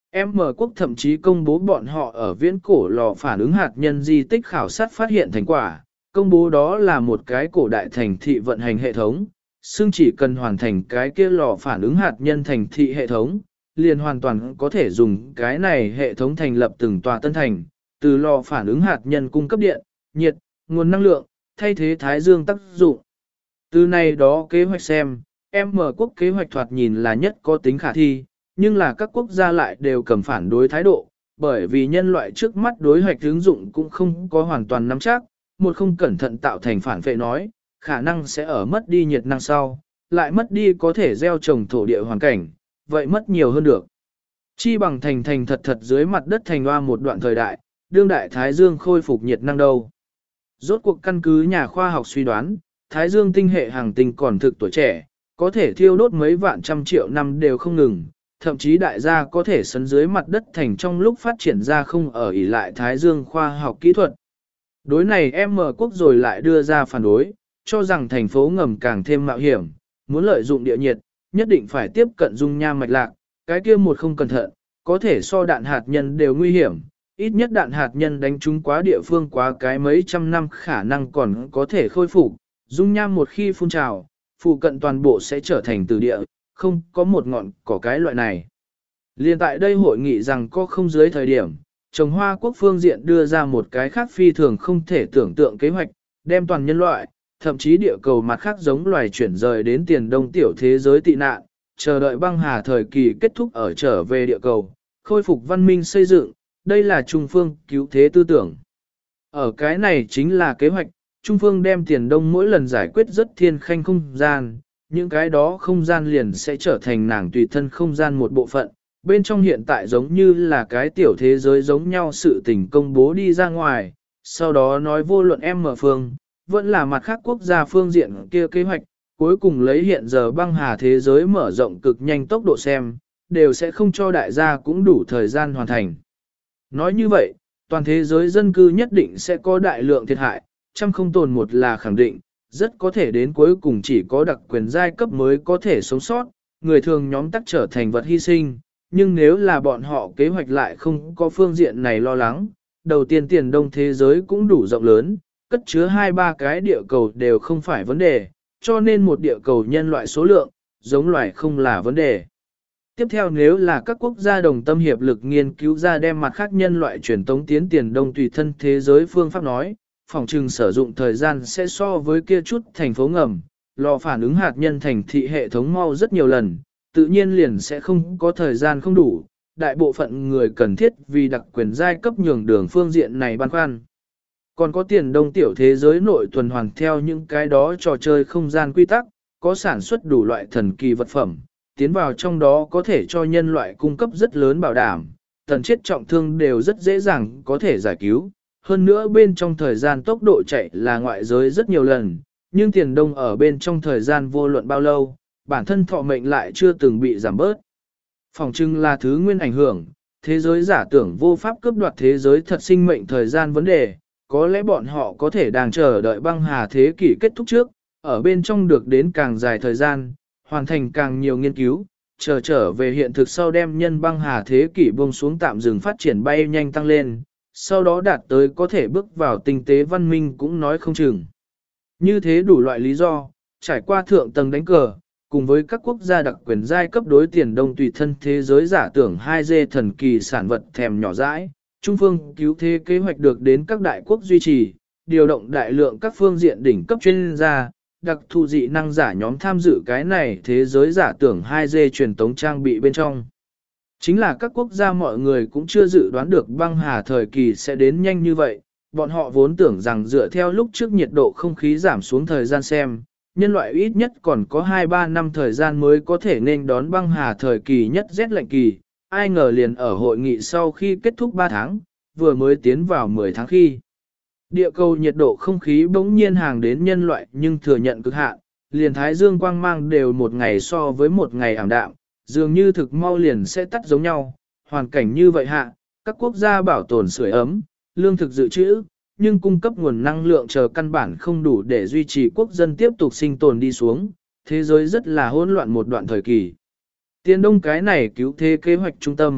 M quốc thậm chí công bố bọn họ ở viễn cổ lò phản ứng hạt nhân di tích khảo sát phát hiện thành quả, công bố đó là một cái cổ đại thành thị vận hành hệ thống, xưng chỉ cần hoàn thành cái kia lò phản ứng hạt nhân thành thị hệ thống, liền hoàn toàn có thể dùng cái này hệ thống thành lập từng tòa tân thành, từ lò phản ứng hạt nhân cung cấp điện, nhiệt, nguồn năng lượng, thay thế thái dương tác dụng. Từ này đó kế hoạch xem, M quốc kế hoạch thoạt nhìn là nhất có tính khả thi, nhưng là các quốc gia lại đều cầm phản đối thái độ, bởi vì nhân loại trước mắt đối hoạch ứng dụng cũng không có hoàn toàn nắm chắc, một không cẩn thận tạo thành phản vệ nói, khả năng sẽ ở mất đi nhiệt năng sau, lại mất đi có thể gieo trồng thổ địa hoàn cảnh, vậy mất nhiều hơn được. Chi bằng thành thành thật thật dưới mặt đất thành hoa một đoạn thời đại, đương đại Thái Dương khôi phục nhiệt năng đâu. Rốt cuộc căn cứ nhà khoa học suy đoán, Thái Dương tinh hệ hàng tinh còn thực tuổi trẻ, có thể thiêu đốt mấy vạn trăm triệu năm đều không ngừng, thậm chí đại gia có thể sấn dưới mặt đất thành trong lúc phát triển ra không ở ỷ lại Thái Dương khoa học kỹ thuật. Đối này M quốc rồi lại đưa ra phản đối, cho rằng thành phố ngầm càng thêm mạo hiểm, muốn lợi dụng địa nhiệt, nhất định phải tiếp cận dung nham mạch lạc, cái kia một không cẩn thận, có thể so đạn hạt nhân đều nguy hiểm, ít nhất đạn hạt nhân đánh trúng quá địa phương quá cái mấy trăm năm khả năng còn có thể khôi phục, dung nham một khi phun trào, phụ cận toàn bộ sẽ trở thành từ địa, không có một ngọn cỏ cái loại này. Liên tại đây hội nghị rằng có không dưới thời điểm, trồng hoa quốc phương diện đưa ra một cái khác phi thường không thể tưởng tượng kế hoạch, đem toàn nhân loại, thậm chí địa cầu mặt khác giống loài chuyển rời đến tiền đông tiểu thế giới tị nạn, chờ đợi băng hà thời kỳ kết thúc ở trở về địa cầu, khôi phục văn minh xây dựng, đây là Trung Phương cứu thế tư tưởng. Ở cái này chính là kế hoạch, Trung Phương đem tiền đông mỗi lần giải quyết rất thiên khanh không gian, những cái đó không gian liền sẽ trở thành nàng tùy thân không gian một bộ phận, bên trong hiện tại giống như là cái tiểu thế giới giống nhau sự tình công bố đi ra ngoài, sau đó nói vô luận em mở phương, vẫn là mặt khác quốc gia phương diện kia kế hoạch, cuối cùng lấy hiện giờ băng hà thế giới mở rộng cực nhanh tốc độ xem, đều sẽ không cho đại gia cũng đủ thời gian hoàn thành. Nói như vậy, toàn thế giới dân cư nhất định sẽ có đại lượng thiệt hại, trăm không tồn một là khẳng định, rất có thể đến cuối cùng chỉ có đặc quyền giai cấp mới có thể sống sót, người thường nhóm tắc trở thành vật hy sinh, nhưng nếu là bọn họ kế hoạch lại không có phương diện này lo lắng, đầu tiên tiền đông thế giới cũng đủ rộng lớn, cất chứa 2-3 cái địa cầu đều không phải vấn đề, cho nên một địa cầu nhân loại số lượng, giống loài không là vấn đề. Tiếp theo nếu là các quốc gia đồng tâm hiệp lực nghiên cứu ra đem mặt khác nhân loại truyền tống tiến tiền đông tùy thân thế giới phương pháp nói, phòng trừng sử dụng thời gian sẽ so với kia chút thành phố ngầm, lò phản ứng hạt nhân thành thị hệ thống mau rất nhiều lần, tự nhiên liền sẽ không có thời gian không đủ, đại bộ phận người cần thiết vì đặc quyền giai cấp nhường đường phương diện này băn khoăn. Còn có tiền đông tiểu thế giới nội tuần hoàn theo những cái đó trò chơi không gian quy tắc, có sản xuất đủ loại thần kỳ vật phẩm, tiến vào trong đó có thể cho nhân loại cung cấp rất lớn bảo đảm, tần chết trọng thương đều rất dễ dàng có thể giải cứu. Hơn nữa bên trong thời gian tốc độ chạy là ngoại giới rất nhiều lần, nhưng tiền đông ở bên trong thời gian vô luận bao lâu, bản thân thọ mệnh lại chưa từng bị giảm bớt. Phòng trưng là thứ nguyên ảnh hưởng, thế giới giả tưởng vô pháp cướp đoạt thế giới thật sinh mệnh thời gian vấn đề, có lẽ bọn họ có thể đang chờ đợi băng hà thế kỷ kết thúc trước, ở bên trong được đến càng dài thời gian, hoàn thành càng nhiều nghiên cứu, trở về hiện thực sau đem nhân băng hà thế kỷ buông xuống tạm dừng phát triển bay nhanh tăng lên, sau đó đạt tới có thể bước vào tinh tế văn minh cũng nói không chừng. Như thế đủ loại lý do, trải qua thượng tầng đánh cờ, cùng với các quốc gia đặc quyền giai cấp đối tiền đông tùy thân thế giới giả tưởng 2D thần kỳ sản vật thèm nhỏ dãi, Trung phương cứu thế kế hoạch được đến các đại quốc duy trì, điều động đại lượng các phương diện đỉnh cấp chuyên gia, đặc thù dị năng giả nhóm tham dự cái này thế giới giả tưởng 2D truyền tống trang bị bên trong. Chính là các quốc gia mọi người cũng chưa dự đoán được băng hà thời kỳ sẽ đến nhanh như vậy, bọn họ vốn tưởng rằng dựa theo lúc trước nhiệt độ không khí giảm xuống thời gian xem, nhân loại ít nhất còn có 2-3 năm thời gian mới có thể nên đón băng hà thời kỳ nhất rét lạnh kỳ, ai ngờ liền ở hội nghị sau khi kết thúc 3 tháng, vừa mới tiến vào 10 tháng khi. Địa cầu nhiệt độ không khí bỗng nhiên hàng đến nhân loại nhưng thừa nhận cực hạn, liền thái dương quang mang đều một ngày so với một ngày ảm đạm, dường như thực mau liền sẽ tắt giống nhau. Hoàn cảnh như vậy hạ, các quốc gia bảo tồn sưởi ấm, lương thực dự trữ, nhưng cung cấp nguồn năng lượng chờ căn bản không đủ để duy trì quốc dân tiếp tục sinh tồn đi xuống, thế giới rất là hỗn loạn một đoạn thời kỳ. Tiền đông cái này cứu thế kế hoạch trung tâm,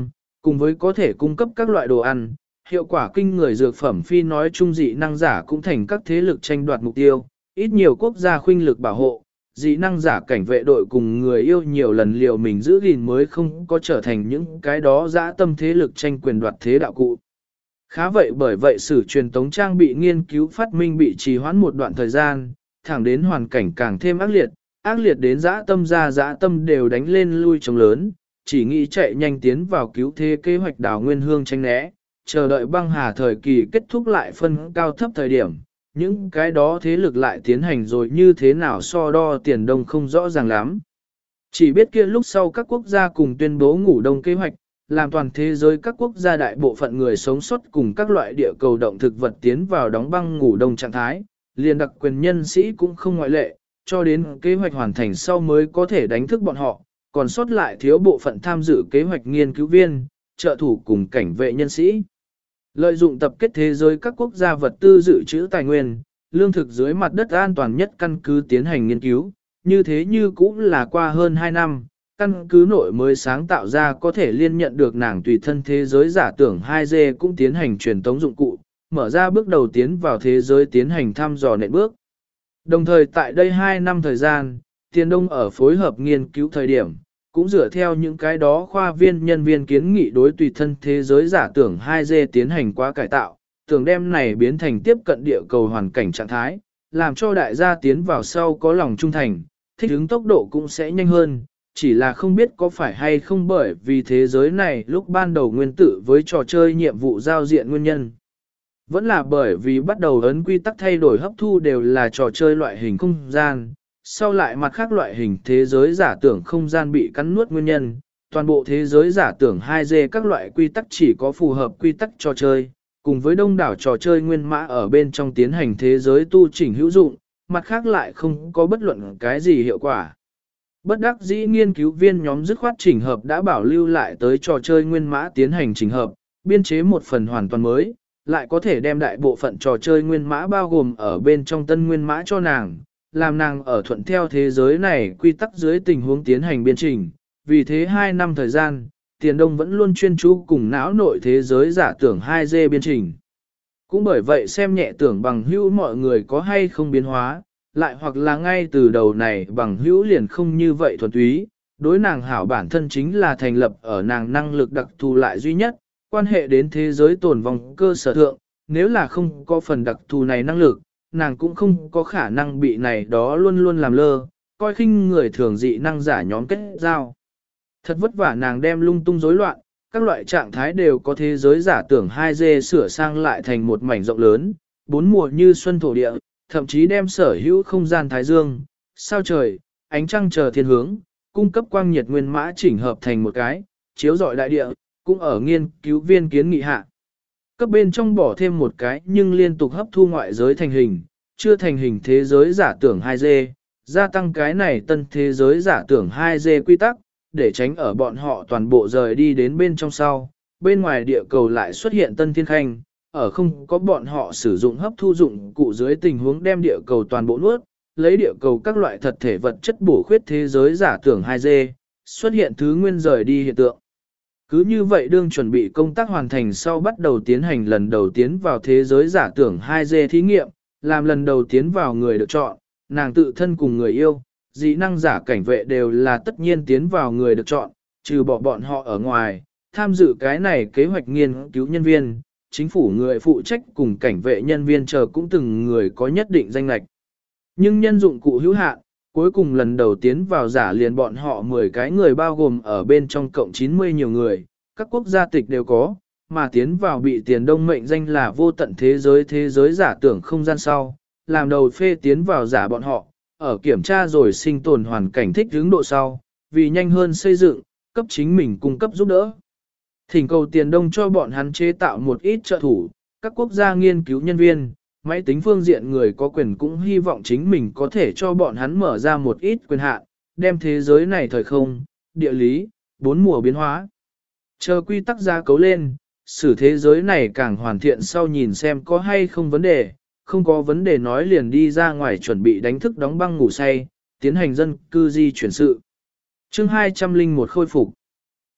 Cùng với có thể cung cấp các loại đồ ăn, hiệu quả kinh người dược phẩm phi nói chung dị năng giả cũng thành các thế lực tranh đoạt mục tiêu, ít nhiều quốc gia khuynh lực bảo hộ, dị năng giả cảnh vệ đội cùng người yêu nhiều lần liều mình giữ gìn mới không có trở thành những cái đó dã tâm thế lực tranh quyền đoạt thế đạo cụ. Khá vậy bởi vậy sử truyền tống trang bị nghiên cứu phát minh bị trì hoãn một đoạn thời gian, thẳng đến hoàn cảnh càng thêm ác liệt đến dã tâm ra dã tâm đều đánh lên lui trống lớn, chỉ nghĩ chạy nhanh tiến vào cứu thế kế hoạch đảo Nguyên Hương tránh né, chờ đợi băng hà thời kỳ kết thúc lại phân cao thấp thời điểm, những cái đó thế lực lại tiến hành rồi như thế nào so đo tiền đông không rõ ràng lắm. Chỉ biết kia lúc sau các quốc gia cùng tuyên bố ngủ đông kế hoạch, làm toàn thế giới các quốc gia đại bộ phận người sống sót cùng các loại địa cầu động thực vật tiến vào đóng băng ngủ đông trạng thái, liền đặc quyền nhân sĩ cũng không ngoại lệ, cho đến kế hoạch hoàn thành sau mới có thể đánh thức bọn họ, còn sót lại thiếu bộ phận tham dự kế hoạch nghiên cứu viên, trợ thủ cùng cảnh vệ nhân sĩ. Lợi dụng tập kết thế giới các quốc gia vật tư dự trữ tài nguyên, lương thực dưới mặt đất an toàn nhất căn cứ tiến hành nghiên cứu, như thế như cũng là qua hơn 2 năm, căn cứ nội mới sáng tạo ra có thể liên nhận được nàng tùy thân thế giới giả tưởng 2D cũng tiến hành truyền tống dụng cụ, mở ra bước đầu tiến vào thế giới tiến hành thăm dò nền bước. Đồng thời tại đây 2 năm thời gian, Tiền Đông ở phối hợp nghiên cứu thời điểm, cũng dựa theo những cái đó khoa viên nhân viên kiến nghị đối tùy thân thế giới giả tưởng 2D tiến hành quá cải tạo, tưởng đem này biến thành tiếp cận địa cầu hoàn cảnh trạng thái, làm cho đại gia tiến vào sau có lòng trung thành, thích ứng tốc độ cũng sẽ nhanh hơn, chỉ là không biết có phải hay không bởi vì thế giới này lúc ban đầu nguyên tử với trò chơi nhiệm vụ giao diện nguyên nhân. Vẫn là bởi vì bắt đầu ấn quy tắc thay đổi hấp thu đều là trò chơi loại hình không gian, sau lại mặt khác loại hình thế giới giả tưởng không gian bị cắn nuốt nguyên nhân, toàn bộ thế giới giả tưởng 2D các loại quy tắc chỉ có phù hợp quy tắc trò chơi, cùng với đông đảo trò chơi nguyên mã ở bên trong tiến hành thế giới tu chỉnh hữu dụng, mặt khác lại không có bất luận cái gì hiệu quả. Bất đắc dĩ nghiên cứu viên nhóm dứt khoát chỉnh hợp đã bảo lưu lại tới trò chơi nguyên mã tiến hành chỉnh hợp, biên chế một phần hoàn toàn mới, lại có thể đem đại bộ phận trò chơi nguyên mã bao gồm ở bên trong tân nguyên mã cho nàng, làm nàng ở thuận theo thế giới này quy tắc dưới tình huống tiến hành biên trình. Vì thế 2 năm thời gian, Tiền Đông vẫn luôn chuyên chú cùng não nội thế giới giả tưởng 2D biên trình. Cũng bởi vậy xem nhẹ tưởng bằng hữu mọi người có hay không biến hóa, lại hoặc là ngay từ đầu này bằng hữu liền không như vậy thuần túy, đối nàng hảo bản thân chính là thành lập ở nàng năng lực đặc thù lại duy nhất, quan hệ đến thế giới tồn vong cơ sở thượng, nếu là không có phần đặc thù này năng lực, nàng cũng không có khả năng bị này đó luôn luôn làm lơ, coi khinh người thường dị năng giả nhóm kết giao. Thật vất vả nàng đem lung tung rối loạn, các loại trạng thái đều có thế giới giả tưởng 2D sửa sang lại thành một mảnh rộng lớn, 4 mùa như xuân thổ địa, thậm chí đem sở hữu không gian thái dương, sao trời, ánh trăng chờ thiên hướng, cung cấp quang nhiệt nguyên mã chỉnh hợp thành một cái, chiếu rọi đại địa, cũng ở nghiên cứu viên kiến nghị hạ. Cấp bên trong bỏ thêm một cái nhưng liên tục hấp thu ngoại giới thành hình, chưa thành hình thế giới giả tưởng 2D, gia tăng cái này tân thế giới giả tưởng 2D quy tắc, để tránh ở bọn họ toàn bộ rời đi đến bên trong sau, bên ngoài địa cầu lại xuất hiện tân thiên khanh, ở không có bọn họ sử dụng hấp thu dụng cụ dưới tình huống đem địa cầu toàn bộ nuốt, lấy địa cầu các loại thật thể vật chất bổ khuyết thế giới giả tưởng 2D, xuất hiện thứ nguyên rời đi hiện tượng. Cứ như vậy đương chuẩn bị công tác hoàn thành sau bắt đầu tiến hành lần đầu tiến vào thế giới giả tưởng 2D thí nghiệm, làm lần đầu tiến vào người được chọn, nàng tự thân cùng người yêu, dị năng giả cảnh vệ đều là tất nhiên tiến vào người được chọn, trừ bỏ bọn họ ở ngoài, tham dự cái này kế hoạch nghiên cứu nhân viên, chính phủ người phụ trách cùng cảnh vệ nhân viên chờ cũng từng người có nhất định danh lệch. Nhưng nhân dụng cụ hữu hạn, cuối cùng lần đầu tiến vào giả liền bọn họ 10 cái người bao gồm ở bên trong cộng 90 nhiều người, các quốc gia tịch đều có, mà tiến vào bị Tiền Đông mệnh danh là vô tận thế giới giả tưởng không gian sau, làm đầu phê tiến vào giả bọn họ, ở kiểm tra rồi sinh tồn hoàn cảnh thích hướng độ sau, vì nhanh hơn xây dựng, cấp chính mình cung cấp giúp đỡ. Thỉnh cầu Tiền Đông cho bọn hắn chế tạo một ít trợ thủ, các quốc gia nghiên cứu nhân viên, máy tính phương diện người có quyền cũng hy vọng chính mình có thể cho bọn hắn mở ra một ít quyền hạn, đem thế giới này thời không, địa lý, 4 mùa biến hóa. Chờ quy tắc ra cấu lên, xử thế giới này càng hoàn thiện sau nhìn xem có hay không vấn đề, không có vấn đề nói liền đi ra ngoài chuẩn bị đánh thức đóng băng ngủ say, tiến hành dân cư di chuyển sự. Chương 201 khôi phục.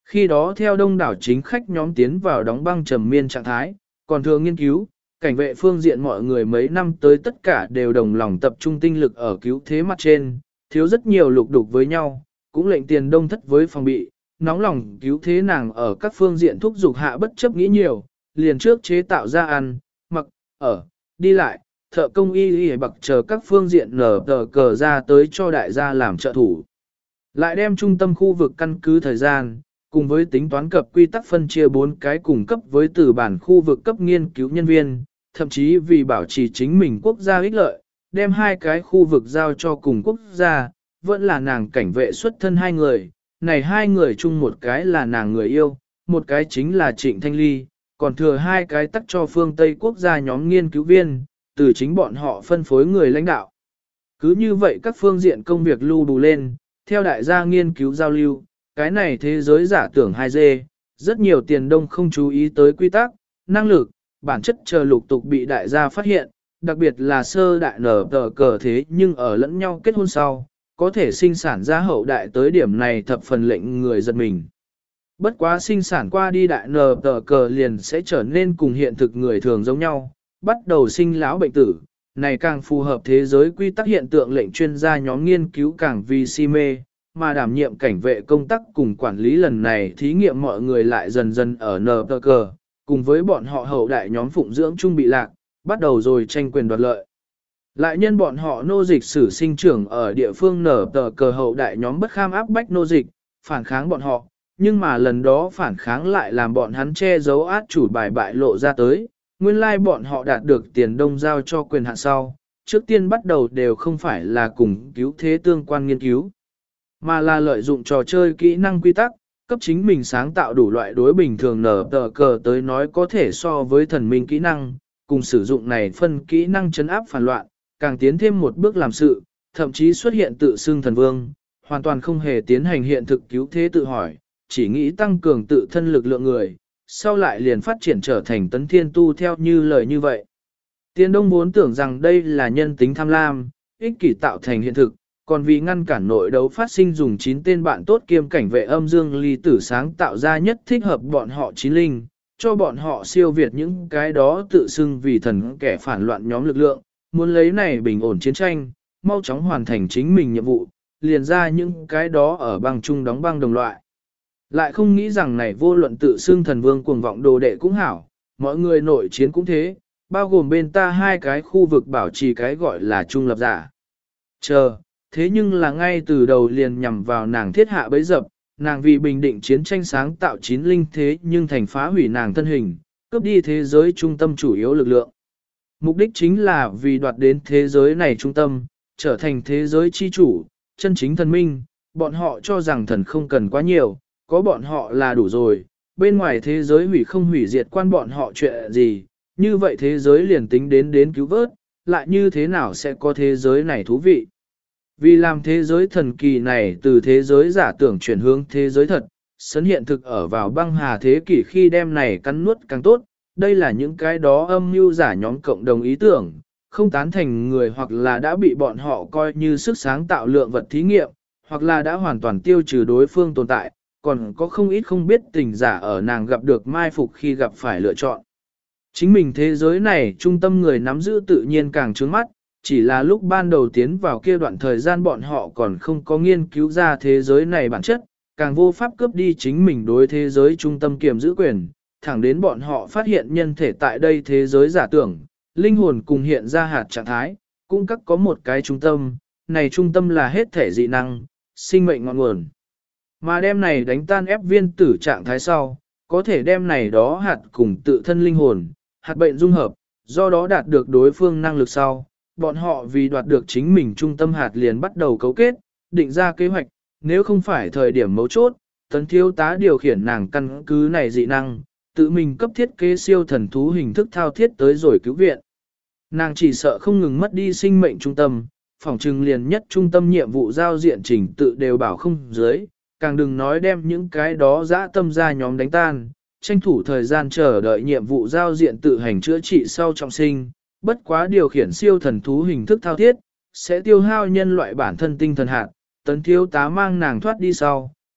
Khi đó theo đông đảo chính khách nhóm tiến vào đóng băng trầm miên trạng thái, còn thường nghiên cứu, cảnh vệ phương diện mọi người mấy năm tới tất cả đều đồng lòng tập trung tinh lực ở cứu thế mặt trên, thiếu rất nhiều lục đục với nhau, cũng lệnh tiền đông thất với phòng bị, nóng lòng cứu thế nàng ở các phương diện thúc giục hạ bất chấp nghĩ nhiều, liền trước chế tạo ra ăn, mặc, ở, đi lại, thợ công y bậc chờ các phương diện nở tờ cờ ra tới cho đại gia làm trợ thủ. Lại đem trung tâm khu vực căn cứ thời gian, cùng với tính toán cập quy tắc phân chia 4 cái cùng cấp với từ bản khu vực cấp nghiên cứu nhân viên, thậm chí vì bảo trì chính mình quốc gia ích lợi, đem 2 cái khu vực giao cho cùng quốc gia, vẫn là nàng cảnh vệ xuất thân 2 người, này 2 người chung một cái là nàng người yêu, một cái chính là Trịnh Thanh Ly, còn thừa 2 cái tắc cho phương Tây quốc gia nhóm nghiên cứu viên, từ chính bọn họ phân phối người lãnh đạo. Cứ như vậy các phương diện công việc lưu bù lên, theo đại gia nghiên cứu giao lưu, cái này thế giới giả tưởng 2D, rất nhiều tiền đông không chú ý tới quy tắc, năng lực, bản chất chờ lục tục bị đại gia phát hiện, đặc biệt là sơ đại nở tờ cờ thế nhưng ở lẫn nhau kết hôn sau, có thể sinh sản ra hậu đại tới điểm này thập phần lệnh người giật mình. Bất quá sinh sản qua đi đại nở tờ cờ liền sẽ trở nên cùng hiện thực người thường giống nhau, bắt đầu sinh lão bệnh tử, này càng phù hợp thế giới quy tắc hiện tượng lệnh chuyên gia nhóm nghiên cứu càng vì si mê, mà đảm nhiệm cảnh vệ công tác cùng quản lý lần này thí nghiệm mọi người lại dần dần ở nờ tờ cờ, cùng với bọn họ hậu đại nhóm phụng dưỡng trung bị lạc, bắt đầu rồi tranh quyền đoạt lợi. Lại nhân bọn họ nô dịch sử sinh trưởng ở địa phương nở tờ cờ hậu đại nhóm bất kham áp bách nô dịch, phản kháng bọn họ, nhưng mà lần đó phản kháng lại làm bọn hắn che giấu át chủ bài bại lộ ra tới, nguyên lai bọn họ đạt được tiền đông giao cho quyền hạn sau, trước tiên bắt đầu đều không phải là cùng cứu thế tương quan nghiên cứu, mà là lợi dụng trò chơi kỹ năng quy tắc, cấp chính mình sáng tạo đủ loại đối bình thường nở tờ cờ tới nói có thể so với thần minh kỹ năng, cùng sử dụng này phân kỹ năng chấn áp phản loạn, càng tiến thêm một bước làm sự, thậm chí xuất hiện tự xưng thần vương, hoàn toàn không hề tiến hành hiện thực cứu thế tự hỏi, chỉ nghĩ tăng cường tự thân lực lượng người, sau lại liền phát triển trở thành tấn thiên tu theo như lời như vậy. Tiền đông vốn tưởng rằng đây là nhân tính tham lam, ích kỷ tạo thành hiện thực, còn vì ngăn cản nội đấu phát sinh dùng 9 tên bạn tốt kiêm cảnh vệ âm dương ly tử sáng tạo ra nhất thích hợp bọn họ chín linh, cho bọn họ siêu việt những cái đó tự xưng vì thần kẻ phản loạn nhóm lực lượng, muốn lấy này bình ổn chiến tranh, mau chóng hoàn thành chính mình nhiệm vụ, liền ra những cái đó ở băng chung đóng băng đồng loại. Lại không nghĩ rằng này vô luận tự xưng thần vương cuồng vọng đồ đệ cũng hảo, mọi người nội chiến cũng thế, bao gồm bên ta 2 cái khu vực bảo trì cái gọi là trung lập giả. Chờ, thế nhưng là ngay từ đầu liền nhằm vào nàng thiết hạ bấy dập, nàng vì bình định chiến tranh sáng tạo 9 linh thế nhưng thành phá hủy nàng thân hình, cướp đi thế giới trung tâm chủ yếu lực lượng. Mục đích chính là vì đoạt đến thế giới này trung tâm, trở thành thế giới chi chủ, chân chính thần minh, bọn họ cho rằng thần không cần quá nhiều, có bọn họ là đủ rồi, bên ngoài thế giới hủy không hủy diệt quan bọn họ chuyện gì, như vậy thế giới liền tính đến cứu vớt, lại như thế nào sẽ có thế giới này thú vị. Vì làm thế giới thần kỳ này từ thế giới giả tưởng chuyển hướng thế giới thật, sấn hiện thực ở vào băng hà thế kỷ khi đem này cắn nuốt càng tốt, đây là những cái đó âm mưu giả nhóm cộng đồng ý tưởng, không tán thành người hoặc là đã bị bọn họ coi như sức sáng tạo lượng vật thí nghiệm, hoặc là đã hoàn toàn tiêu trừ đối phương tồn tại, còn có không ít không biết tình giả ở nàng gặp được mai phục khi gặp phải lựa chọn. Chính mình thế giới này trung tâm người nắm giữ tự nhiên càng trướng mắt, chỉ là lúc ban đầu tiến vào kia đoạn thời gian bọn họ còn không có nghiên cứu ra thế giới này bản chất, càng vô pháp cướp đi chính mình đối thế giới trung tâm kiểm giữ quyền, thẳng đến bọn họ phát hiện nhân thể tại đây thế giới giả tưởng, linh hồn cùng hiện ra hạt trạng thái, cũng các có một cái trung tâm, này trung tâm là hết thể dị năng, sinh mệnh ngọn nguồn. Mà đem này đánh tan ép viên tử trạng thái sau, có thể đem này đó hạt cùng tự thân linh hồn, hạt bệnh dung hợp, do đó đạt được đối phương năng lực sau, bọn họ vì đoạt được chính mình trung tâm hạt liền bắt đầu cấu kết, định ra kế hoạch, nếu không phải thời điểm mấu chốt, tấn thiếu tá điều khiển nàng căn cứ này dị năng, tự mình cấp thiết kế siêu thần thú hình thức thao thiết tới rồi cứu viện. Nàng chỉ sợ không ngừng mất đi sinh mệnh trung tâm, phòng trừng liền nhất trung tâm nhiệm vụ giao diện trình tự đều bảo không dưới, càng đừng nói đem những cái đó dã tâm ra nhóm đánh tan, tranh thủ thời gian chờ đợi nhiệm vụ giao diện tự hành chữa trị sau trọng sinh, bất quá điều khiển siêu thần thú hình thức thao thiết, sẽ tiêu hao nhân loại bản thân tinh thần hạt, tấn thiếu tá mang nàng thoát đi sau,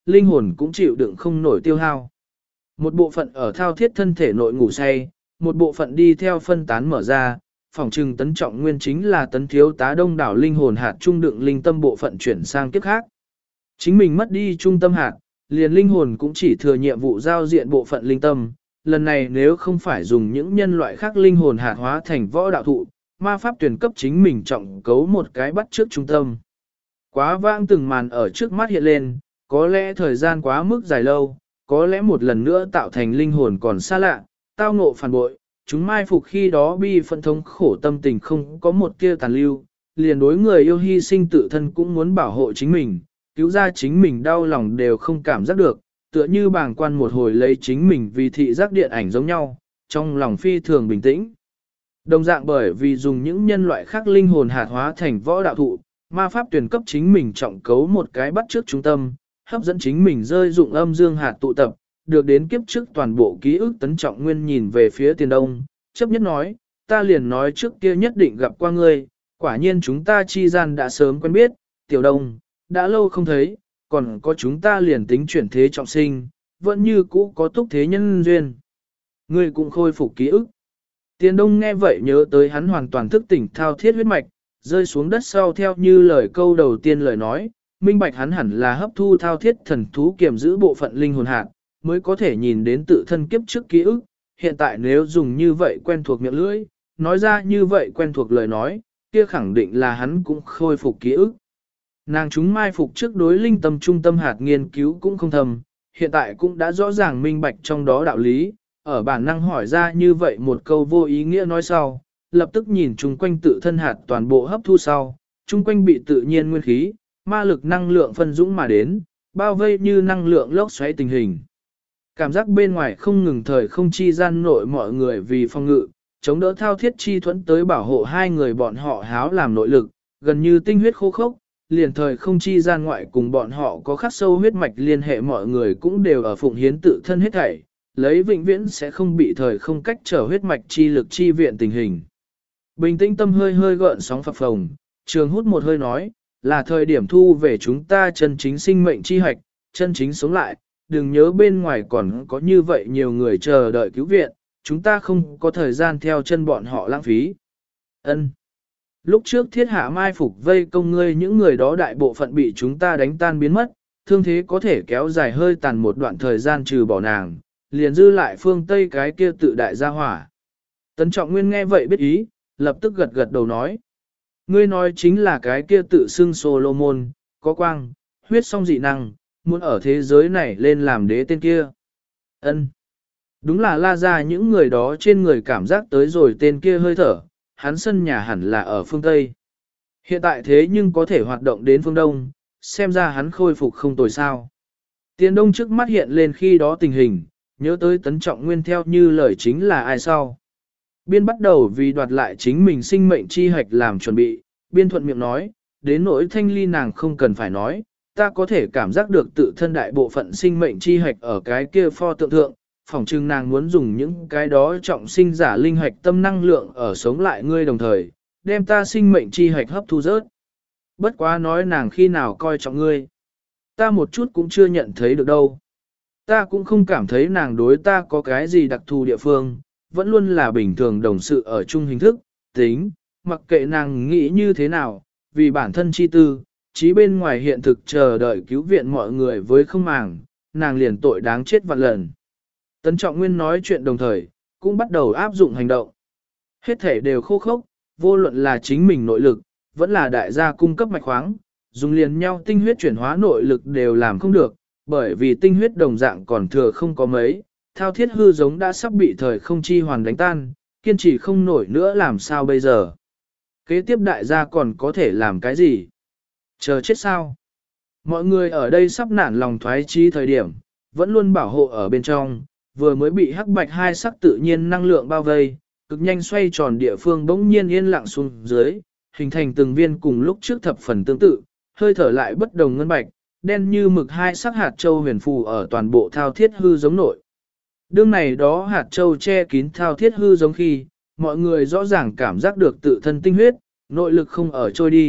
linh hồn cũng chịu đựng không nổi tiêu hao. Một bộ phận ở thao thiết thân thể nội ngủ say, một bộ phận đi theo phân tán mở ra, phòng trừng tấn trọng nguyên chính là tấn thiếu tá đông đảo linh hồn hạt trung đựng linh tâm bộ phận chuyển sang kiếp khác. Chính mình mất đi trung tâm hạt, liền linh hồn cũng chỉ thừa nhiệm vụ giao diện bộ phận linh tâm. Lần này nếu không phải dùng những nhân loại khác linh hồn hạt hóa thành võ đạo thụ, ma pháp tuyển cấp chính mình trọng cấu một cái bắt trước trung tâm. Quá vãng từng màn ở trước mắt hiện lên, có lẽ thời gian quá mức dài lâu, có lẽ một lần nữa tạo thành linh hồn còn xa lạ, tao ngộ phản bội, chúng mai phục khi đó bi phân thống khổ tâm tình không có một tia tàn lưu, liền đối người yêu hy sinh tự thân cũng muốn bảo hộ chính mình, cứu ra chính mình đau lòng đều không cảm giác được, tựa như bàng quan một hồi lấy chính mình vì thị giác điện ảnh giống nhau, trong lòng phi thường bình tĩnh. Đồng dạng bởi vì dùng những nhân loại khác linh hồn hạt hóa thành võ đạo thụ, ma pháp tuyển cấp chính mình trọng cấu một cái bắt trước trung tâm, hấp dẫn chính mình rơi dụng âm dương hạt tụ tập, được đến kiếp trước toàn bộ ký ức tấn trọng nguyên nhìn về phía tiền đông, chấp nhất nói, ta liền nói trước kia nhất định gặp qua ngươi, quả nhiên chúng ta chi gian đã sớm quen biết, tiểu đông, đã lâu không thấy, còn có chúng ta liền tính chuyển thế trọng sinh, vẫn như cũ có túc thế nhân duyên. Ngươi cũng khôi phục ký ức. Tiền đông nghe vậy nhớ tới hắn hoàn toàn thức tỉnh thao thiết huyết mạch, rơi xuống đất sau theo như lời câu đầu tiên lời nói, minh bạch hắn hẳn là hấp thu thao thiết thần thú kiềm giữ bộ phận linh hồn hạt, mới có thể nhìn đến tự thân kiếp trước ký ức. Hiện tại nếu dùng như vậy quen thuộc miệng lưỡi, nói ra như vậy quen thuộc lời nói, kia khẳng định là hắn cũng khôi phục ký ức. Nàng chúng mai phục trước đối linh tâm trung tâm hạt nghiên cứu cũng không thầm, hiện tại cũng đã rõ ràng minh bạch trong đó đạo lý, ở bản năng hỏi ra như vậy một câu vô ý nghĩa nói sau, lập tức nhìn chung quanh tự thân hạt toàn bộ hấp thu sau, chung quanh bị tự nhiên nguyên khí, ma lực năng lượng phân dũng mà đến, bao vây như năng lượng lốc xoáy tình hình. Cảm giác bên ngoài không ngừng thời không chi gian nội mọi người vì phòng ngự, chống đỡ thao thiết chi thuẫn tới bảo hộ hai người bọn họ háo làm nội lực, gần như tinh huyết khô khốc, liền thời không chi gian ngoại cùng bọn họ có khắc sâu huyết mạch liên hệ mọi người cũng đều ở phụng hiến tự thân hết thảy, lấy vĩnh viễn sẽ không bị thời không cách trở huyết mạch chi lực chi viện tình hình. Bình tĩnh tâm hơi hơi gợn sóng phập phồng, trường hút một hơi nói, là thời điểm thu về chúng ta chân chính sinh mệnh chi hạch, chân chính sống lại, đừng nhớ bên ngoài còn có như vậy nhiều người chờ đợi cứu viện, chúng ta không có thời gian theo chân bọn họ lãng phí. Ân. Lúc trước thiết hạ mai phục vây công ngươi những người đó đại bộ phận bị chúng ta đánh tan biến mất, thương thế có thể kéo dài hơi tàn một đoạn thời gian trừ bỏ nàng, liền dư lại phương Tây cái kia tự đại gia hỏa. Tấn Trọng Nguyên nghe vậy biết ý, lập tức gật gật đầu nói. Ngươi nói chính là cái kia tự xưng Solomon, có quang, huyết song dị năng, muốn ở thế giới này lên làm đế tên kia. Ân, đúng là la ra những người đó trên người cảm giác tới rồi tên kia hơi thở, hắn sân nhà hẳn là ở phương Tây. Hiện tại thế nhưng có thể hoạt động đến phương Đông, xem ra hắn khôi phục không tồi sao. Tiền Đông trước mắt hiện lên khi đó tình hình, nhớ tới Tấn Trọng Nguyên theo như lời chính là ai sau. Biên bắt đầu vì đoạt lại chính mình sinh mệnh chi hạch làm chuẩn bị, biên thuận miệng nói, đến nỗi thanh ly nàng không cần phải nói, ta có thể cảm giác được tự thân đại bộ phận sinh mệnh chi hạch ở cái kia pho tượng thượng, phỏng chừng nàng muốn dùng những cái đó trọng sinh giả linh hạch tâm năng lượng ở sống lại ngươi đồng thời, đem ta sinh mệnh chi hạch hấp thu rớt. Bất quá nói nàng khi nào coi trọng ngươi, ta một chút cũng chưa nhận thấy được đâu. Ta cũng không cảm thấy nàng đối ta có cái gì đặc thù địa phương, vẫn luôn là bình thường đồng sự ở chung hình thức, tính, mặc kệ nàng nghĩ như thế nào, vì bản thân chi tư, chí bên ngoài hiện thực chờ đợi cứu viện mọi người với không màng, nàng liền tội đáng chết vạn lần. Tấn Trọng Nguyên nói chuyện đồng thời, cũng bắt đầu áp dụng hành động. Hết thể đều khô khốc, vô luận là chính mình nội lực, vẫn là đại gia cung cấp mạch khoáng, dùng liền nhau tinh huyết chuyển hóa nội lực đều làm không được, bởi vì tinh huyết đồng dạng còn thừa không có mấy, thao thiết hư giống đã sắp bị thời không chi hoàn đánh tan, kiên trì không nổi nữa làm sao bây giờ. Kế tiếp đại gia còn có thể làm cái gì? Chờ chết sao? Mọi người ở đây sắp nản lòng thoái chí thời điểm, vẫn luôn bảo hộ ở bên trong, vừa mới bị hắc bạch hai sắc tự nhiên năng lượng bao vây, cực nhanh xoay tròn địa phương bỗng nhiên yên lặng xuống dưới, hình thành từng viên cùng lúc trước thập phần tương tự, hơi thở lại bất đồng ngân bạch, đen như mực hai sắc hạt châu huyền phù ở toàn bộ thao thiết hư giống nội. Đương này đó hạt châu che kín thao thiết hư giống khi, mọi người rõ ràng cảm giác được tự thân tinh huyết, nội lực không ở trôi đi,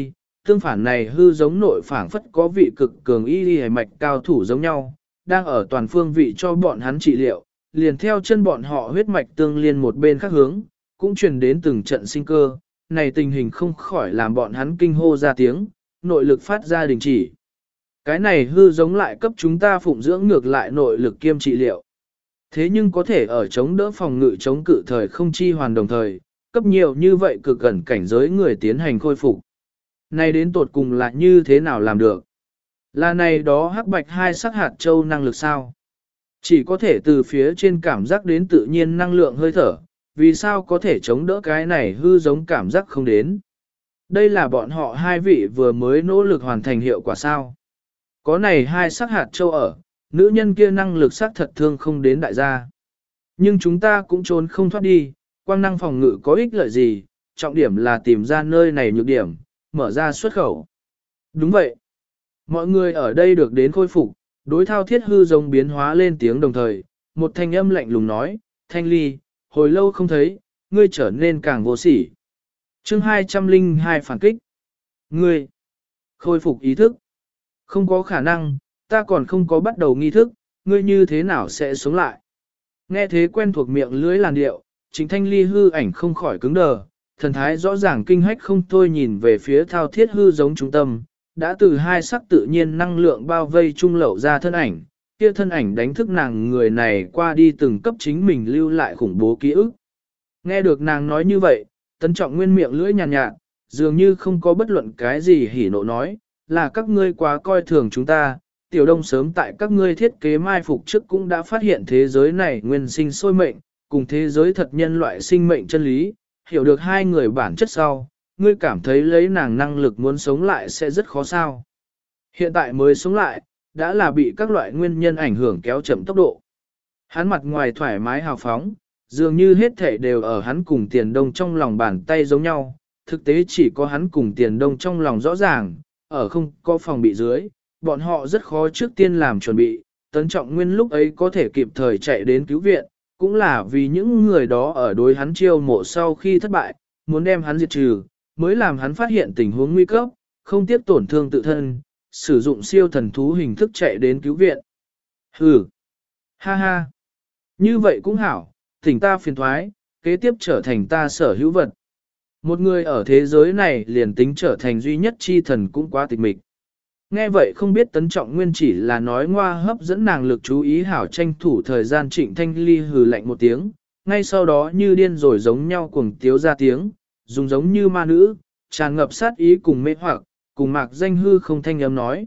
tương phản này hư giống nội phảng phất có vị cực cường y y mạch cao thủ giống nhau, đang ở toàn phương vị cho bọn hắn trị liệu, liền theo chân bọn họ huyết mạch tương liên một bên khác hướng, cũng truyền đến từng trận sinh cơ, này tình hình không khỏi làm bọn hắn kinh hô ra tiếng, nội lực phát ra đình chỉ. Cái này hư giống lại cấp chúng ta phụng dưỡng ngược lại nội lực kiêm trị liệu. Thế nhưng có thể ở chống đỡ phòng ngự chống cự thời không chi hoàn đồng thời, cấp nhiều như vậy cực gần cảnh giới người tiến hành khôi phục. Này đến tột cùng là như thế nào làm được? Là này đó hắc bạch hai sắc hạt châu năng lực sao? Chỉ có thể từ phía trên cảm giác đến tự nhiên năng lượng hơi thở, vì sao có thể chống đỡ cái này hư giống cảm giác không đến? Đây là bọn họ hai vị vừa mới nỗ lực hoàn thành hiệu quả sao? Có này hai sắc hạt châu ở, nữ nhân kia năng lực sắc thật thương không đến đại gia. Nhưng chúng ta cũng trốn không thoát đi, quang năng phòng ngự có ích lợi gì, trọng điểm là tìm ra nơi này nhược điểm, mở ra xuất khẩu. Đúng vậy. Mọi người ở đây được đến khôi phục, đối thao thiết hư giống biến hóa lên tiếng đồng thời, một thanh âm lạnh lùng nói, Thanh Ly, hồi lâu không thấy, ngươi trở nên càng vô sỉ. Chương 202 phản kích. Ngươi, khôi phục ý thức. Không có khả năng, ta còn không có bắt đầu nghi thức, ngươi như thế nào sẽ sống lại. Nghe thế quen thuộc miệng lưới làn điệu, Trịnh Thanh Ly hư ảnh không khỏi cứng đờ, thần thái rõ ràng kinh hách không thôi nhìn về phía thao thiết hư giống trung tâm, đã từ hai sắc tự nhiên năng lượng bao vây trung lậu ra thân ảnh, kia thân ảnh đánh thức nàng người này qua đi từng cấp chính mình lưu lại khủng bố ký ức. Nghe được nàng nói như vậy, Tấn Trọng Nguyên miệng lưỡi nhàn nhạt, dường như không có bất luận cái gì hỉ nộ nói, là các ngươi quá coi thường chúng ta, Tiểu Đông sớm tại các ngươi thiết kế mai phục trước cũng đã phát hiện thế giới này nguyên sinh sôi mệnh, cùng thế giới thật nhân loại sinh mệnh chân lý, hiểu được hai người bản chất sau, ngươi cảm thấy lấy nàng năng lực muốn sống lại sẽ rất khó sao. Hiện tại mới sống lại, đã là bị các loại nguyên nhân ảnh hưởng kéo chậm tốc độ. Hắn mặt ngoài thoải mái hào phóng, dường như hết thể đều ở hắn cùng Tiền Đông trong lòng bàn tay giống nhau, thực tế chỉ có hắn cùng Tiền Đông trong lòng rõ ràng, ở không có phòng bị dưới, bọn họ rất khó trước tiên làm chuẩn bị, Tấn Trọng Nguyên lúc ấy có thể kịp thời chạy đến cứu viện, cũng là vì những người đó ở đối hắn chiêu mộ sau khi thất bại, muốn đem hắn diệt trừ, mới làm hắn phát hiện tình huống nguy cấp, không tiếc tổn thương tự thân, sử dụng siêu thần thú hình thức chạy đến cứu viện. Hừ, ha ha, như vậy cũng hảo, thỉnh ta phiền thoái, kế tiếp trở thành ta sở hữu vật. Một người ở thế giới này liền tính trở thành duy nhất chi thần cũng quá tịch mịch. Nghe vậy không biết Tấn Trọng Nguyên chỉ là nói ngoa hấp dẫn nàng lực chú ý hảo tranh thủ thời gian. Trịnh Thanh Ly hừ lạnh một tiếng, ngay sau đó như điên rồi giống nhau cuồng tiếu ra tiếng, dùng giống như ma nữ, tràn ngập sát ý cùng mê hoặc, cùng mạc danh hư không thanh âm nói.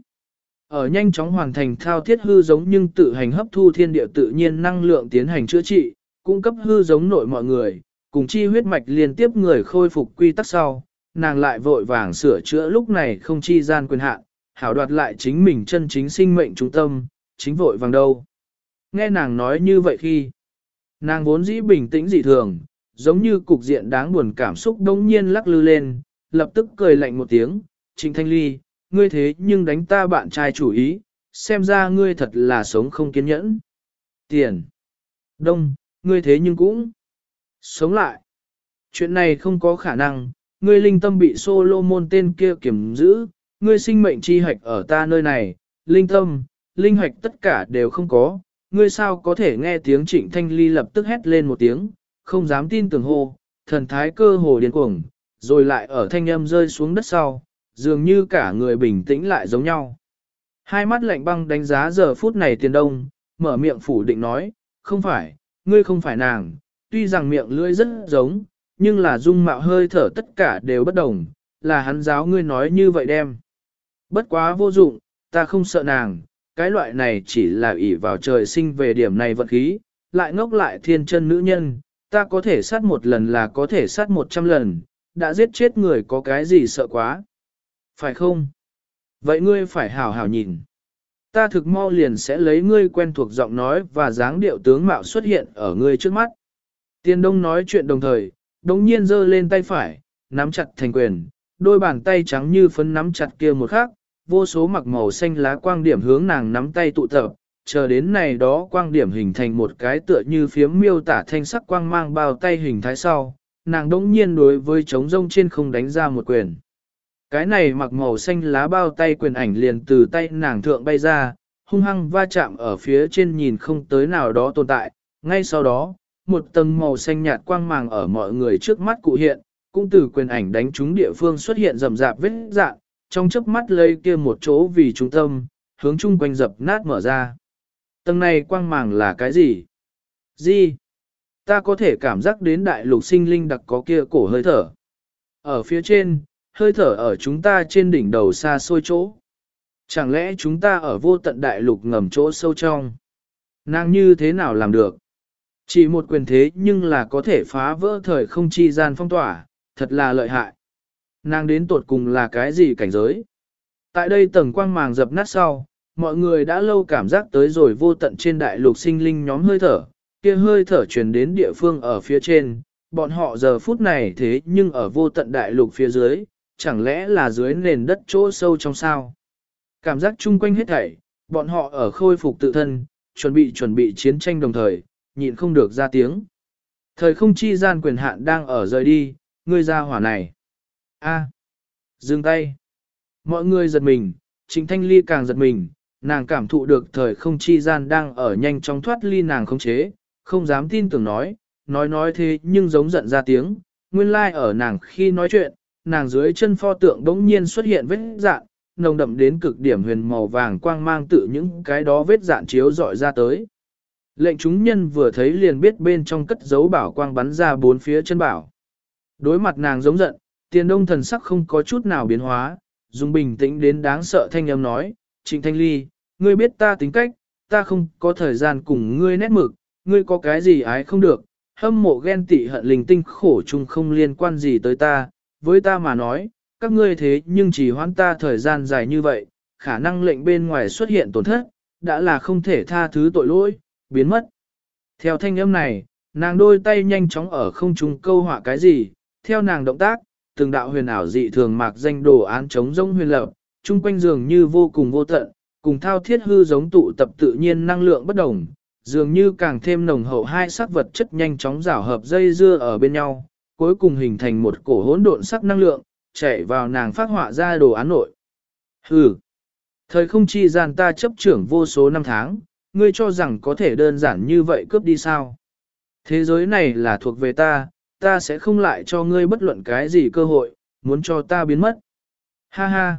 Ở nhanh chóng hoàn thành thao thiết hư giống nhưng tự hành hấp thu thiên địa tự nhiên năng lượng tiến hành chữa trị, cung cấp hư giống nội mọi người, cùng chi huyết mạch liên tiếp người khôi phục quy tắc sau, nàng lại vội vàng sửa chữa lúc này không chi gian quyền hạn, hảo đoạt lại chính mình chân chính sinh mệnh trung tâm, chính vội vàng đâu. Nghe nàng nói như vậy khi, nàng vốn dĩ bình tĩnh dị thường, giống như cục diện đáng buồn cảm xúc đống nhiên lắc lư lên, lập tức cười lạnh một tiếng, Trịnh Thanh Ly, ngươi thế nhưng đánh ta bạn trai chủ ý, xem ra ngươi thật là sống không kiên nhẫn. Tiền. Đông, ngươi thế nhưng cũng sống lại. Chuyện này không có khả năng, ngươi linh tâm bị Solomon tên kia kiểm giữ, ngươi sinh mệnh chi hạch ở ta nơi này, linh tâm, linh hạch tất cả đều không có, ngươi sao có thể nghe tiếng Trịnh Thanh Ly lập tức hét lên một tiếng, không dám tin tưởng hô, thần thái cơ hồ điên cuồng, rồi lại ở thanh âm rơi xuống đất sau, dường như cả người bình tĩnh lại giống nhau. Hai mắt lạnh băng đánh giá giờ phút này Tiền Đông, mở miệng phủ định nói, không phải, ngươi không phải nàng, tuy rằng miệng lưỡi rất giống, nhưng là dung mạo hơi thở tất cả đều bất đồng, là hắn giáo ngươi nói như vậy đem. Bất quá vô dụng, ta không sợ nàng, cái loại này chỉ là ỷ vào trời sinh về điểm này vận khí, lại ngốc lại thiên chân nữ nhân, ta có thể sát một lần là có thể sát 100 lần, đã giết chết người có cái gì sợ quá. Phải không? Vậy ngươi phải hảo hảo nhìn. Ta thực mau liền sẽ lấy ngươi quen thuộc giọng nói và dáng điệu tướng mạo xuất hiện ở ngươi trước mắt. Tiền Đông nói chuyện đồng thời, đống nhiên giơ lên tay phải, nắm chặt thành quyền, đôi bàn tay trắng như phấn nắm chặt kia một khắc, vô số mặc màu xanh lá quang điểm hướng nàng nắm tay tụ tập, chờ đến này đó quang điểm hình thành một cái tựa như phiếm miêu tả thanh sắc quang mang bao tay hình thái sau, nàng đống nhiên đối với trống rông trên không đánh ra một quyền. Cái này mặc màu xanh lá bao tay quyền ảnh liền từ tay nàng thượng bay ra, hung hăng va chạm ở phía trên nhìn không tới nào đó tồn tại. Ngay sau đó, một tầng màu xanh nhạt quang màng ở mọi người trước mắt cụ hiện, cũng từ quyền ảnh đánh trúng địa phương xuất hiện rầm rạp vết dạn, trong chớp mắt lấy kia một chỗ vì trung tâm, hướng chung quanh dập nát mở ra. Tầng này quang màng là cái gì? Gì? Ta có thể cảm giác đến đại lục sinh linh đặc có kia cổ hơi thở. Ở phía trên, hơi thở ở chúng ta trên đỉnh đầu xa xôi chỗ. Chẳng lẽ chúng ta ở vô tận đại lục ngầm chỗ sâu trong? Nàng như thế nào làm được? Chỉ một quyền thế nhưng là có thể phá vỡ thời không chi gian phong tỏa, thật là lợi hại. Nàng đến tột cùng là cái gì cảnh giới? Tại đây tầng quang màng dập nát sau, mọi người đã lâu cảm giác tới rồi vô tận trên đại lục sinh linh nhóm hơi thở, kia hơi thở truyền đến địa phương ở phía trên, bọn họ giờ phút này thế nhưng ở vô tận đại lục phía dưới, chẳng lẽ là dưới nền đất chỗ sâu trong sao? Cảm giác chung quanh hết thảy, bọn họ ở khôi phục tự thân, chuẩn bị chiến tranh đồng thời, nhịn không được ra tiếng. Thời không chi gian quyền hạn đang ở rời đi, ngươi ra hỏa này. Dừng tay. Mọi người giật mình, Trịnh Thanh Ly càng giật mình, nàng cảm thụ được thời không chi gian đang ở nhanh chóng thoát ly nàng khống chế, không dám tin tưởng nói thế nhưng giống giận ra tiếng, nguyên lai ở nàng khi nói chuyện, nàng dưới chân pho tượng đống nhiên xuất hiện vết dạn, nồng đậm đến cực điểm huyền màu vàng quang mang tự những cái đó vết dạn chiếu dọi ra tới. Lệnh chúng nhân vừa thấy liền biết bên trong cất giấu bảo quang bắn ra bốn phía chân bảo. Đối mặt nàng giống giận, Tiền Đông thần sắc không có chút nào biến hóa, dùng bình tĩnh đến đáng sợ thanh âm nói, Trịnh Thanh Ly, ngươi biết ta tính cách, ta không có thời gian cùng ngươi nét mực, ngươi có cái gì ái không được, hâm mộ ghen tị hận linh tinh khổ chung không liên quan gì tới ta, với ta mà nói, các ngươi thế nhưng chỉ hoãn ta thời gian dài như vậy, khả năng lệnh bên ngoài xuất hiện tổn thất, đã là không thể tha thứ tội lỗi, biến mất. Theo thanh âm này, nàng đôi tay nhanh chóng ở không trung câu họa cái gì, theo nàng động tác, từng đạo huyền ảo dị thường mạc danh đồ án chống rông huyền lập, chung quanh dường như vô cùng vô tận, cùng thao thiết hư giống tụ tập tự nhiên năng lượng bất đồng, dường như càng thêm nồng hậu hai sắc vật chất nhanh chóng rảo hợp dây dưa ở bên nhau, cuối cùng hình thành một cổ hỗn độn sắc năng lượng, chạy vào nàng phát họa ra đồ án nội. Hừ, thời không chi gian ta chấp trưởng vô số năm tháng, ngươi cho rằng có thể đơn giản như vậy cướp đi sao? Thế giới này là thuộc về ta, ta sẽ không lại cho ngươi bất luận cái gì cơ hội, muốn cho ta biến mất. Ha ha,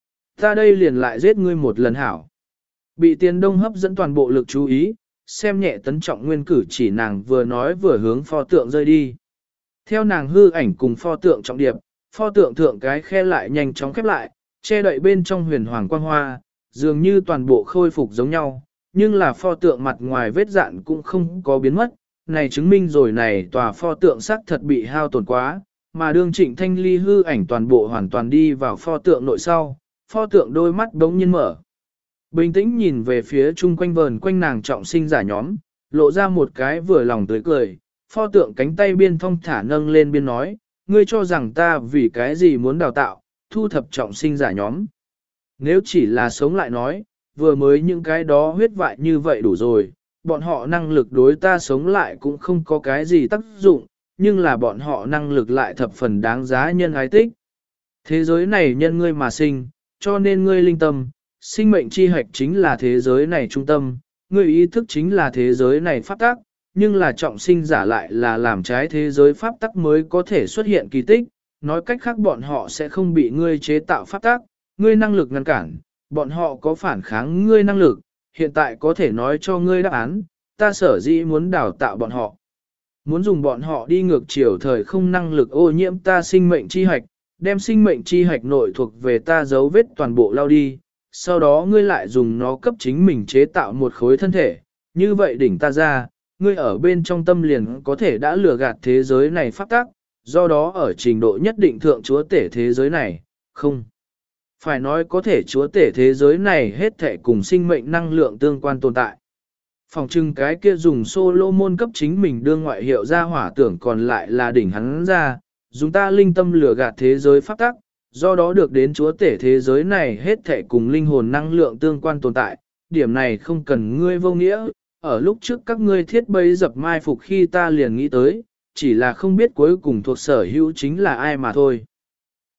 ta đây liền lại giết ngươi một lần hảo. Bị Tiền Đông hấp dẫn toàn bộ lực chú ý, xem nhẹ tấn trọng nguyên cử chỉ nàng vừa nói vừa hướng pho tượng rơi đi. Theo nàng hư ảnh cùng pho tượng trọng điệp, pho tượng thượng cái khe lại nhanh chóng khép lại, che đậy bên trong huyền hoàng quang hoa, dường như toàn bộ khôi phục giống nhau, nhưng là pho tượng mặt ngoài vết dạn cũng không có biến mất, này chứng minh rồi này tòa pho tượng sắc thật bị hao tổn quá, mà đương Trịnh Thanh Ly hư ảnh toàn bộ hoàn toàn đi vào pho tượng nội sau, pho tượng đôi mắt đống nhiên mở. Bình tĩnh nhìn về phía chung quanh vờn quanh nàng trọng sinh giả nhóm, lộ ra một cái vừa lòng tươi cười, pho tượng cánh tay biên thong thả nâng lên biên nói, ngươi cho rằng ta vì cái gì muốn đào tạo, thu thập trọng sinh giả nhóm. Nếu chỉ là sống lại nói, vừa mới những cái đó huyết vại như vậy đủ rồi, bọn họ năng lực đối ta sống lại cũng không có cái gì tác dụng, nhưng là bọn họ năng lực lại thập phần đáng giá nhân ái tích. Thế giới này nhân ngươi mà sinh, cho nên ngươi linh tâm, sinh mệnh chi hạch chính là thế giới này trung tâm, ngươi ý thức chính là thế giới này pháp tắc, nhưng là trọng sinh giả lại là làm trái thế giới pháp tắc mới có thể xuất hiện kỳ tích, nói cách khác bọn họ sẽ không bị ngươi chế tạo pháp tắc, ngươi năng lực ngăn cản, bọn họ có phản kháng ngươi năng lực, hiện tại có thể nói cho ngươi đáp án, ta sở dĩ muốn đào tạo bọn họ. Muốn dùng bọn họ đi ngược chiều thời không năng lực ô nhiễm ta sinh mệnh chi hạch, đem sinh mệnh chi hạch nội thuộc về ta dấu vết toàn bộ lao đi, sau đó ngươi lại dùng nó cấp chính mình chế tạo một khối thân thể, như vậy đỉnh ta ra, ngươi ở bên trong tâm liền có thể đã lừa gạt thế giới này pháp tắc, do đó ở trình độ nhất định thượng chúa tể thế giới này, không. Phải nói có thể chúa tể thế giới này hết thể cùng sinh mệnh năng lượng tương quan tồn tại. Phòng trưng cái kia dùng Solomon cấp chính mình đương ngoại hiệu ra hỏa tưởng còn lại là đỉnh hắn ra, dùng ta linh tâm lừa gạt thế giới pháp tắc, do đó được đến chúa tể thế giới này hết thể cùng linh hồn năng lượng tương quan tồn tại. Điểm này không cần ngươi vô nghĩa, ở lúc trước các ngươi thiết bấy dập mai phục khi ta liền nghĩ tới, chỉ là không biết cuối cùng thuộc sở hữu chính là ai mà thôi.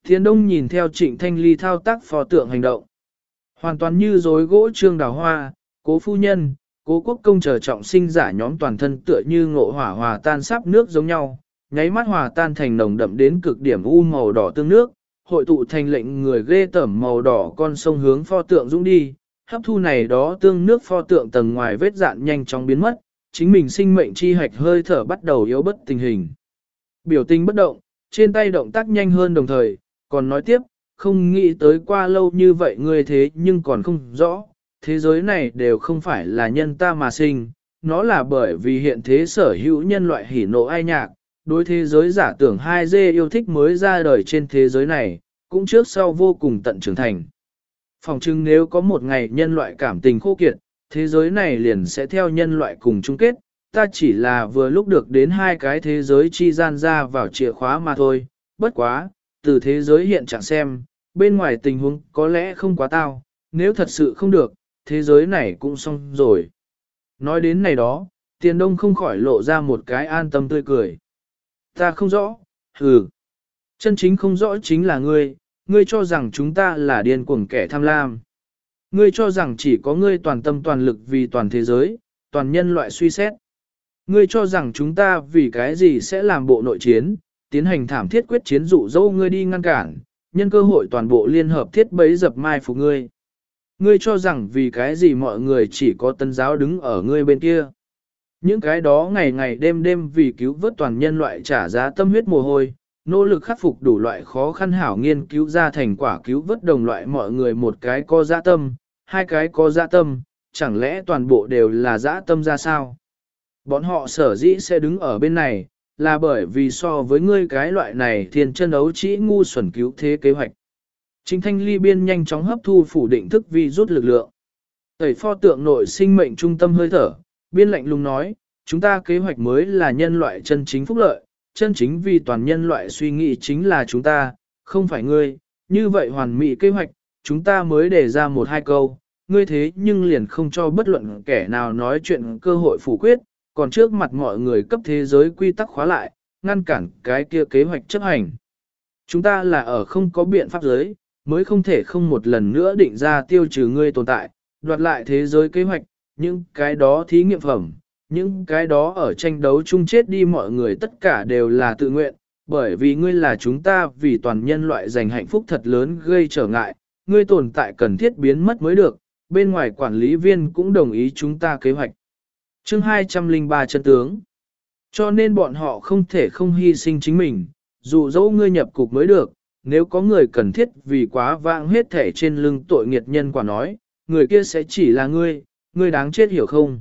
Thiên Đông nhìn theo Trịnh Thanh Ly thao tác pho tượng hành động. Hoàn toàn như rối gỗ trương đào hoa, Cố phu nhân, Cố quốc công chờ trọng sinh giả nhóm toàn thân tựa như ngộ hỏa hòa tan sắp nước giống nhau, nháy mắt hòa tan thành nồng đậm đến cực điểm u màu đỏ tương nước, hội tụ thành lệnh người ghê tởm màu đỏ con sông hướng pho tượng dũng đi, hấp thu này đó tương nước pho tượng tầng ngoài vết dạn nhanh chóng biến mất, chính mình sinh mệnh chi hạch hơi thở bắt đầu yếu bất tình hình. Biểu tình bất động, trên tay động tác nhanh hơn đồng thời, còn nói tiếp, không nghĩ tới qua lâu như vậy ngươi thế nhưng còn không rõ, thế giới này đều không phải là nhân ta mà sinh, nó là bởi vì hiện thế sở hữu nhân loại hỉ nộ ai nhạc, đối thế giới giả tưởng 2D yêu thích mới ra đời trên thế giới này, cũng trước sau vô cùng tận trưởng thành. Phòng chừng nếu có một ngày nhân loại cảm tình khô kiệt, thế giới này liền sẽ theo nhân loại cùng chung kết, ta chỉ là vừa lúc được đến hai cái thế giới chi gian ra vào chìa khóa mà thôi, bất quá, từ thế giới hiện trạng xem, bên ngoài tình huống có lẽ không quá tao, nếu thật sự không được, thế giới này cũng xong rồi. Nói đến này đó, Tiền Đông không khỏi lộ ra một cái an tâm tươi cười. Ta không rõ, chân chính không rõ chính là ngươi cho rằng chúng ta là điên cuồng kẻ tham lam. Ngươi cho rằng chỉ có ngươi toàn tâm toàn lực vì toàn thế giới, toàn nhân loại suy xét. Ngươi cho rằng chúng ta vì cái gì sẽ làm bộ nội chiến, tiến hành thảm thiết quyết chiến dụ dỗ ngươi đi ngăn cản, nhân cơ hội toàn bộ liên hợp thiết bấy dập mai phục ngươi. Ngươi cho rằng vì cái gì mọi người chỉ có tân giáo đứng ở ngươi bên kia. Những cái đó ngày ngày đêm đêm vì cứu vớt toàn nhân loại trả giá tâm huyết mồ hôi, nỗ lực khắc phục đủ loại khó khăn hảo nghiên cứu ra thành quả cứu vớt đồng loại mọi người, một cái có dã tâm, hai cái có dã tâm, chẳng lẽ toàn bộ đều là dã tâm ra sao? Bọn họ sở dĩ sẽ đứng ở bên này, là bởi vì so với ngươi cái loại này thiên chân ấu trĩ ngu xuẩn cứu thế kế hoạch. Chính Thanh Ly biên nhanh chóng hấp thu phủ định thức vi rút lực lượng. Tẩy pho tượng nội sinh mệnh trung tâm hơi thở, biên lạnh lùng nói, chúng ta kế hoạch mới là nhân loại chân chính phúc lợi, chân chính vì toàn nhân loại suy nghĩ chính là chúng ta, không phải ngươi, như vậy hoàn mỹ kế hoạch, chúng ta mới đề ra một hai câu, ngươi thế nhưng liền không cho bất luận kẻ nào nói chuyện cơ hội phủ quyết, còn trước mặt mọi người cấp thế giới quy tắc khóa lại, ngăn cản cái kia kế hoạch chấp hành. Chúng ta là ở không có biện pháp giới, mới không thể không một lần nữa định ra tiêu trừ ngươi tồn tại, đoạt lại thế giới kế hoạch, những cái đó thí nghiệm phẩm, những cái đó ở tranh đấu chung chết đi mọi người tất cả đều là tự nguyện, bởi vì ngươi là chúng ta vì toàn nhân loại giành hạnh phúc thật lớn gây trở ngại, ngươi tồn tại cần thiết biến mất mới được, bên ngoài quản lý viên cũng đồng ý chúng ta kế hoạch. Chương 203 chân tướng. Cho nên bọn họ không thể không hy sinh chính mình, dù dẫu ngươi nhập cục mới được, nếu có người cần thiết vì quá vãng hết thể trên lưng tội nghiệt nhân quả nói, người kia sẽ chỉ là ngươi đáng chết hiểu không?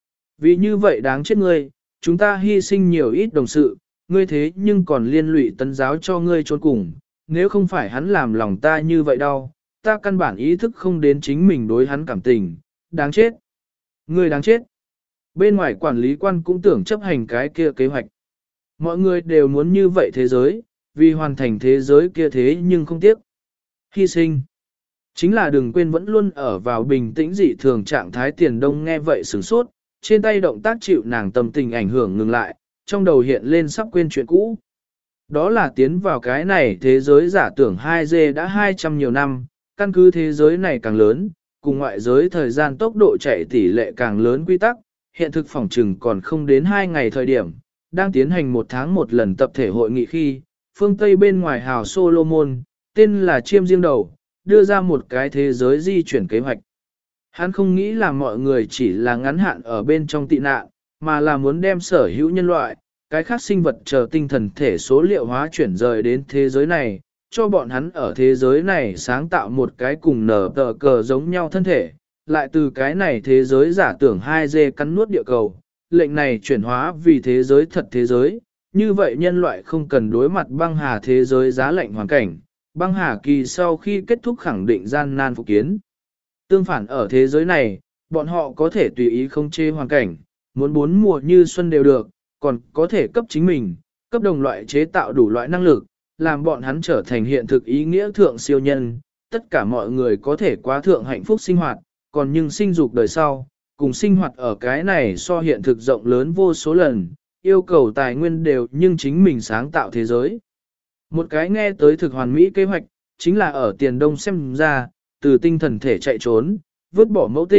Vì như vậy đáng chết ngươi, chúng ta hy sinh nhiều ít đồng sự, ngươi thế nhưng còn liên lụy tấn giáo cho ngươi trốn cùng, nếu không phải hắn làm lòng ta như vậy đâu, ta căn bản ý thức không đến chính mình đối hắn cảm tình, đáng chết. Ngươi đáng chết. Bên ngoài quản lý quan cũng tưởng chấp hành cái kia kế hoạch. Mọi người đều muốn như vậy thế giới, vì hoàn thành thế giới kia thế nhưng không tiếc. Hy sinh. Chính là đừng quên vẫn luôn ở vào bình tĩnh dị thường trạng thái. Tiền Đông nghe vậy sửng sốt, trên tay động tác chịu nàng tâm tình ảnh hưởng ngừng lại, trong đầu hiện lên sắp quên chuyện cũ. Đó là tiến vào cái này thế giới giả tưởng 2D đã 200 nhiều năm, căn cứ thế giới này càng lớn, cùng ngoại giới thời gian tốc độ chạy tỷ lệ càng lớn quy tắc, hiện thực phỏng trừng còn không đến 2 ngày thời điểm, đang tiến hành 1 tháng một lần tập thể hội nghị khi, phương Tây bên ngoài hào Solomon, tên là Chiêm Riêng Đầu, đưa ra một cái thế giới di chuyển kế hoạch. Hắn không nghĩ là mọi người chỉ là ngắn hạn ở bên trong tị nạn, mà là muốn đem sở hữu nhân loại, cái khác sinh vật chờ tinh thần thể số liệu hóa chuyển rời đến thế giới này, cho bọn hắn ở thế giới này sáng tạo một cái cùng nở tờ cờ giống nhau thân thể, lại từ cái này thế giới giả tưởng 2D cắn nuốt địa cầu, lệnh này chuyển hóa vì thế giới thật thế giới, như vậy nhân loại không cần đối mặt băng hà thế giới giá lạnh hoàn cảnh, băng hà kỳ sau khi kết thúc khẳng định gian nan phục kiến. Tương phản ở thế giới này, bọn họ có thể tùy ý không chê hoàn cảnh, muốn 4 mùa như xuân đều được, còn có thể cấp chính mình, cấp đồng loại chế tạo đủ loại năng lực, làm bọn hắn trở thành hiện thực ý nghĩa thượng siêu nhân, tất cả mọi người có thể quá thượng hạnh phúc sinh hoạt, còn nhưng sinh dục đời sau, cùng sinh hoạt ở cái này so hiện thực rộng lớn vô số lần, yêu cầu tài nguyên đều nhưng chính mình sáng tạo thế giới. Một cái nghe tới thực hoàn mỹ kế hoạch, chính là ở tiền đông xem ra, từ tinh thần thể chạy trốn, vứt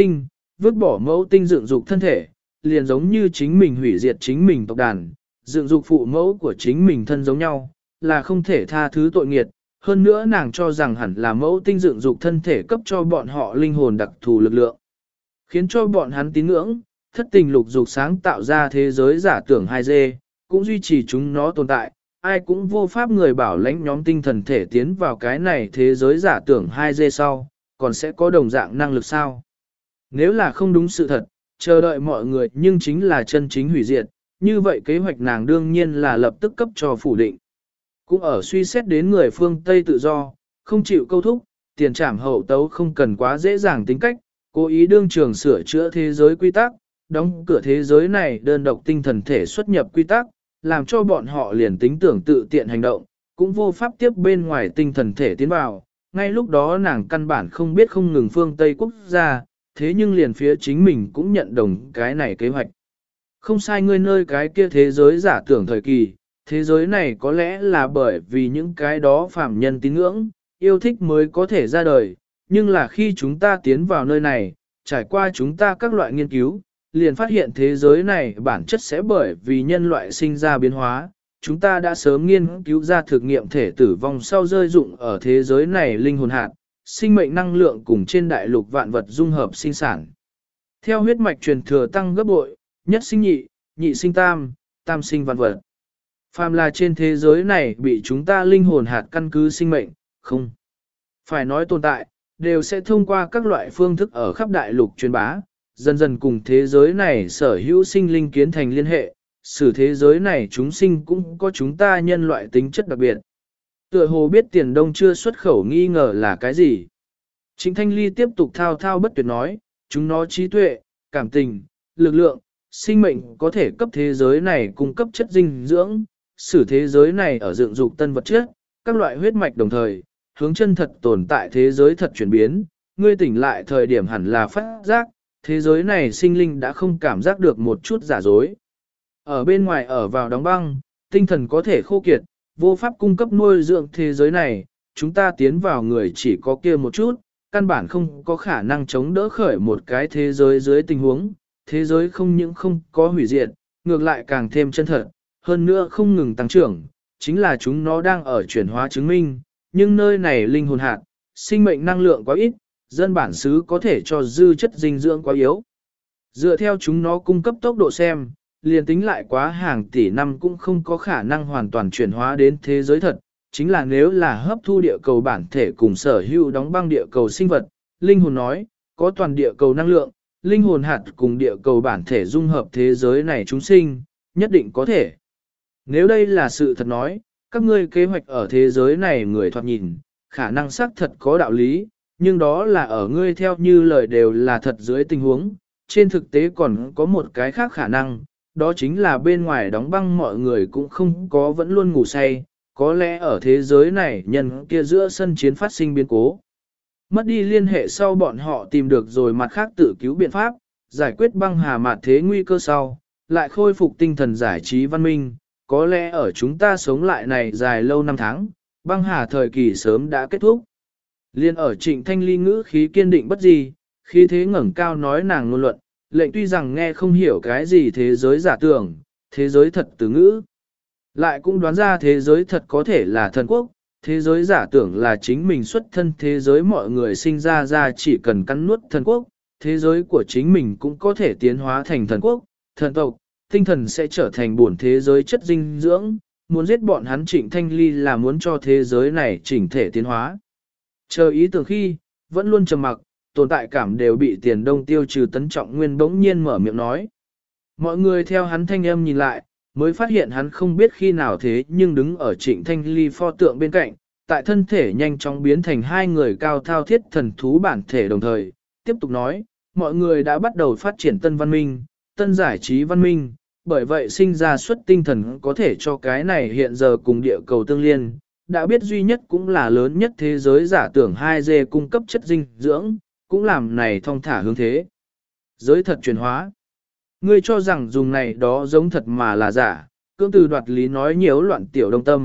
bỏ mẫu tinh dựng dục thân thể, liền giống như chính mình hủy diệt chính mình tộc đàn, dựng dục phụ mẫu của chính mình thân giống nhau, là không thể tha thứ tội nghiệt. Hơn nữa nàng cho rằng hẳn là mẫu tinh dựng dục thân thể cấp cho bọn họ linh hồn đặc thù lực lượng, khiến cho bọn hắn tín ngưỡng, thất tình lục dục sáng tạo ra thế giới giả tưởng 2D, cũng duy trì chúng nó tồn tại. Ai cũng vô pháp người bảo lãnh nhóm tinh thần thể tiến vào cái này thế giới giả tưởng 2D sau, còn sẽ có đồng dạng năng lực sao? Nếu là không đúng sự thật, chờ đợi mọi người nhưng chính là chân chính hủy diệt, như vậy kế hoạch nàng đương nhiên là lập tức cấp cho phủ định. Cũng ở suy xét đến người phương Tây tự do, không chịu câu thúc, tiền trảm hậu tấu không cần quá dễ dàng tính cách, cố ý đương trường sửa chữa thế giới quy tắc, đóng cửa thế giới này đơn độc tinh thần thể xuất nhập quy tắc, làm cho bọn họ liền tính tưởng tự tiện hành động, cũng vô pháp tiếp bên ngoài tinh thần thể tiến vào. Ngay lúc đó nàng căn bản không biết không ngừng phương Tây quốc gia, thế nhưng liền phía chính mình cũng nhận đồng cái này kế hoạch. Không sai, ngươi nơi cái kia thế giới giả tưởng thời kỳ, thế giới này có lẽ là bởi vì những cái đó phạm nhân tín ngưỡng, yêu thích mới có thể ra đời, nhưng là khi chúng ta tiến vào nơi này, trải qua chúng ta các loại nghiên cứu, liền phát hiện thế giới này bản chất sẽ bởi vì nhân loại sinh ra biến hóa. Chúng ta đã sớm nghiên cứu ra thực nghiệm thể tử vong sau rơi dụng ở thế giới này linh hồn hạt, sinh mệnh năng lượng cùng trên đại lục vạn vật dung hợp sinh sản. Theo huyết mạch truyền thừa tăng gấp bội, nhất sinh nhị, nhị sinh tam, tam sinh vạn vật. Phàm là trên thế giới này bị chúng ta linh hồn hạt căn cứ sinh mệnh, không phải nói tồn tại, đều sẽ thông qua các loại phương thức ở khắp đại lục truyền bá, dần dần cùng thế giới này sở hữu sinh linh kiến thành liên hệ, sử thế giới này chúng sinh cũng có chúng ta nhân loại tính chất đặc biệt. Tựa hồ biết tiền đông chưa xuất khẩu nghi ngờ là cái gì. Trịnh Thanh Ly tiếp tục thao thao bất tuyệt nói, chúng nó trí tuệ, cảm tình, lực lượng, sinh mệnh có thể cấp thế giới này cung cấp chất dinh dưỡng, sử thế giới này ở dựng dục tân vật chất, các loại huyết mạch đồng thời, hướng chân thật tồn tại thế giới thật chuyển biến, ngươi tỉnh lại thời điểm hẳn là phát giác, thế giới này sinh linh đã không cảm giác được một chút giả dối. Ở bên ngoài ở vào đóng băng, tinh thần có thể khô kiệt, vô pháp cung cấp nuôi dưỡng thế giới này, chúng ta tiến vào người chỉ có kia một chút, căn bản không có khả năng chống đỡ khởi một cái thế giới dưới tình huống, thế giới không những không có hủy diệt, ngược lại càng thêm chân thật, hơn nữa không ngừng tăng trưởng, chính là chúng nó đang ở chuyển hóa chứng minh, nhưng nơi này linh hồn hạt, sinh mệnh năng lượng quá ít, dân bản xứ có thể cho dư chất dinh dưỡng quá yếu. Dựa theo chúng nó cung cấp tốc độ xem, liền tính lại quá hàng tỷ năm cũng không có khả năng hoàn toàn chuyển hóa đến thế giới thật, chính là nếu là hấp thu địa cầu bản thể cùng sở hữu đóng băng địa cầu sinh vật, linh hồn nói, có toàn địa cầu năng lượng, linh hồn hạt cùng địa cầu bản thể dung hợp thế giới này chúng sinh, nhất định có thể. Nếu đây là sự thật nói, các ngươi kế hoạch ở thế giới này người thoạt nhìn, khả năng xác thật có đạo lý, nhưng đó là ở ngươi theo như lời đều là thật dưới tình huống, trên thực tế còn có một cái khác khả năng, đó chính là bên ngoài đóng băng mọi người cũng không có vẫn luôn ngủ say, có lẽ ở thế giới này nhân kia giữa sân chiến phát sinh biến cố. Mất đi liên hệ sau bọn họ tìm được rồi mặt khác tự cứu biện pháp, giải quyết băng hà mạt thế nguy cơ sau, lại khôi phục tinh thần giải trí văn minh, có lẽ ở chúng ta sống lại này dài lâu năm tháng, băng hà thời kỳ sớm đã kết thúc. Liên ở Trịnh Thanh Ly ngữ khí kiên định bất di, khí thế ngẩng cao nói nàng ngôn luận, lệnh tuy rằng nghe không hiểu cái gì thế giới giả tưởng, thế giới thật từ ngữ. Lại cũng đoán ra thế giới thật có thể là thần quốc, thế giới giả tưởng là chính mình xuất thân thế giới mọi người sinh ra chỉ cần cắn nuốt thần quốc, thế giới của chính mình cũng có thể tiến hóa thành thần quốc, thần tộc, tinh thần sẽ trở thành bổn thế giới chất dinh dưỡng, muốn giết bọn hắn Trịnh Thanh Ly là muốn cho thế giới này chỉnh thể tiến hóa. Chờ ý tưởng khi, vẫn luôn trầm mặc, tồn tại cảm đều bị Tiền Đông tiêu trừ. Tấn Trọng Nguyên bỗng nhiên mở miệng nói. Mọi người theo hắn thanh âm nhìn lại, mới phát hiện hắn không biết khi nào thế nhưng đứng ở Trịnh Thanh Ly pho tượng bên cạnh, tại thân thể nhanh chóng biến thành hai người cao thao thiết thần thú bản thể đồng thời, tiếp tục nói, mọi người đã bắt đầu phát triển tân văn minh, tân giải trí văn minh, bởi vậy sinh ra xuất tinh thần có thể cho cái này hiện giờ cùng địa cầu tương liên, đã biết duy nhất cũng là lớn nhất thế giới giả tưởng 2D cung cấp chất dinh dưỡng, cũng làm này thong thả hướng thế. Giới thật chuyển hóa. Ngươi cho rằng dùng này đó giống thật mà là giả, cưỡng từ đoạt lý nói nhiễu loạn tiểu đông tâm,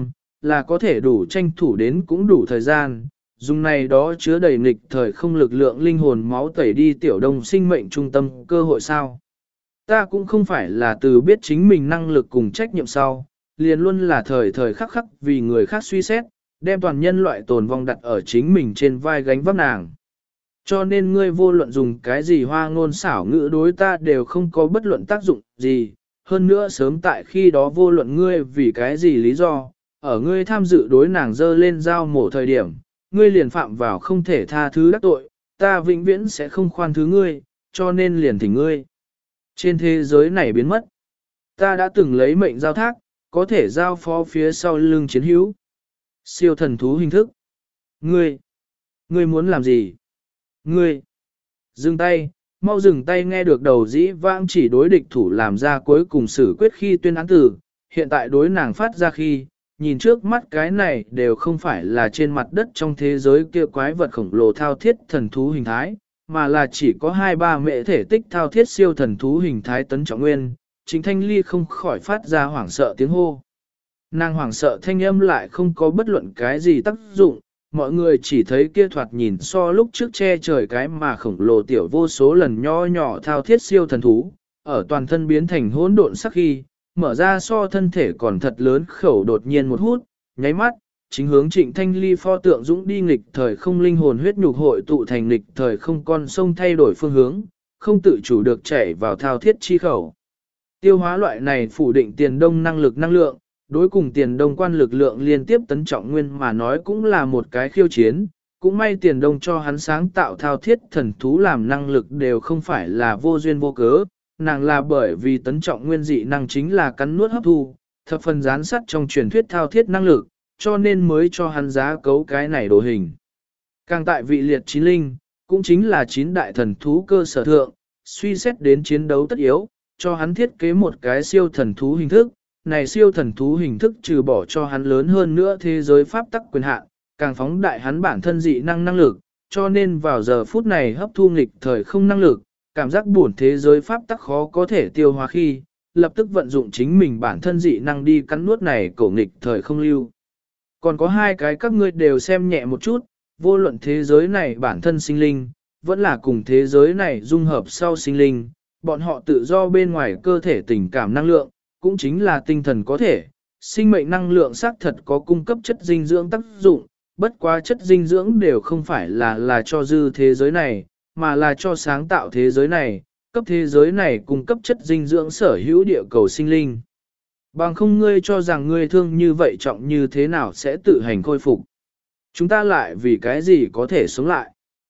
là có thể đủ tranh thủ đến cũng đủ thời gian, dùng này đó chứa đầy nghịch thời không lực lượng linh hồn máu tẩy đi tiểu đông sinh mệnh trung tâm cơ hội sao. Ta cũng không phải là từ biết chính mình năng lực cùng trách nhiệm sau, liền luôn là thời thời khắc khắc vì người khác suy xét, đem toàn nhân loại tồn vong đặt ở chính mình trên vai gánh vác nàng. Cho nên ngươi vô luận dùng cái gì hoa ngôn xảo ngữ đối ta đều không có bất luận tác dụng gì, hơn nữa sớm tại khi đó vô luận ngươi vì cái gì lý do, ở ngươi tham dự đối nàng dơ lên dao mổ thời điểm, ngươi liền phạm vào không thể tha thứ đắc tội, ta vĩnh viễn sẽ không khoan thứ ngươi, cho nên liền thỉnh ngươi. Trên thế giới này biến mất, ta đã từng lấy mệnh giao thác, có thể giao phó phía sau lưng chiến hữu. Siêu thần thú hình thức. Ngươi muốn làm gì? Ngươi, dừng tay, mau dừng tay. Nghe được đầu dĩ vãng chỉ đối địch thủ làm ra cuối cùng xử quyết khi tuyên án tử, hiện tại đối nàng phát ra khi, nhìn trước mắt cái này đều không phải là trên mặt đất trong thế giới kia quái vật khổng lồ thao thiết thần thú hình thái, mà là chỉ có 2-3 mệ thể tích thao thiết siêu thần thú hình thái tấn trọng nguyên. Chính Thanh Ly không khỏi phát ra hoảng sợ tiếng hô. Nàng hoảng sợ thanh âm lại không có bất luận cái gì tác dụng, mọi người chỉ thấy kia thoạt nhìn so lúc trước che trời cái mà khổng lồ tiểu vô số lần nho nhỏ thao thiết siêu thần thú, ở toàn thân biến thành hỗn độn sắc khi, mở ra so thân thể còn thật lớn khẩu đột nhiên một hút, nháy mắt, chính hướng Trịnh Thanh Ly pho tượng dũng đi nghịch thời không linh hồn huyết nhục hội tụ thành nghịch thời không con sông thay đổi phương hướng, không tự chủ được chảy vào thao thiết chi khẩu. Tiêu hóa loại này phủ định tiền đông năng lượng, đối cùng tiền đông quan lực lượng liên tiếp tấn trọng nguyên mà nói cũng là một cái khiêu chiến, cũng may tiền đông cho hắn sáng tạo thao thiết thần thú làm năng lực đều không phải là vô duyên vô cớ, nàng là bởi vì tấn trọng nguyên dị năng chính là cắn nuốt hấp thu, thập phần gián sắt trong truyền thuyết thao thiết năng lực, cho nên mới cho hắn giá cấu cái này đồ hình. Càng tại vị liệt chín linh, cũng chính là 9 đại thần thú cơ sở thượng, suy xét đến chiến đấu tất yếu, cho hắn thiết kế một cái siêu thần thú hình thức. Này siêu thần thú hình thức trừ bỏ cho hắn lớn hơn nữa thế giới pháp tắc quyền hạn, càng phóng đại hắn bản thân dị năng lực, cho nên vào giờ phút này hấp thu nghịch thời không năng lực, cảm giác buồn thế giới pháp tắc khó có thể tiêu hóa khi, lập tức vận dụng chính mình bản thân dị năng đi cắn nuốt này cổ nghịch thời không lưu. Còn có hai cái các ngươi đều xem nhẹ một chút, vô luận thế giới này bản thân sinh linh, vẫn là cùng thế giới này dung hợp sau sinh linh, bọn họ tự do bên ngoài cơ thể tình cảm năng lượng, cũng chính là tinh thần có thể, sinh mệnh năng lượng xác thật có cung cấp chất dinh dưỡng tác dụng, bất quá chất dinh dưỡng đều không phải là cho dư thế giới này, mà là cho sáng tạo thế giới này, cấp thế giới này cung cấp chất dinh dưỡng sở hữu địa cầu sinh linh. Bằng không ngươi cho rằng ngươi thương như vậy trọng như thế nào sẽ tự hành khôi phục. Chúng ta lại vì cái gì có thể sống lại?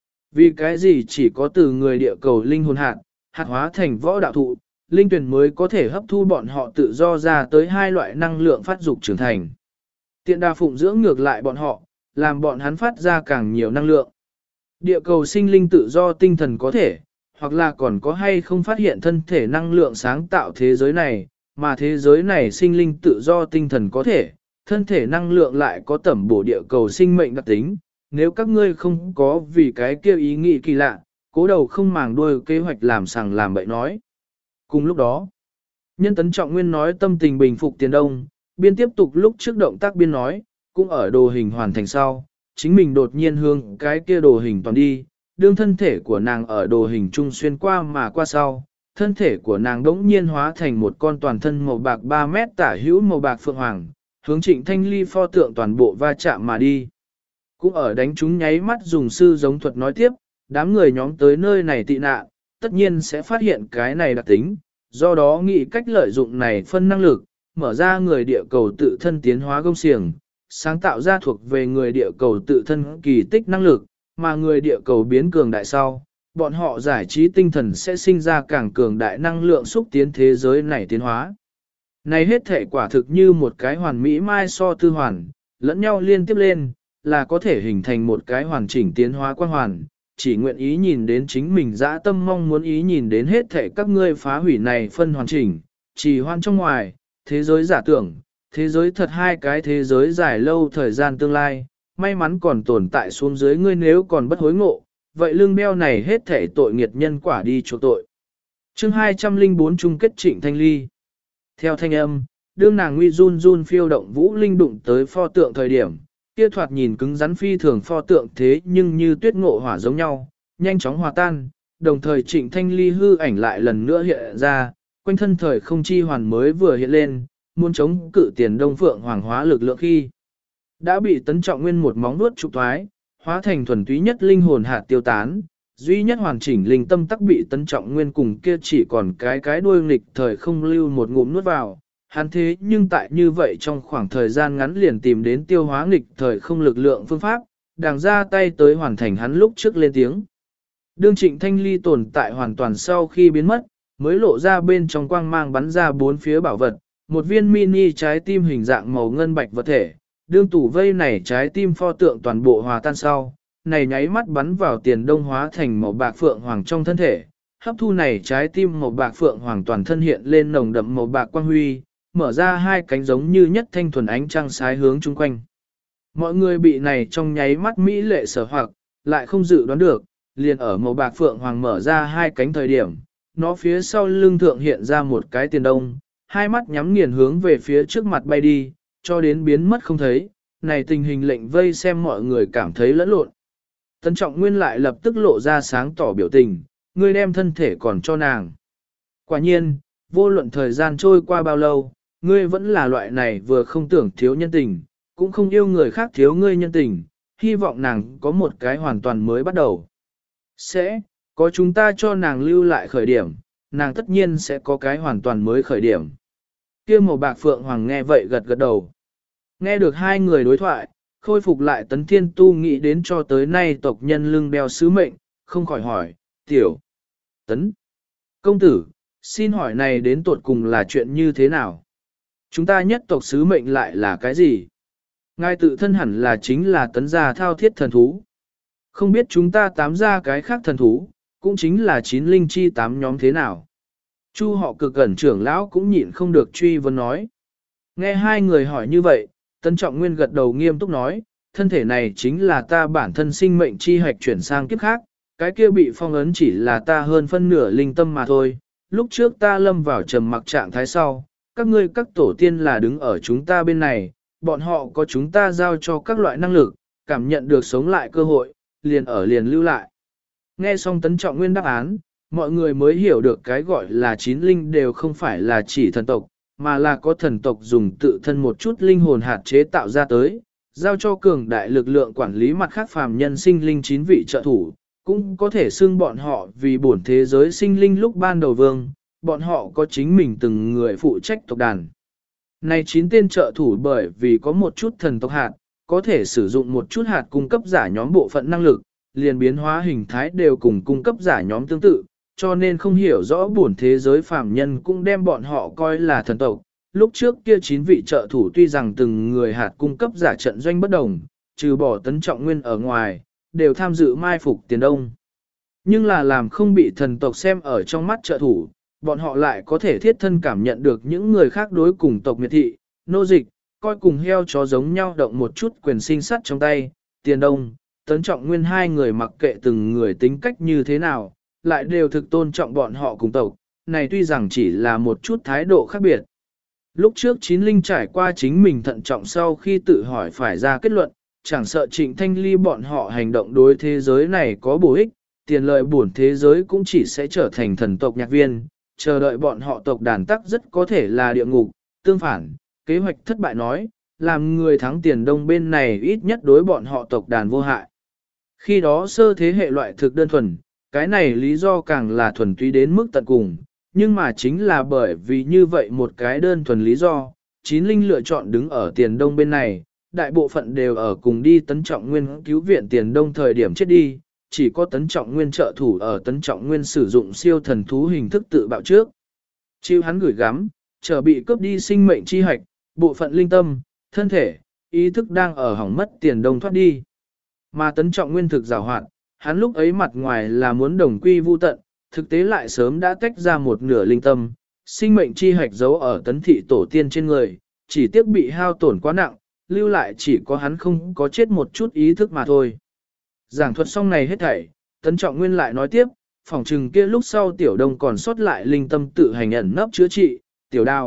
Vì cái gì chỉ có từ người địa cầu linh hồn hạt hóa thành võ đạo thụ, linh tuyển mới có thể hấp thu bọn họ tự do ra tới hai loại năng lượng phát dục trưởng thành. Tiện đà phụng dưỡng ngược lại bọn họ, làm bọn hắn phát ra càng nhiều năng lượng. Địa cầu sinh linh tự do tinh thần có thể, hoặc là còn có hay không phát hiện thân thể năng lượng sáng tạo thế giới này, mà thế giới này sinh linh tự do tinh thần có thể, thân thể năng lượng lại có tẩm bổ địa cầu sinh mệnh đặc tính. Nếu các ngươi không có vì cái kêu ý nghĩ kỳ lạ, cố đầu không màng đuôi kế hoạch làm sằng làm bậy nói. Cùng lúc đó, nhân tấn trọng nguyên nói tâm tình bình phục tiền đông, biên tiếp tục lúc trước động tác biên nói, cũng ở đồ hình hoàn thành sau, chính mình đột nhiên hướng cái kia đồ hình toàn đi, đương thân thể của nàng ở đồ hình trung xuyên qua mà qua sau, thân thể của nàng đống nhiên hóa thành một con toàn thân màu bạc 3 mét tả hữu màu bạc phượng hoàng, hướng Trịnh Thanh Ly pho tượng toàn bộ va chạm mà đi. Cũng ở đánh chúng nháy mắt dùng sư giống thuật nói tiếp, đám người nhóm tới nơi này tị nạn, tất nhiên sẽ phát hiện cái này đặc tính, do đó nghĩ cách lợi dụng này phân năng lực, mở ra người địa cầu tự thân tiến hóa công xiềng, sáng tạo ra thuộc về người địa cầu tự thân kỳ tích năng lực, mà người địa cầu biến cường đại sau, bọn họ giải trí tinh thần sẽ sinh ra càng cường đại năng lượng xúc tiến thế giới này tiến hóa. Này hết thể quả thực như một cái hoàn mỹ mai so tư hoàn, lẫn nhau liên tiếp lên, là có thể hình thành một cái hoàn chỉnh tiến hóa quan hoàn, chỉ nguyện ý nhìn đến chính mình dã tâm mong muốn ý nhìn đến hết thể các ngươi phá hủy này phân hoàn chỉnh, chỉ hoan trong ngoài, thế giới giả tưởng, thế giới thật hai cái thế giới dài lâu thời gian tương lai, may mắn còn tồn tại xuống dưới ngươi nếu còn bất hối ngộ, vậy lương đeo này hết thể tội nghiệt nhân quả đi chuộc tội. Chương 204 chung kết Trịnh Thanh Ly. Theo thanh âm, đương nàng nguy run run phiêu động vũ linh đụng tới pho tượng thời điểm, kia thoạt nhìn cứng rắn phi thường pho tượng thế nhưng như tuyết ngộ hỏa giống nhau, nhanh chóng hòa tan, đồng thời Trịnh Thanh Ly hư ảnh lại lần nữa hiện ra, quanh thân thời không chi hoàn mới vừa hiện lên, muốn chống cự tiền Đông Phượng Hoàng hóa lực lượng khi đã bị Tấn Trọng Nguyên một móng vuốt trục thoái, hóa thành thuần túy nhất linh hồn hạt tiêu tán, duy nhất hoàn chỉnh linh tâm tắc bị Tấn Trọng Nguyên cùng kia chỉ còn cái đuôi nghịch thời không lưu một ngụm nuốt vào. Hắn thế nhưng tại như vậy trong khoảng thời gian ngắn liền tìm đến tiêu hóa nghịch thời không lực lượng phương pháp, đàng ra tay tới hoàn thành hắn lúc trước lên tiếng. Đương Trịnh Thanh Ly tồn tại hoàn toàn sau khi biến mất, mới lộ ra bên trong quang mang bắn ra bốn phía bảo vật, một viên mini trái tim hình dạng màu ngân bạch vật thể, đương tủ vây này trái tim pho tượng toàn bộ hòa tan sau, này nháy mắt bắn vào tiền đông hóa thành màu bạc phượng hoàng trong thân thể, hấp thu này trái tim màu bạc phượng hoàng toàn thân hiện lên nồng đậm màu bạc quang huy, mở ra hai cánh giống như nhất thanh thuần ánh trăng sái hướng chung quanh. Mọi người bị này trong nháy mắt mỹ lệ sở hoặc, lại không dự đoán được, liền ở màu bạc phượng hoàng mở ra hai cánh thời điểm, nó phía sau lưng thượng hiện ra một cái tiền đông, hai mắt nhắm nghiền hướng về phía trước mặt bay đi, cho đến biến mất không thấy, này tình hình lệnh vây xem mọi người cảm thấy lẫn lộn. Tấn Trọng Nguyên lại lập tức lộ ra sáng tỏ biểu tình, ngươi đem thân thể còn cho nàng. Quả nhiên, vô luận thời gian trôi qua bao lâu, ngươi vẫn là loại này vừa không tưởng thiếu nhân tình, cũng không yêu người khác thiếu ngươi nhân tình, hy vọng nàng có một cái hoàn toàn mới bắt đầu. Sẽ, có chúng ta cho nàng lưu lại khởi điểm, nàng tất nhiên sẽ có cái hoàn toàn mới khởi điểm. Kia màu bạc phượng hoàng nghe vậy gật gật đầu. Nghe được hai người đối thoại, khôi phục lại Tấn Thiên Tu nghĩ đến cho tới nay tộc nhân lưng đeo sứ mệnh, không khỏi hỏi, tiểu, Tấn, công tử, xin hỏi này đến tuột cùng là chuyện như thế nào? Chúng ta nhất tộc sứ mệnh lại là cái gì? Ngài tự thân hẳn là chính là Tấn gia thao thiết thần thú. Không biết chúng ta tám ra cái khác thần thú, cũng chính là chín linh chi tám nhóm thế nào? Chu họ cực cẩn trưởng lão cũng nhịn không được truy vấn nói. Nghe hai người hỏi như vậy, Tấn Trọng Nguyên gật đầu nghiêm túc nói, thân thể này chính là ta bản thân sinh mệnh chi hạch chuyển sang kiếp khác, cái kia bị phong ấn chỉ là ta hơn phân nửa linh tâm mà thôi. Lúc trước ta lâm vào trầm mặc trạng thái sau, các ngươi các tổ tiên là đứng ở chúng ta bên này, bọn họ có chúng ta giao cho các loại năng lực, cảm nhận được sống lại cơ hội, liền lưu lại. Nghe xong Tấn Trọng Nguyên đáp án, mọi người mới hiểu được cái gọi là chín linh đều không phải là chỉ thần tộc, mà là có thần tộc dùng tự thân một chút linh hồn hạt chế tạo ra tới, giao cho cường đại lực lượng quản lý mặt khác phàm nhân sinh linh chín vị trợ thủ, cũng có thể xưng bọn họ vì bổn thế giới sinh linh lúc ban đầu vương, bọn họ có chính mình từng người phụ trách tộc đàn. Này 9 tên trợ thủ bởi vì có một chút thần tộc hạt, có thể sử dụng một chút hạt cung cấp giả nhóm bộ phận năng lực, liền biến hóa hình thái đều cùng cung cấp giả nhóm tương tự, cho nên không hiểu rõ bổn thế giới phàm nhân cũng đem bọn họ coi là thần tộc. Lúc trước kia 9 vị trợ thủ tuy rằng từng người hạt cung cấp giả trận doanh bất đồng, trừ bỏ Tấn Trọng Nguyên ở ngoài, đều tham dự mai phục tiền đông. Nhưng là làm không bị thần tộc xem ở trong mắt trợ thủ, bọn họ lại có thể thiết thân cảm nhận được những người khác đối cùng tộc miệt thị, nô dịch, coi cùng heo chó giống nhau động một chút quyền sinh sắt trong tay, tiền đông, Tấn Trọng Nguyên hai người mặc kệ từng người tính cách như thế nào, lại đều thực tôn trọng bọn họ cùng tộc, này tuy rằng chỉ là một chút thái độ khác biệt. Lúc trước chín linh trải qua chính mình thận trọng sau khi tự hỏi phải ra kết luận, chẳng sợ Trịnh Thanh Ly bọn họ hành động đối thế giới này có bổ ích, tiền lợi bổn thế giới cũng chỉ sẽ trở thành thần tộc nhạc viên, chờ đợi bọn họ tộc đàn tắc rất có thể là địa ngục, tương phản, kế hoạch thất bại nói, làm người thắng tiền đông bên này ít nhất đối bọn họ tộc đàn vô hại. Khi đó sơ thế hệ loại thực đơn thuần, cái này lý do càng là thuần túy đến mức tận cùng, nhưng mà chính là bởi vì như vậy một cái đơn thuần lý do, chín linh lựa chọn đứng ở tiền đông bên này, đại bộ phận đều ở cùng đi Tấn Trọng Nguyên cứu viện tiền đông thời điểm chết đi, chỉ có Tấn Trọng Nguyên trợ thủ ở Tấn Trọng Nguyên sử dụng siêu thần thú hình thức tự bạo trước. Chịu hắn gửi gắm, chờ bị cướp đi sinh mệnh chi hạch, bộ phận linh tâm, thân thể, ý thức đang ở hỏng mất tiền đông thoát đi. Mà Tấn Trọng Nguyên thực giàu hoạt, hắn lúc ấy mặt ngoài là muốn đồng quy vu tận, thực tế lại sớm đã tách ra một nửa linh tâm, sinh mệnh chi hạch giấu ở Tấn thị tổ tiên trên người, chỉ tiếc bị hao tổn quá nặng, lưu lại chỉ có hắn không có chết một chút ý thức mà thôi. Giảng thuật xong này hết thảy, Tấn Trọng Nguyên lại nói tiếp, phỏng chừng kia lúc sau tiểu đông còn sót lại linh tâm tự hành ẩn nấp chữa trị, tiểu đào,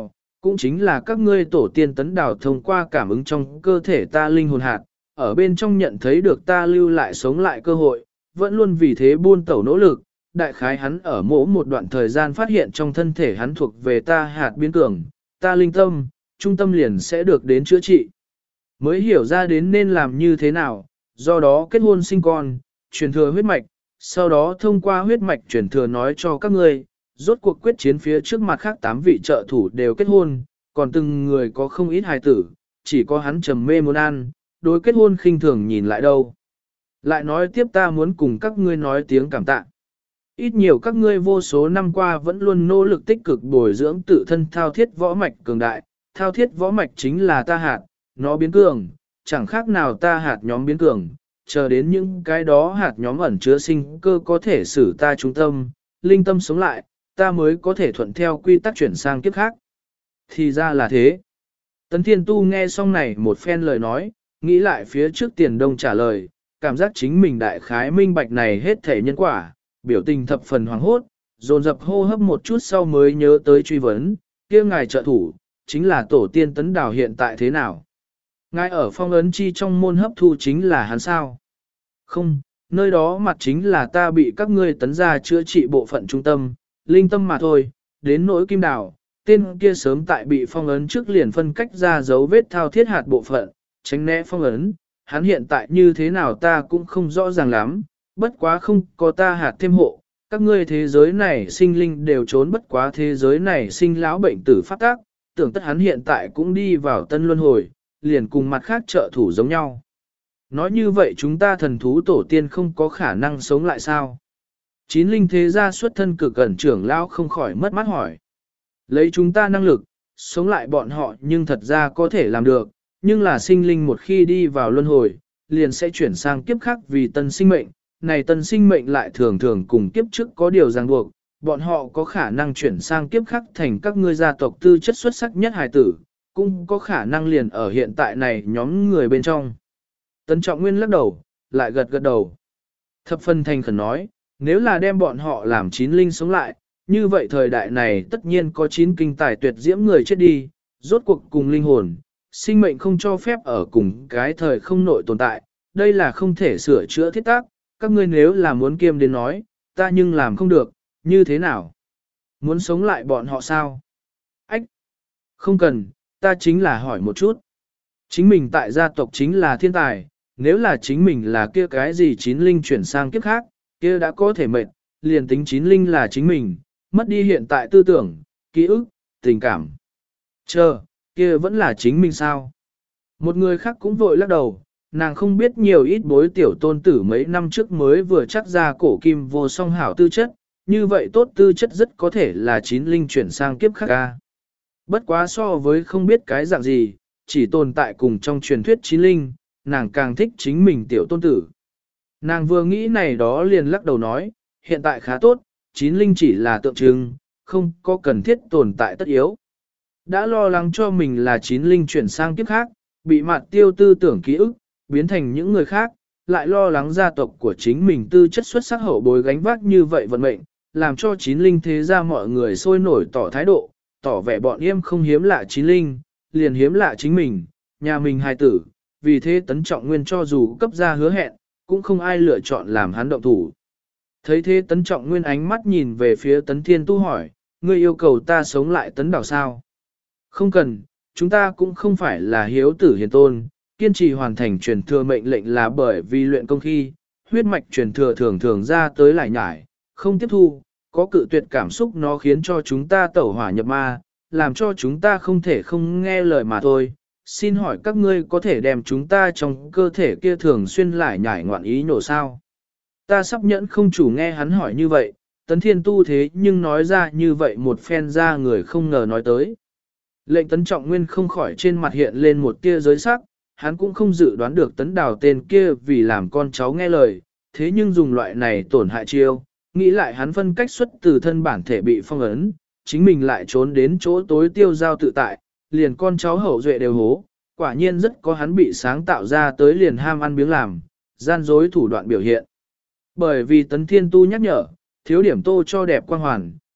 cũng chính là các ngươi tổ tiên tấn đào thông qua cảm ứng trong cơ thể ta linh hồn hạt, ở bên trong nhận thấy được ta lưu lại sống lại cơ hội, vẫn luôn vì thế buôn tẩu nỗ lực, đại khái hắn ở mỗi một đoạn thời gian phát hiện trong thân thể hắn thuộc về ta hạt biến cường, ta linh tâm, trung tâm liền sẽ được đến chữa trị. Mới hiểu ra đến nên làm như thế nào, do đó kết hôn sinh con, truyền thừa huyết mạch, sau đó thông qua huyết mạch truyền thừa nói cho các ngươi, rốt cuộc quyết chiến phía trước mặt khác 8 vị trợ thủ đều kết hôn, còn từng người có không ít hài tử, chỉ có hắn trầm mê muốn ăn, đối kết hôn khinh thường nhìn lại đâu. Lại nói tiếp ta muốn cùng các ngươi nói tiếng cảm tạ. Ít nhiều các ngươi vô số năm qua vẫn luôn nỗ lực tích cực bồi dưỡng tự thân thao thiết võ mạch cường đại, thao thiết võ mạch chính là ta hạt, nó biến cường, chẳng khác nào ta hạt nhóm biến cường, chờ đến những cái đó hạt nhóm ẩn chứa sinh cơ có thể xử ta trung tâm, linh tâm sống lại, ta mới có thể thuận theo quy tắc chuyển sang kiếp khác. Thì ra là thế. Tấn Thiên Tu nghe xong này một phen lời nói, nghĩ lại phía trước Tiền Đông trả lời, cảm giác chính mình đại khái minh bạch này hết thể nhân quả, biểu tình thập phần hoàng hốt, dồn dập hô hấp một chút sau mới nhớ tới truy vấn, kia ngài trợ thủ, chính là tổ tiên Tấn Đào hiện tại thế nào? Ngài ở phong ấn chi trong môn hấp thu chính là hắn sao? Không, nơi đó mặt chính là ta bị các ngươi tấn ra chữa trị bộ phận trung tâm, linh tâm mà thôi, đến nỗi kim đào, tên kia sớm tại bị phong ấn trước liền phân cách ra dấu vết thao thiết hạt bộ phận, tránh né phong ấn, hắn hiện tại như thế nào ta cũng không rõ ràng lắm, bất quá không có ta hạt thêm hộ, các ngươi thế giới này sinh linh đều trốn bất quá thế giới này sinh lão bệnh tử phát tác, tưởng tất hắn hiện tại cũng đi vào tân luân hồi, liền cùng mặt khác trợ thủ giống nhau. Nói như vậy chúng ta thần thú tổ tiên không có khả năng sống lại sao? Chín linh thế gia xuất thân cực ẩn trưởng lão không khỏi mất mắt hỏi. Lấy chúng ta năng lực, sống lại bọn họ nhưng thật ra có thể làm được, nhưng là sinh linh một khi đi vào luân hồi, liền sẽ chuyển sang kiếp khác vì tân sinh mệnh, này tân sinh mệnh lại thường thường cùng kiếp trước có điều ràng buộc, bọn họ có khả năng chuyển sang kiếp khác thành các ngươi gia tộc tư chất xuất sắc nhất hài tử, cũng có khả năng liền ở hiện tại này nhóm người bên trong. Tấn Trọng Nguyên lắc đầu, lại gật gật đầu. Thập phân thành khẩn nói, nếu là đem bọn họ làm chín linh sống lại, như vậy thời đại này tất nhiên có 9 kinh tài tuyệt diễm người chết đi, rốt cuộc cùng linh hồn, sinh mệnh không cho phép ở cùng cái thời không nội tồn tại, đây là không thể sửa chữa thiết tác, các ngươi nếu là muốn kiêm đến nói, ta nhưng làm không được, như thế nào? Muốn sống lại bọn họ sao? Ách! Không cần, ta chính là hỏi một chút. Chính mình tại gia tộc chính là thiên tài, nếu là chính mình là kia cái gì chín linh chuyển sang kiếp khác, kia đã có thể mệt, liền tính chín linh là chính mình, mất đi hiện tại tư tưởng, ký ức, tình cảm. Chờ, kia vẫn là chính mình sao? Một người khác cũng vội lắc đầu, nàng không biết nhiều ít bối tiểu tôn tử mấy năm trước mới vừa chắc ra cổ kim vô song hảo tư chất, như vậy tốt tư chất rất có thể là chín linh chuyển sang kiếp khác ca. Bất quá so với không biết cái dạng gì, chỉ tồn tại cùng trong truyền thuyết chín linh, nàng càng thích chính mình tiểu tôn tử. Nàng vừa nghĩ này đó liền lắc đầu nói, hiện tại khá tốt, chín linh chỉ là tượng trưng, không có cần thiết tồn tại tất yếu. Đã lo lắng cho mình là chín linh chuyển sang kiếp khác, bị mạt tiêu tư tưởng ký ức, biến thành những người khác, lại lo lắng gia tộc của chính mình tư chất xuất sắc hậu bối gánh vác như vậy vận mệnh, làm cho chín linh thế ra mọi người sôi nổi tỏ thái độ, tỏ vẻ bọn em không hiếm lạ chín linh, liền hiếm lạ chính mình, nhà mình hài tử, vì thế Tấn Trọng Nguyên cho dù cấp ra hứa hẹn, cũng không ai lựa chọn làm hắn động thủ. Thấy thế Tấn Trọng Nguyên ánh mắt nhìn về phía Tấn Thiên Tu hỏi, ngươi yêu cầu ta sống lại Tấn Đảo sao? Không cần, chúng ta cũng không phải là hiếu tử hiền tôn, kiên trì hoàn thành truyền thừa mệnh lệnh là bởi vì luyện công khi, huyết mạch truyền thừa thường thường ra tới lại nhải, không tiếp thu, có cự tuyệt cảm xúc nó khiến cho chúng ta tẩu hỏa nhập ma, làm cho chúng ta không thể không nghe lời mà thôi. Xin hỏi các ngươi có thể đem chúng ta trong cơ thể kia thường xuyên lại nhải ngoạn ý nổ sao? Ta sắp nhẫn không chủ nghe hắn hỏi như vậy, Tấn Thiên Tu thế nhưng nói ra như vậy một phen ra người không ngờ nói tới. Lệnh Tấn Trọng Nguyên không khỏi trên mặt hiện lên một tia giới sắc, hắn cũng không dự đoán được Tấn Đào tên kia vì làm con cháu nghe lời, thế nhưng dùng loại này tổn hại chiêu, nghĩ lại hắn phân cách xuất từ thân bản thể bị phong ấn, chính mình lại trốn đến chỗ tối tiêu giao tự tại, liền con cháu hậu duệ đều hố, quả nhiên rất có hắn bị sáng tạo ra tới liền ham ăn biếng làm, gian dối thủ đoạn biểu hiện. Bởi vì Tấn Thiên Tu nhắc nhở, thiếu điểm tô cho đẹp quang hoàn,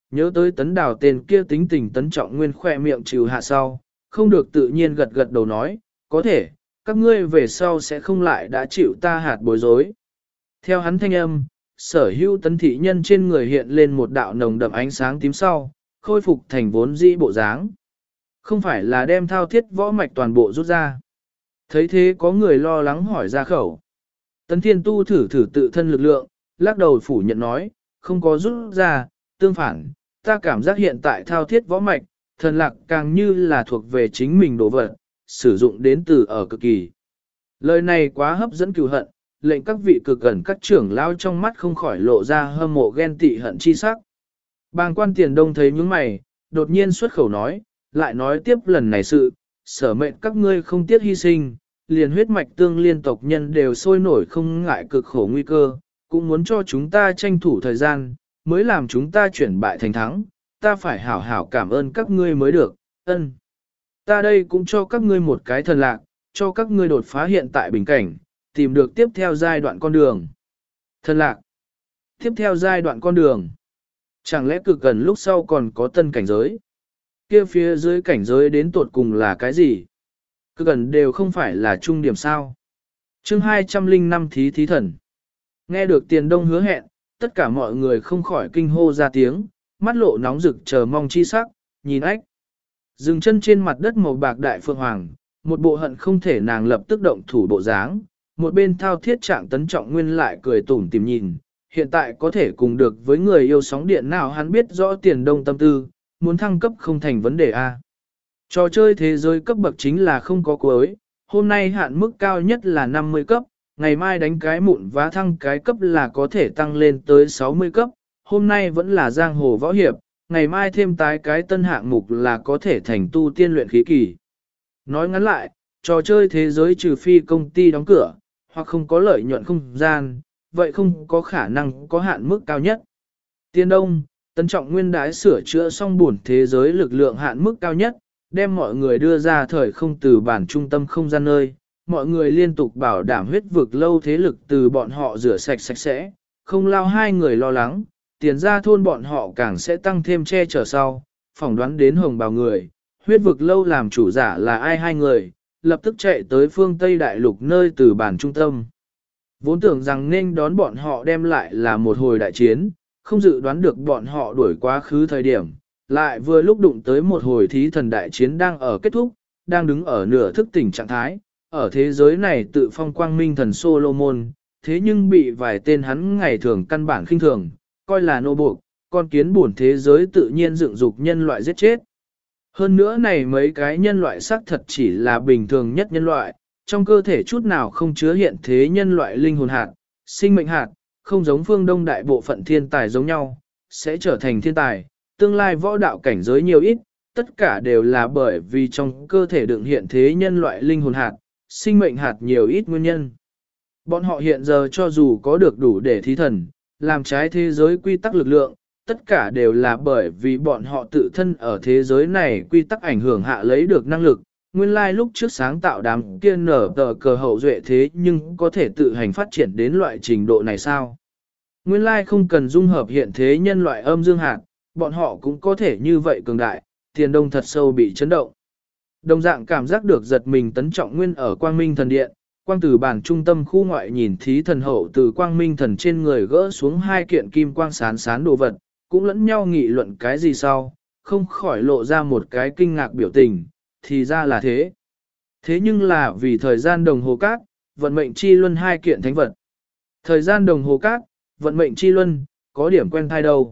nhớ tới Tấn Đào tên kia tính tình Tấn Trọng Nguyên khỏe miệng chịu hạ sau, không được tự nhiên gật gật đầu nói, có thể, các ngươi về sau sẽ không lại đã chịu ta hạt bối rối. Theo hắn thanh âm, sở hữu Tấn thị nhân trên người hiện lên một đạo nồng đậm ánh sáng tím sau, khôi phục thành vốn dĩ bộ dáng. Không phải là đem thao thiết võ mạch toàn bộ rút ra. Thấy thế có người lo lắng hỏi ra khẩu. Tấn Thiên Tu thử tự thân lực lượng, lắc đầu phủ nhận nói, không có rút ra, tương phản, ta cảm giác hiện tại thao thiết võ mạch, thần lạc càng như là thuộc về chính mình đồ vật, sử dụng đến từ ở cực kỳ. Lời này quá hấp dẫn cừu hận, lệnh các vị cực gần các trưởng lao trong mắt không khỏi lộ ra hâm mộ ghen tị hận chi sắc. Bàng quan Tiền Đông thấy những mày, đột nhiên xuất khẩu nói, lại nói tiếp lần này sự, sở mệnh các ngươi không tiếc hy sinh, liền huyết mạch tương liên tộc nhân đều sôi nổi không ngại cực khổ nguy cơ, cũng muốn cho chúng ta tranh thủ thời gian, mới làm chúng ta chuyển bại thành thắng, ta phải hảo hảo cảm ơn các ngươi mới được, ân. Ta đây cũng cho các ngươi một cái thần lạc, cho các ngươi đột phá hiện tại bình cảnh, tìm được tiếp theo giai đoạn con đường. Thần lạc. Tiếp theo giai đoạn con đường. Chẳng lẽ cực gần lúc sau còn có tân cảnh giới? Kia phía dưới cảnh giới đến tột cùng là cái gì? Cực gần đều không phải là trung điểm sao? Chương 205 thí thần. Nghe được Tiền Đông hứa hẹn, tất cả mọi người không khỏi kinh hô ra tiếng, mắt lộ nóng rực chờ mong chi sắc, nhìn ách. Dừng chân trên mặt đất màu bạc đại phượng hoàng, một bộ hận không thể nàng lập tức động thủ bộ dáng, một bên thao thiết trạng Tấn Trọng Nguyên lại cười tủm tìm nhìn, hiện tại có thể cùng được với người yêu sóng điện nào hắn biết rõ Tiền Đông tâm tư, muốn thăng cấp không thành vấn đề a. Trò chơi thế giới cấp bậc chính là không có cuối, hôm nay hạn mức cao nhất là 50 cấp, ngày mai đánh cái mụn vá thăng cái cấp là có thể tăng lên tới 60 cấp, hôm nay vẫn là giang hồ võ hiệp, ngày mai thêm tái cái tân hạng mục là có thể thành tu tiên luyện khí kỳ. Nói ngắn lại, trò chơi thế giới trừ phi công ty đóng cửa, hoặc không có lợi nhuận không gian, vậy không có khả năng có hạn mức cao nhất. Tiên Đông, Tấn Trọng Nguyên đãi sửa chữa xong buồn thế giới lực lượng hạn mức cao nhất, đem mọi người đưa ra thời không từ bản trung tâm không gian nơi, mọi người liên tục bảo đảm huyết vực lâu thế lực từ bọn họ rửa sạch sạch sẽ, không lao hai người lo lắng, tiền ra thôn bọn họ càng sẽ tăng thêm che chở sau, phỏng đoán đến hồng bào người, huyết vực lâu làm chủ giả là ai hai người, lập tức chạy tới phương Tây Đại Lục nơi từ bản trung tâm. Vốn tưởng rằng nên đón bọn họ đem lại là một hồi đại chiến, không dự đoán được bọn họ đuổi quá khứ thời điểm, lại vừa lúc đụng tới một hồi thí thần đại chiến đang ở kết thúc, đang đứng ở nửa thức tỉnh trạng thái, ở thế giới này tự phong quang minh thần Solomon, thế nhưng bị vài tên hắn ngày thường căn bản khinh thường, coi là nô buộc, con kiến buồn thế giới tự nhiên dựng dục nhân loại giết chết. Hơn nữa này mấy cái nhân loại xác thật chỉ là bình thường nhất nhân loại, trong cơ thể chút nào không chứa hiện thế nhân loại linh hồn hạt, sinh mệnh hạt, không giống phương đông đại bộ phận thiên tài giống nhau, sẽ trở thành thiên tài, tương lai võ đạo cảnh giới nhiều ít, tất cả đều là bởi vì trong cơ thể đựng hiện thế nhân loại linh hồn hạt, sinh mệnh hạt nhiều ít nguyên nhân. Bọn họ hiện giờ cho dù có được đủ để thí thần, làm trái thế giới quy tắc lực lượng, tất cả đều là bởi vì bọn họ tự thân ở thế giới này quy tắc ảnh hưởng hạ lấy được năng lực. Nguyên lai lúc trước sáng tạo đám kia nở tờ cờ hậu duệ thế nhưng có thể tự hành phát triển đến loại trình độ này sao? Nguyên lai không cần dung hợp hiện thế nhân loại âm dương hạt, bọn họ cũng có thể như vậy cường đại, Tiền Đông thật sâu bị chấn động. Đồng dạng cảm giác được giật mình Tấn Trọng Nguyên ở Quang Minh Thần Điện, quang từ bản trung tâm khu ngoại nhìn thí thần hậu từ Quang Minh Thần trên người gỡ xuống hai kiện kim quang sán đồ vật, cũng lẫn nhau nghị luận cái gì sau, không khỏi lộ ra một cái kinh ngạc biểu tình, thì ra là thế. Thế nhưng là vì thời gian đồng hồ cát, vận mệnh chi luân hai kiện thánh vật. Thời gian đồng hồ cát, vận mệnh chi luân, có điểm quen thai đâu.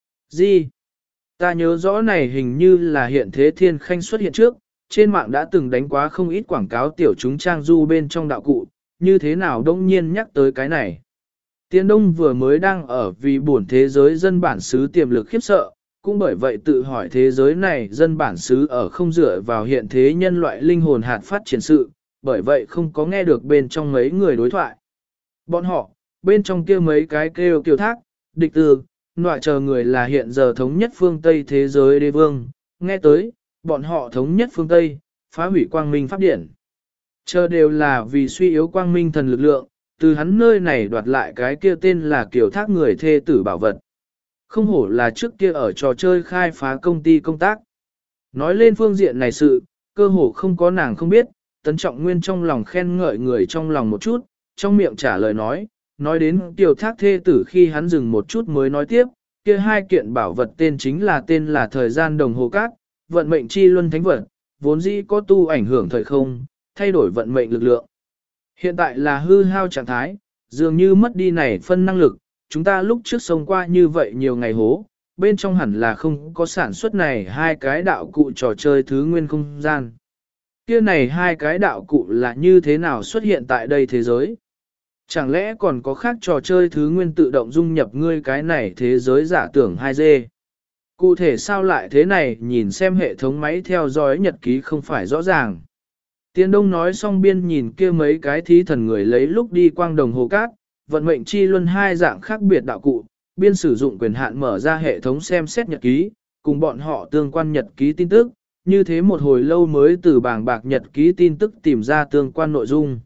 Gì? Ta nhớ rõ này hình như là hiện thế thiên khanh xuất hiện trước, trên mạng đã từng đánh quá không ít quảng cáo tiểu chúng trang du bên trong đạo cụ, như thế nào đông nhiên nhắc tới cái này. Tiền Đông vừa mới đang ở vì buồn thế giới dân bản xứ tiềm lực khiếp sợ, cũng bởi vậy tự hỏi thế giới này dân bản xứ ở không dựa vào hiện thế nhân loại linh hồn hạt phát triển sự, bởi vậy không có nghe được bên trong mấy người đối thoại. Bọn họ, bên trong kia mấy cái kêu kiều thác, địch tư, nọa chờ người là hiện giờ thống nhất phương Tây thế giới đế vương, nghe tới, bọn họ thống nhất phương Tây, phá hủy quang minh pháp điển. Chờ đều là vì suy yếu quang minh thần lực lượng, từ hắn nơi này đoạt lại cái kia tên là kiều thác người thê tử bảo vật. Không hổ là trước kia ở trò chơi khai phá công ty công tác. Nói lên phương diện này sự, cơ hồ không có nàng không biết, Tấn Trọng Nguyên trong lòng khen ngợi người trong lòng một chút, trong miệng trả lời nói đến Kiều Thác thê tử khi hắn dừng một chút mới nói tiếp, kia hai kiện bảo vật tên là thời gian đồng hồ cát, vận mệnh chi luân thánh vật, vốn dĩ có tu ảnh hưởng thời không, thay đổi vận mệnh lực lượng. Hiện tại là hư hao trạng thái, dường như mất đi này phân năng lực, chúng ta lúc trước sống qua như vậy nhiều ngày hố, bên trong hẳn là không có sản xuất này hai cái đạo cụ trò chơi thứ nguyên không gian. Kia này hai cái đạo cụ là như thế nào xuất hiện tại đây thế giới? Chẳng lẽ còn có khác trò chơi thứ nguyên tự động dung nhập ngươi cái này thế giới giả tưởng 2D? Cụ thể sao lại thế này nhìn xem hệ thống máy theo dõi nhật ký không phải rõ ràng. Tiên Đông nói xong biên nhìn kia mấy cái thí thần người lấy lúc đi quang đồng hồ cát, vận mệnh chi luân hai dạng khác biệt đạo cụ, biên sử dụng quyền hạn mở ra hệ thống xem xét nhật ký, cùng bọn họ tương quan nhật ký tin tức, như thế một hồi lâu mới từ bảng bạc nhật ký tin tức tìm ra tương quan nội dung.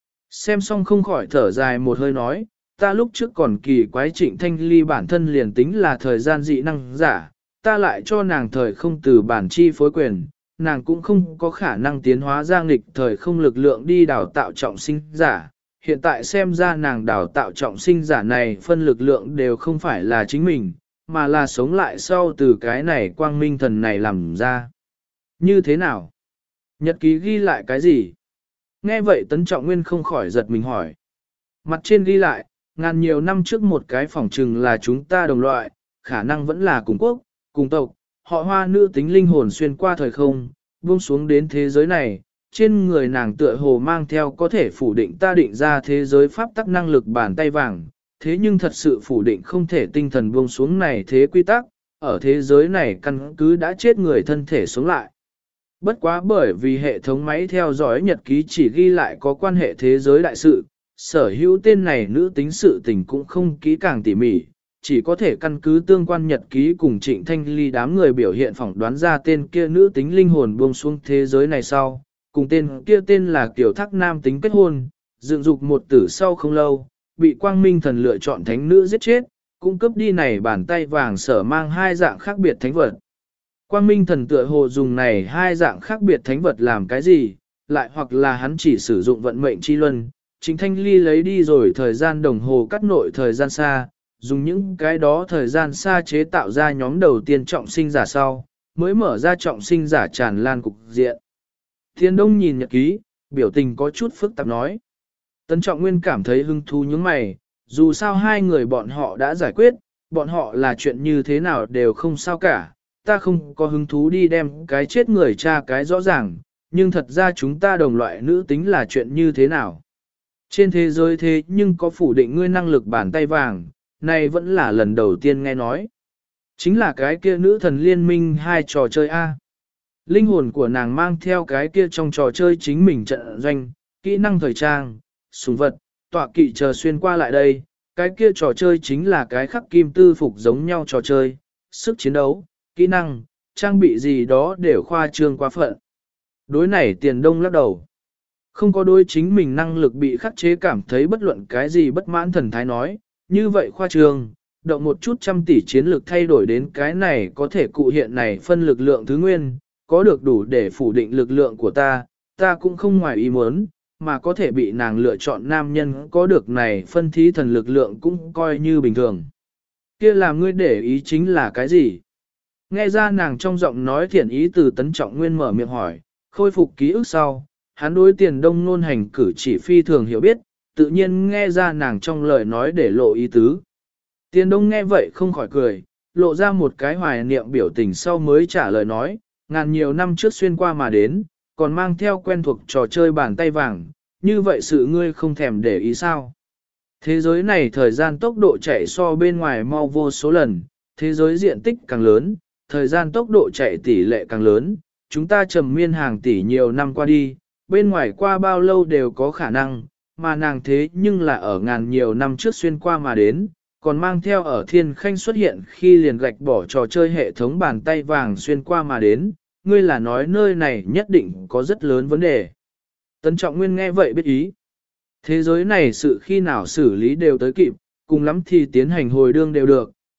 Xem xong không khỏi thở dài một hơi nói, ta lúc trước còn kỳ quái Trịnh Thanh Ly bản thân liền tính là thời gian dị năng giả, ta lại cho nàng thời không từ bản chi phối quyền, nàng cũng không có khả năng tiến hóa ra nghịch thời không lực lượng đi đào tạo trọng sinh giả. Hiện tại xem ra nàng đào tạo trọng sinh giả này phân lực lượng đều không phải là chính mình, mà là sống lại sau từ cái này quang minh thần này làm ra. Như thế nào? Nhật ký ghi lại cái gì? Nghe vậy Tấn Trọng Nguyên không khỏi giật mình hỏi. Mặt trên ghi lại, ngàn nhiều năm trước một cái phỏng trừng là chúng ta đồng loại, khả năng vẫn là cùng quốc, cùng tộc, họ Hoa nữ tính linh hồn xuyên qua thời không, buông xuống đến thế giới này, trên người nàng tựa hồ mang theo có thể phủ định ta định ra thế giới pháp tắc năng lực bàn tay vàng, thế nhưng thật sự phủ định không thể tinh thần buông xuống này thế quy tắc, ở thế giới này căn cứ đã chết người thân thể sống lại. Bất quá bởi vì hệ thống máy theo dõi nhật ký chỉ ghi lại có quan hệ thế giới đại sự, sở hữu tên này nữ tính sự tình cũng không kỹ càng tỉ mỉ, chỉ có thể căn cứ tương quan nhật ký cùng Trịnh Thanh Ly đám người biểu hiện phỏng đoán ra tên kia nữ tính linh hồn buông xuống thế giới này sau, cùng tên kia tên là Kiều Thác nam tính kết hôn, dựng dục một tử sau không lâu, bị Quang Minh thần lựa chọn thánh nữ giết chết, cung cấp đi này bàn tay vàng sở mang hai dạng khác biệt thánh vật. Quang Minh thần tựa hồ dùng này hai dạng khác biệt thánh vật làm cái gì, lại hoặc là hắn chỉ sử dụng vận mệnh chi luân, Trịnh Thanh Ly lấy đi rồi thời gian đồng hồ cắt nội thời gian xa, dùng những cái đó thời gian xa chế tạo ra nhóm đầu tiên trọng sinh giả sau, mới mở ra trọng sinh giả tràn lan cục diện. Thiên Đông nhìn nhật ký, biểu tình có chút phức tạp nói. Tấn Trọng Nguyên cảm thấy hứng thú những mày, dù sao hai người bọn họ đã giải quyết, bọn họ là chuyện như thế nào đều không sao cả, ta không có hứng thú đi đem cái chết người cha cái rõ ràng, nhưng thật ra chúng ta đồng loại nữ tính là chuyện như thế nào. Trên thế giới thế nhưng có phủ định ngươi năng lực bàn tay vàng, này vẫn là lần đầu tiên nghe nói. Chính là cái kia nữ thần liên minh hai trò chơi A. Linh hồn của nàng mang theo cái kia trong trò chơi chính mình trận doanh, kỹ năng thời trang, súng vật, tọa kỵ chờ xuyên qua lại đây, cái kia trò chơi chính là cái khắc kim tư phục giống nhau trò chơi, sức chiến đấu, kỹ năng, trang bị gì đó đều khoa trương quá phận. Đối này Tiền Đông lắc đầu. Không có đối chính mình năng lực bị khắc chế cảm thấy bất luận cái gì bất mãn thần thái nói, như vậy khoa trương, động một chút trăm tỷ chiến lược thay đổi đến cái này có thể cụ hiện này phân lực lượng thứ nguyên, có được đủ để phủ định lực lượng của ta cũng không ngoài ý muốn, mà có thể bị nàng lựa chọn nam nhân có được này phân thí thần lực lượng cũng coi như bình thường. Kia làm ngươi để ý chính là cái gì? Nghe ra nàng trong giọng nói thiện ý từ Tấn Trọng Nguyên mở miệng hỏi, khôi phục ký ức sau, hắn đối Tiền Đông nôn hành cử chỉ phi thường hiểu biết, tự nhiên nghe ra nàng trong lời nói để lộ ý tứ. Tiền Đông nghe vậy không khỏi cười, lộ ra một cái hoài niệm biểu tình sau mới trả lời nói, ngàn nhiều năm trước xuyên qua mà đến, còn mang theo quen thuộc trò chơi bàn tay vàng, như vậy sự ngươi không thèm để ý sao. Thế giới này thời gian tốc độ chạy so bên ngoài mau vô số lần, thế giới diện tích càng lớn, thời gian tốc độ chạy tỷ lệ càng lớn, chúng ta trầm miên hàng tỷ nhiều năm qua đi, bên ngoài qua bao lâu đều có khả năng, mà nàng thế nhưng là ở ngàn nhiều năm trước xuyên qua mà đến, còn mang theo ở thiên khanh xuất hiện khi liền gạch bỏ trò chơi hệ thống bàn tay vàng xuyên qua mà đến, ngươi là nói nơi này nhất định có rất lớn vấn đề. Tấn Trọng Nguyên nghe vậy biết ý. Thế giới này sự khi nào xử lý đều tới kịp, cùng lắm thì tiến hành hồi đương đều được,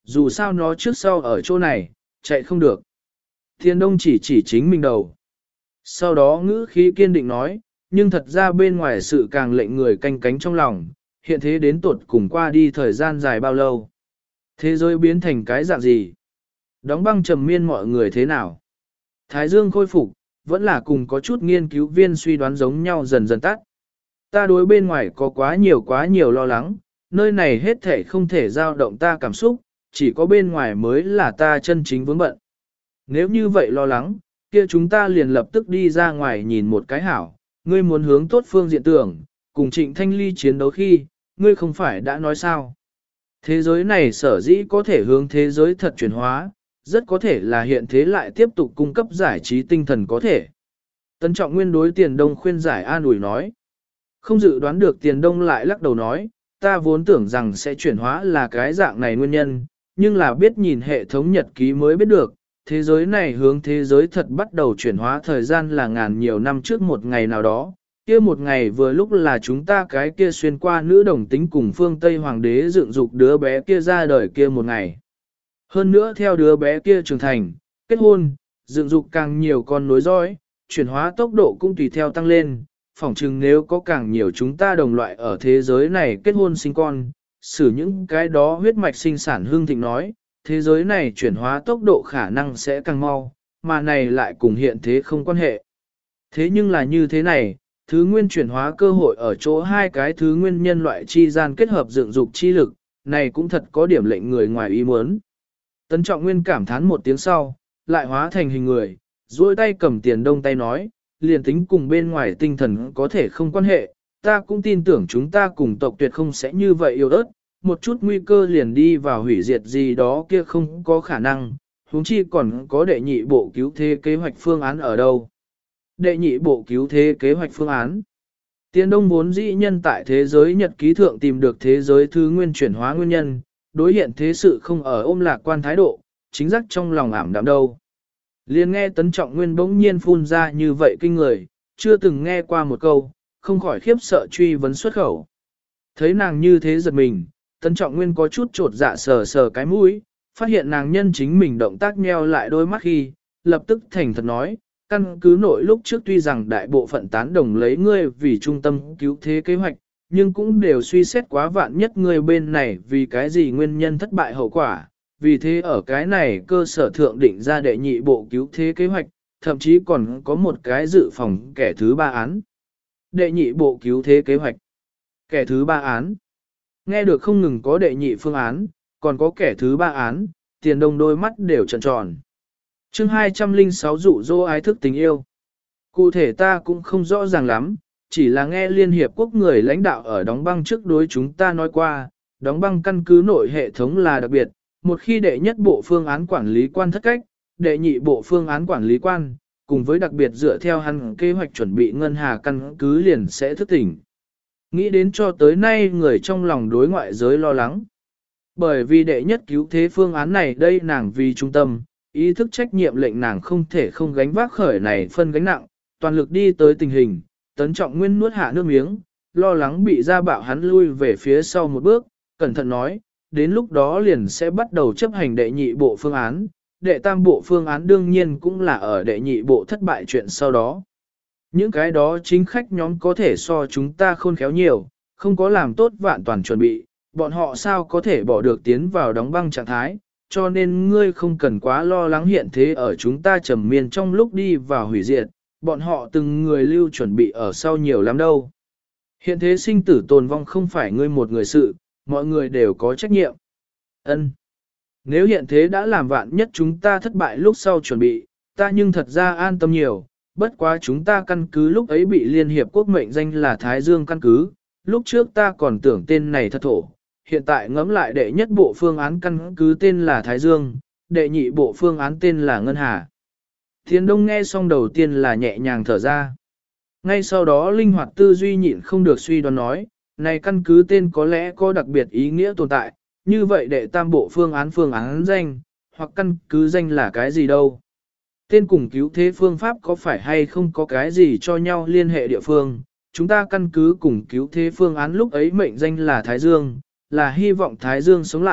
dù sao nó trước sau ở chỗ này, chạy không được. Tiền Đông chỉ chính mình đầu. Sau đó ngữ khí kiên định nói, nhưng thật ra bên ngoài sự càng lệnh người canh cánh trong lòng, hiện thế đến tột cùng qua đi thời gian dài bao lâu. Thế giới biến thành cái dạng gì? Đóng băng trầm miên mọi người thế nào? Thái dương khôi phục, vẫn là cùng có chút nghiên cứu viên suy đoán giống nhau dần dần tắt. Ta đối bên ngoài có quá nhiều lo lắng, nơi này hết thể không thể dao động ta cảm xúc, chỉ có bên ngoài mới là ta chân chính vướng bận. Nếu như vậy lo lắng, kia chúng ta liền lập tức đi ra ngoài nhìn một cái hảo, ngươi muốn hướng tốt phương diện tưởng, cùng Trịnh Thanh Ly chiến đấu khi, ngươi không phải đã nói sao. Thế giới này sở dĩ có thể hướng thế giới thật chuyển hóa, rất có thể là hiện thế lại tiếp tục cung cấp giải trí tinh thần có thể. Tân Trọng Nguyên đối Tiền Đông khuyên giải an ủi nói. Không dự đoán được Tiền Đông lại lắc đầu nói, ta vốn tưởng rằng sẽ chuyển hóa là cái dạng này nguyên nhân, nhưng là biết nhìn hệ thống nhật ký mới biết được, thế giới này hướng thế giới thật bắt đầu chuyển hóa thời gian là ngàn nhiều năm trước một ngày nào đó, kia một ngày vừa lúc là chúng ta cái kia xuyên qua nữ đồng tính cùng phương Tây Hoàng đế dựng dục đứa bé kia ra đời kia một ngày. Hơn nữa theo đứa bé kia trưởng thành, kết hôn, dựng dục càng nhiều con nối dõi, chuyển hóa tốc độ cũng tùy theo tăng lên, phỏng chừng nếu có càng nhiều chúng ta đồng loại ở thế giới này kết hôn sinh con, xử những cái đó huyết mạch sinh sản hương thịnh nói, thế giới này chuyển hóa tốc độ khả năng sẽ càng mau, mà này lại cùng hiện thế không quan hệ. Thế nhưng là như thế này, thứ nguyên chuyển hóa cơ hội ở chỗ hai cái thứ nguyên nhân loại chi gian kết hợp dựng dục chi lực, này cũng thật có điểm lệnh người ngoài ý muốn. Tấn Trọng Nguyên cảm thán một tiếng sau, lại hóa thành hình người, duỗi tay cầm Tiền Đông tay nói, liền tính cùng bên ngoài tinh thần có thể không quan hệ, ta cũng tin tưởng chúng ta cùng tộc tuyệt không sẽ như vậy yếu ớt, một chút nguy cơ liền đi vào hủy diệt gì đó kia không có khả năng, huống chi còn có đệ nhị bộ cứu thế kế hoạch phương án ở đâu. Đệ nhị bộ cứu thế kế hoạch phương án. Tiền Đông vốn dĩ nhân tại thế giới nhật ký thượng tìm được thế giới thứ nguyên chuyển hóa nguyên nhân, đối hiện thế sự không ở ôm lạc quan thái độ, chính giác trong lòng ảm đạm đâu. Liền nghe Tấn Trọng Nguyên bỗng nhiên phun ra như vậy kinh người, chưa từng nghe qua một câu, không khỏi khiếp sợ truy vấn xuất khẩu. Thấy nàng như thế giật mình, Tấn Trọng Nguyên có chút trột dạ sờ sờ cái mũi, phát hiện nàng nhân chính mình động tác nheo lại đôi mắt khi, lập tức thành thật nói, căn cứ nội lúc trước tuy rằng đại bộ phận tán đồng lấy ngươi vì trung tâm cứu thế kế hoạch, nhưng cũng đều suy xét quá vạn nhất ngươi bên này vì cái gì nguyên nhân thất bại hậu quả, vì thế ở cái này cơ sở thượng định ra đệ nhị bộ cứu thế kế hoạch, thậm chí còn có một cái dự phòng kẻ thứ ba án. Đệ nhị bộ cứu thế kế hoạch. Kẻ thứ ba án. Nghe được không ngừng có đệ nhị phương án, còn có kẻ thứ ba án, Tiền Đông đôi mắt đều tròn tròn. Chương 206 dụ dỗ ái thức tình yêu. Cụ thể ta cũng không rõ ràng lắm, chỉ là nghe Liên Hiệp Quốc người lãnh đạo ở đóng băng trước đối chúng ta nói qua, đóng băng căn cứ nội hệ thống là đặc biệt, một khi đệ nhất bộ phương án quản lý quan thất cách, đệ nhị bộ phương án quản lý quan, cùng với đặc biệt dựa theo hắn kế hoạch chuẩn bị ngân hà căn cứ liền sẽ thức tỉnh. Nghĩ đến cho tới nay người trong lòng đối ngoại giới lo lắng. Bởi vì đệ nhất cứu thế phương án này đây nàng vì trung tâm, ý thức trách nhiệm lệnh nàng không thể không gánh vác khởi này phân gánh nặng, toàn lực đi tới tình hình, Tấn Trọng Nguyên nuốt hạ nước miếng, lo lắng bị gia bạo hắn lui về phía sau một bước, cẩn thận nói, đến lúc đó liền sẽ bắt đầu chấp hành đệ nhị bộ phương án, đệ tam bộ phương án đương nhiên cũng là ở đệ nhị bộ thất bại chuyện sau đó. Những cái đó chính khách nhóm có thể so chúng ta khôn khéo nhiều, không có làm tốt vạn toàn chuẩn bị, bọn họ sao có thể bỏ được tiến vào đóng băng trạng thái, cho nên ngươi không cần quá lo lắng hiện thế ở chúng ta trầm miên trong lúc đi vào hủy diệt, bọn họ từng người lưu chuẩn bị ở sau nhiều lắm đâu. Hiện thế sinh tử tồn vong không phải ngươi một người sự, mọi người đều có trách nhiệm. Ân. Nếu hiện thế đã làm vạn nhất chúng ta thất bại lúc sau chuẩn bị, ta nhưng thật ra an tâm nhiều, bất quá chúng ta căn cứ lúc ấy bị Liên Hiệp Quốc mệnh danh là Thái Dương căn cứ, lúc trước ta còn tưởng tên này thật thổ, hiện tại ngẫm lại đệ nhất bộ phương án căn cứ tên là Thái Dương, đệ nhị bộ phương án tên là Ngân Hà. Thiên Đông nghe xong đầu tiên là nhẹ nhàng thở ra. Ngay sau đó linh hoạt tư duy nhịn không được suy đoán nói, này căn cứ tên có lẽ có đặc biệt ý nghĩa tồn tại, như vậy đệ tam bộ phương án danh, hoặc căn cứ danh là cái gì đâu. Tên cùng cứu thế phương pháp có phải hay không có cái gì cho nhau liên hệ địa phương, chúng ta căn cứ cùng cứu thế phương án lúc ấy mệnh danh là Thái Dương, là hy vọng Thái Dương sống lại,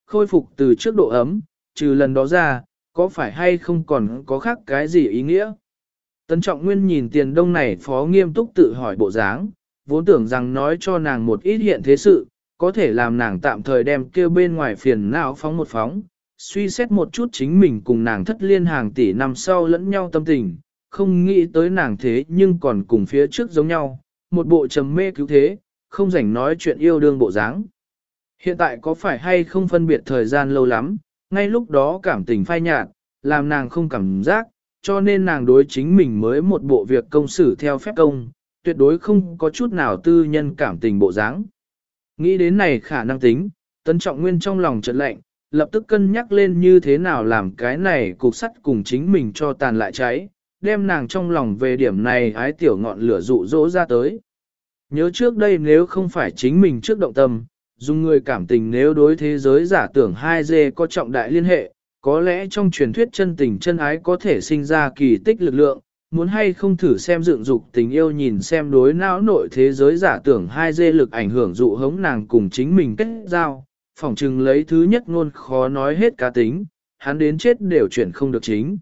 khôi phục từ trước độ ấm, trừ lần đó ra, có phải hay không còn có khác cái gì ý nghĩa? Tấn Trọng Nguyên nhìn Tiền Đông này phó nghiêm túc tự hỏi bộ dáng, vốn tưởng rằng nói cho nàng một ít hiện thế sự, có thể làm nàng tạm thời đem kêu bên ngoài phiền não phóng một phóng, suy xét một chút chính mình cùng nàng thất liên hàng tỷ năm sau lẫn nhau tâm tình, không nghĩ tới nàng thế nhưng còn cùng phía trước giống nhau, một bộ trầm mê cứu thế, không rảnh nói chuyện yêu đương bộ dáng. Hiện tại có phải hay không phân biệt thời gian lâu lắm, ngay lúc đó cảm tình phai nhạt, làm nàng không cảm giác, cho nên nàng đối chính mình mới một bộ việc công xử theo phép công, tuyệt đối không có chút nào tư nhân cảm tình bộ dáng. Nghĩ đến này khả năng tính, Tấn Trọng Nguyên trong lòng chợt lạnh, lập tức cân nhắc lên như thế nào làm cái này cục sắt cùng chính mình cho tàn lại cháy, đem nàng trong lòng về điểm này ái tiểu ngọn lửa dụ dỗ ra tới. Nhớ trước đây nếu không phải chính mình trước động tâm, dùng người cảm tình nếu đối thế giới giả tưởng 2D có trọng đại liên hệ, có lẽ trong truyền thuyết chân tình chân ái có thể sinh ra kỳ tích lực lượng, muốn hay không thử xem dựng dục tình yêu nhìn xem đối não nội thế giới giả tưởng 2D lực ảnh hưởng dụ hống nàng cùng chính mình kết giao, phỏng chừng lấy thứ nhất ngôn khó nói hết cá tính, hắn đến chết đều chuyển không được chính.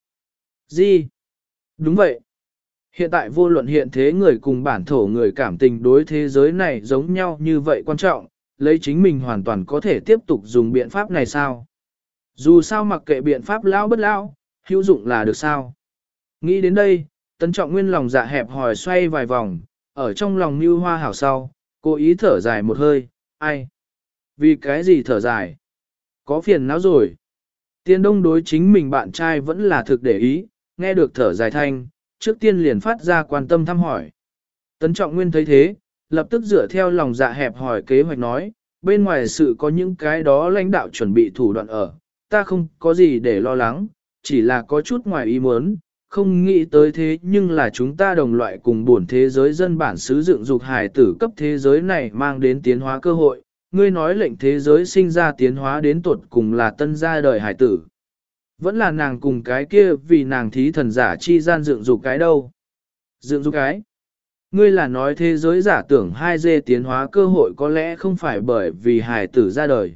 Gì? Đúng vậy. Hiện tại vô luận hiện thế người cùng bản thổ người cảm tình đối thế giới này giống nhau như vậy quan trọng, lấy chính mình hoàn toàn có thể tiếp tục dùng biện pháp này sao? Dù sao mặc kệ biện pháp lão bất lão, hữu dụng là được sao? Nghĩ đến đây, Tấn Trọng Nguyên lòng dạ hẹp hòi xoay vài vòng, ở trong lòng như hoa hảo sau, cố ý thở dài một hơi, ai? Vì cái gì thở dài? Có phiền não rồi. Tiên Đông đối chính mình bạn trai vẫn là thực để ý, nghe được thở dài thanh, trước tiên liền phát ra quan tâm thăm hỏi. Tấn Trọng Nguyên thấy thế, lập tức dựa theo lòng dạ hẹp hòi kế hoạch nói, bên ngoài sự có những cái đó lãnh đạo chuẩn bị thủ đoạn ở, ta không có gì để lo lắng, chỉ là có chút ngoài ý muốn, không nghĩ tới thế nhưng là chúng ta đồng loại cùng buồn thế giới dân bản xứ dựng dục hải tử cấp thế giới này mang đến tiến hóa cơ hội, ngươi nói lệnh thế giới sinh ra tiến hóa đến tuột cùng là tân gia đời hải tử. Vẫn là nàng cùng cái kia vì nàng thí thần giả chi gian dựng dục cái đâu. Dựng dục cái. Ngươi là nói thế giới giả tưởng 2D tiến hóa cơ hội có lẽ không phải bởi vì hài tử ra đời,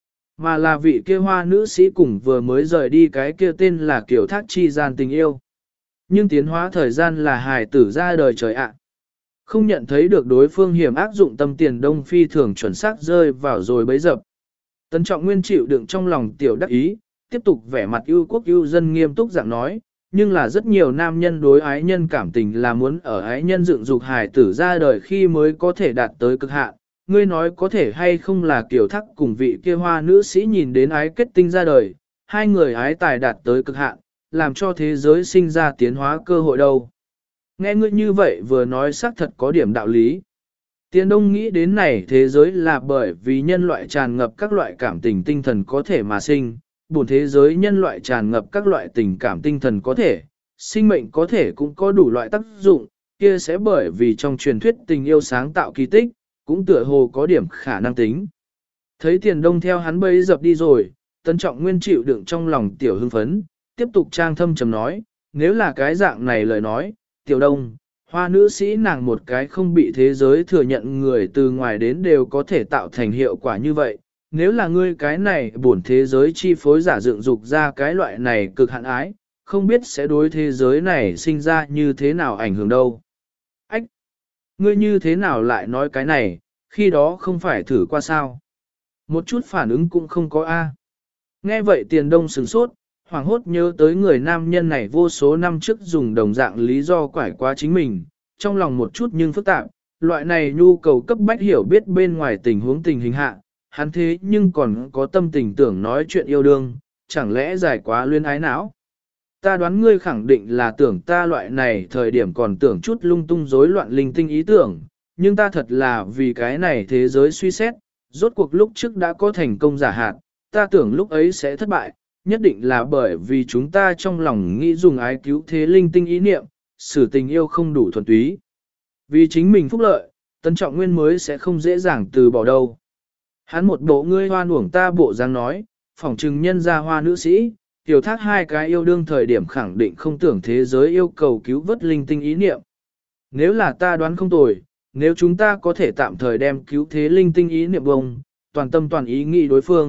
mà là vị kia hoa nữ sĩ cùng vừa mới rời đi cái kia tên là kiểu thác chi gian tình yêu. Nhưng tiến hóa thời gian là hài tử ra đời trời ạ. Không nhận thấy được đối phương hiểm ác dụng tâm Tiền Đông phi thường chuẩn xác rơi vào rồi bấy dập. Tấn Trọng Nguyên chịu đựng trong lòng tiểu đắc ý, tiếp tục vẻ mặt ưu quốc ưu dân nghiêm túc dạng nói, nhưng là rất nhiều nam nhân đối ái nhân cảm tình là muốn ở ái nhân dựng dục hài tử ra đời khi mới có thể đạt tới cực hạn. Ngươi nói có thể hay không là kiểu thắc cùng vị kia hoa nữ sĩ nhìn đến ái kết tinh ra đời, hai người ái tài đạt tới cực hạn, làm cho thế giới sinh ra tiến hóa cơ hội đâu. Nghe ngươi như vậy vừa nói xác thật có điểm đạo lý. Tiền Đông nghĩ đến này thế giới là bởi vì nhân loại tràn ngập các loại cảm tình tinh thần có thể mà sinh, buồn thế giới nhân loại tràn ngập các loại tình cảm tinh thần có thể, sinh mệnh có thể cũng có đủ loại tác dụng, kia sẽ bởi vì trong truyền thuyết tình yêu sáng tạo kỳ tích, cũng tựa hồ có điểm khả năng tính. Thấy Tiền Đông theo hắn bấy dập đi rồi, Tấn Trọng Nguyên chịu đựng trong lòng tiểu hưng phấn, tiếp tục trang thâm trầm nói, nếu là cái dạng này lời nói, Tiểu Đông, hoa nữ sĩ nàng một cái không bị thế giới thừa nhận người từ ngoài đến đều có thể tạo thành hiệu quả như vậy. Nếu là ngươi cái này buồn thế giới chi phối giả dựng dục ra cái loại này cực hạn ái, không biết sẽ đối thế giới này sinh ra như thế nào ảnh hưởng đâu. Ách! Ngươi như thế nào lại nói cái này, khi đó không phải thử qua sao? Một chút phản ứng cũng không có a. Nghe vậy Tiền Đông sửng sốt, hoảng hốt nhớ tới người nam nhân này vô số năm trước dùng đồng dạng lý do quải quá chính mình, trong lòng một chút nhưng phức tạp, loại này nhu cầu cấp bách hiểu biết bên ngoài tình huống tình hình hạ, hắn thế nhưng còn có tâm tình tưởng nói chuyện yêu đương, chẳng lẽ dài quá luyến ái não. Ta đoán ngươi khẳng định là tưởng ta loại này thời điểm còn tưởng chút lung tung rối loạn linh tinh ý tưởng, nhưng ta thật là vì cái này thế giới suy xét, rốt cuộc lúc trước đã có thành công giả hạt, ta tưởng lúc ấy sẽ thất bại, nhất định là bởi vì chúng ta trong lòng nghĩ dùng ái cứu thế linh tinh ý niệm, xử tình yêu không đủ thuần túy. Vì chính mình phúc lợi, Tấn Trọng Nguyên mới sẽ không dễ dàng từ bỏ đâu. Hắn một bộ ngươi hoan uổng ta bộ dáng nói, phỏng trừng nhân gia hoa nữ sĩ, tiểu thác hai cái yêu đương thời điểm khẳng định không tưởng thế giới yêu cầu cứu vớt linh tinh ý niệm. Nếu là ta đoán không tồi, nếu chúng ta có thể tạm thời đem cứu thế linh tinh ý niệm bông, toàn tâm toàn ý nghĩ đối phương,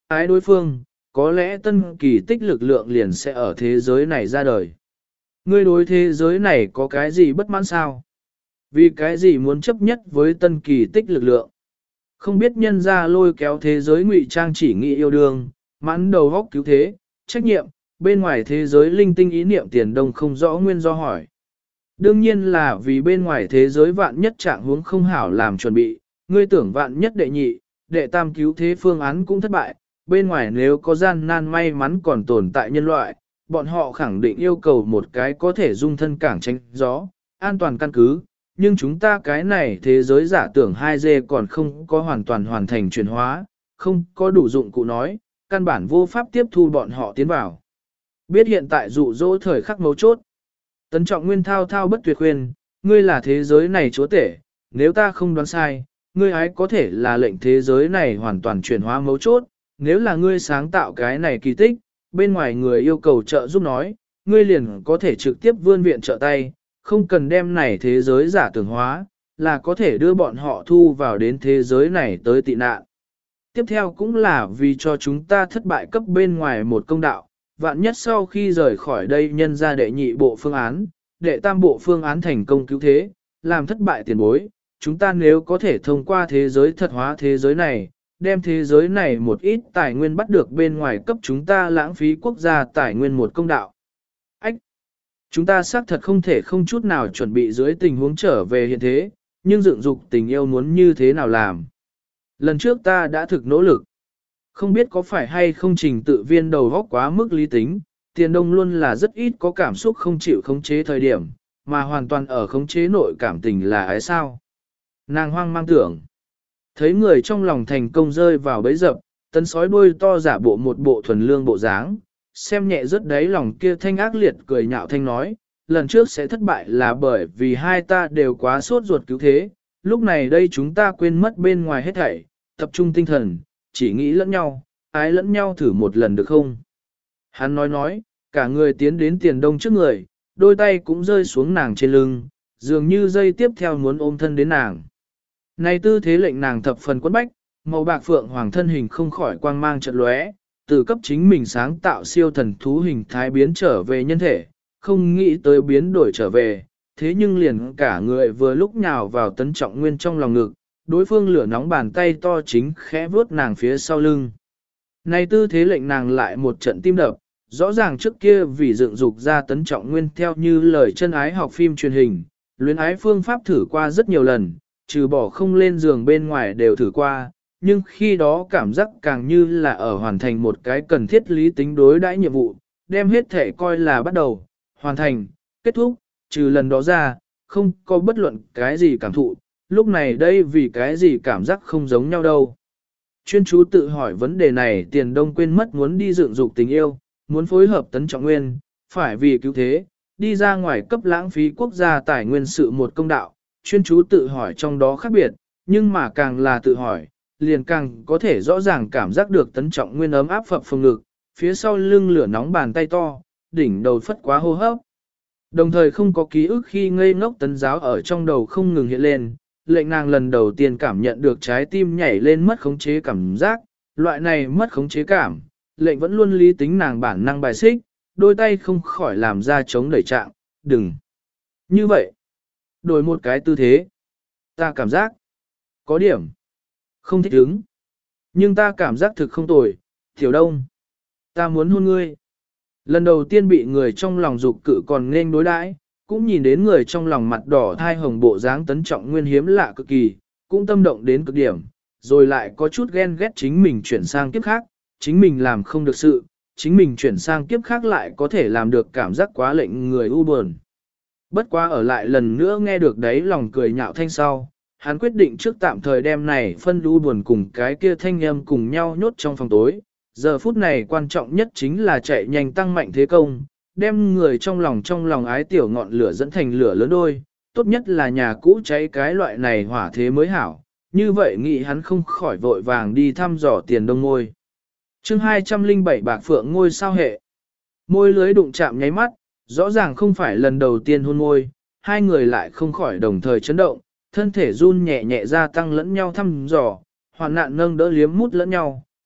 ái đối phương, có lẽ tân kỳ tích lực lượng liền sẽ ở thế giới này ra đời. Ngươi đối thế giới này có cái gì bất mãn sao? Vì cái gì muốn chấp nhất với tân kỳ tích lực lượng? Không biết nhân ra lôi kéo thế giới ngụy trang chỉ nghĩ yêu đương, mãn đầu góc cứu thế, trách nhiệm, bên ngoài thế giới linh tinh ý niệm tiền đông không rõ nguyên do hỏi. Đương nhiên là vì bên ngoài thế giới vạn nhất trạng huống không hảo làm chuẩn bị, ngươi tưởng vạn nhất đệ nhị, đệ tam cứu thế phương án cũng thất bại, bên ngoài nếu có gian nan may mắn còn tồn tại nhân loại, bọn họ khẳng định yêu cầu một cái có thể dung thân cảng tránh gió, an toàn căn cứ, nhưng chúng ta cái này thế giới giả tưởng 2D còn không có hoàn toàn hoàn thành chuyển hóa, không có đủ dụng cụ nói, căn bản vô pháp tiếp thu bọn họ tiến vào. Biết hiện tại dụ dỗ thời khắc mấu chốt. Tấn Trọng Nguyên thao thao bất tuyệt khuyên, ngươi là thế giới này chúa tể, nếu ta không đoán sai, ngươi ấy có thể là lệnh thế giới này hoàn toàn chuyển hóa mấu chốt, nếu là ngươi sáng tạo cái này kỳ tích, bên ngoài người yêu cầu trợ giúp nói, ngươi liền có thể trực tiếp vươn viện trợ tay, không cần đem này thế giới giả tưởng hóa, là có thể đưa bọn họ thu vào đến thế giới này tới tị nạn. Tiếp theo cũng là vì cho chúng ta thất bại cấp bên ngoài một công đạo, vạn nhất sau khi rời khỏi đây nhân ra đệ nhị bộ phương án, đệ tam bộ phương án thành công cứu thế, làm thất bại tiền bối, chúng ta nếu có thể thông qua thế giới thật hóa thế giới này, đem thế giới này một ít tài nguyên bắt được bên ngoài cấp chúng ta lãng phí quốc gia tài nguyên một công đạo. Ách! Chúng ta xác thật không thể không chút nào chuẩn bị dưới tình huống trở về hiện thế, nhưng dựng dục tình yêu muốn như thế nào làm. Lần trước ta đã thực nỗ lực. Không biết có phải hay không trình tự viên đầu góc quá mức lý tính, tiền đông luôn là rất ít có cảm xúc không chịu khống chế thời điểm, mà hoàn toàn ở khống chế nội cảm tình là ái sao. Nàng hoang mang tưởng. Thấy người trong lòng thành công rơi vào bẫy dập, tấn sói đuôi to giả bộ một bộ thuần lương bộ dáng, xem nhẹ rất đáy lòng kia thanh ác liệt cười nhạo thanh nói, lần trước sẽ thất bại là bởi vì hai ta đều quá sốt ruột cứu thế, lúc này đây chúng ta quên mất bên ngoài hết thảy, tập trung tinh thần, chỉ nghĩ lẫn nhau, ái lẫn nhau thử một lần được không? Hắn nói, cả người tiến đến tiền đông trước người, đôi tay cũng rơi xuống nàng trên lưng, dường như dây tiếp theo muốn ôm thân đến nàng. Này tư thế lệnh nàng thập phần quấn bách, màu bạc phượng hoàng thân hình không khỏi quang mang chợt lóe, từ cấp chính mình sáng tạo siêu thần thú hình thái biến trở về nhân thể, không nghĩ tới biến đổi trở về, thế nhưng liền cả người vừa lúc nhào vào Tấn Trọng Nguyên trong lòng ngực, đối phương lửa nóng bàn tay to chính khẽ vuốt nàng phía sau lưng. Này tư thế lệnh nàng lại một trận tim đập, rõ ràng trước kia vì dựng dục ra Tấn Trọng Nguyên theo như lời chân ái học phim truyền hình, luyến ái phương pháp thử qua rất nhiều lần, trừ bỏ không lên giường bên ngoài đều thử qua, nhưng khi đó cảm giác càng như là ở hoàn thành một cái cần thiết lý tính đối đãi nhiệm vụ, đem hết thể coi là bắt đầu, hoàn thành, kết thúc, trừ lần đó ra, không có bất luận cái gì cảm thụ, lúc này đây vì cái gì cảm giác không giống nhau đâu. Chuyên chú tự hỏi vấn đề này tiền đông quên mất muốn đi dựng dục tình yêu, muốn phối hợp Tấn Trọng Nguyên, phải vì cứu thế, đi ra ngoài cấp lãng phí quốc gia tài nguyên sự một công đạo, chuyên chú tự hỏi trong đó khác biệt, nhưng mà càng là tự hỏi, liền càng có thể rõ ràng cảm giác được Tấn Trọng Nguyên ấm áp phập phồng ngực, phía sau lưng lửa nóng bàn tay to, đỉnh đầu phất quá hô hấp. Đồng thời không có ký ức khi ngây ngốc Tấn giáo ở trong đầu không ngừng hiện lên, lệnh nàng lần đầu tiên cảm nhận được trái tim nhảy lên mất khống chế cảm giác, loại này mất khống chế cảm, lệnh vẫn luôn lý tính nàng bản năng bài xích, đôi tay không khỏi làm ra chống đẩy trạng, đừng. Như vậy, đổi một cái tư thế, ta cảm giác, có điểm, không thích ứng, nhưng ta cảm giác thực không tồi, Tiểu Đông, ta muốn hôn ngươi. Lần đầu tiên bị người trong lòng dục cự còn nên đối đãi, cũng nhìn đến người trong lòng mặt đỏ thai hồng bộ dáng Tấn Trọng Nguyên hiếm lạ cực kỳ, cũng tâm động đến cực điểm, rồi lại có chút ghen ghét chính mình chuyển sang kiếp khác, chính mình làm không được sự, chính mình chuyển sang kiếp khác lại có thể làm được cảm giác quá lệnh người u buồn. Bất quá ở lại lần nữa nghe được đấy lòng cười nhạo thanh sau, hắn quyết định trước tạm thời đem này phân u buồn cùng cái kia thanh âm cùng nhau nhốt trong phòng tối. Giờ phút này quan trọng nhất chính là chạy nhanh tăng mạnh thế công, đem người trong lòng ái tiểu ngọn lửa dẫn thành lửa lớn đôi, tốt nhất là nhà cũ cháy cái loại này hỏa thế mới hảo, như vậy nghĩ hắn không khỏi vội vàng đi thăm dò tiền đông ngôi. Chương 207 Bạc Phượng ngôi sao hệ. Môi lưới đụng chạm nháy mắt, rõ ràng không phải lần đầu tiên hôn môi, hai người lại không khỏi đồng thời chấn động, thân thể run nhẹ nhẹ gia tăng lẫn nhau thăm dò, hoàn nạn nâng đỡ liếm mút lẫn nhau,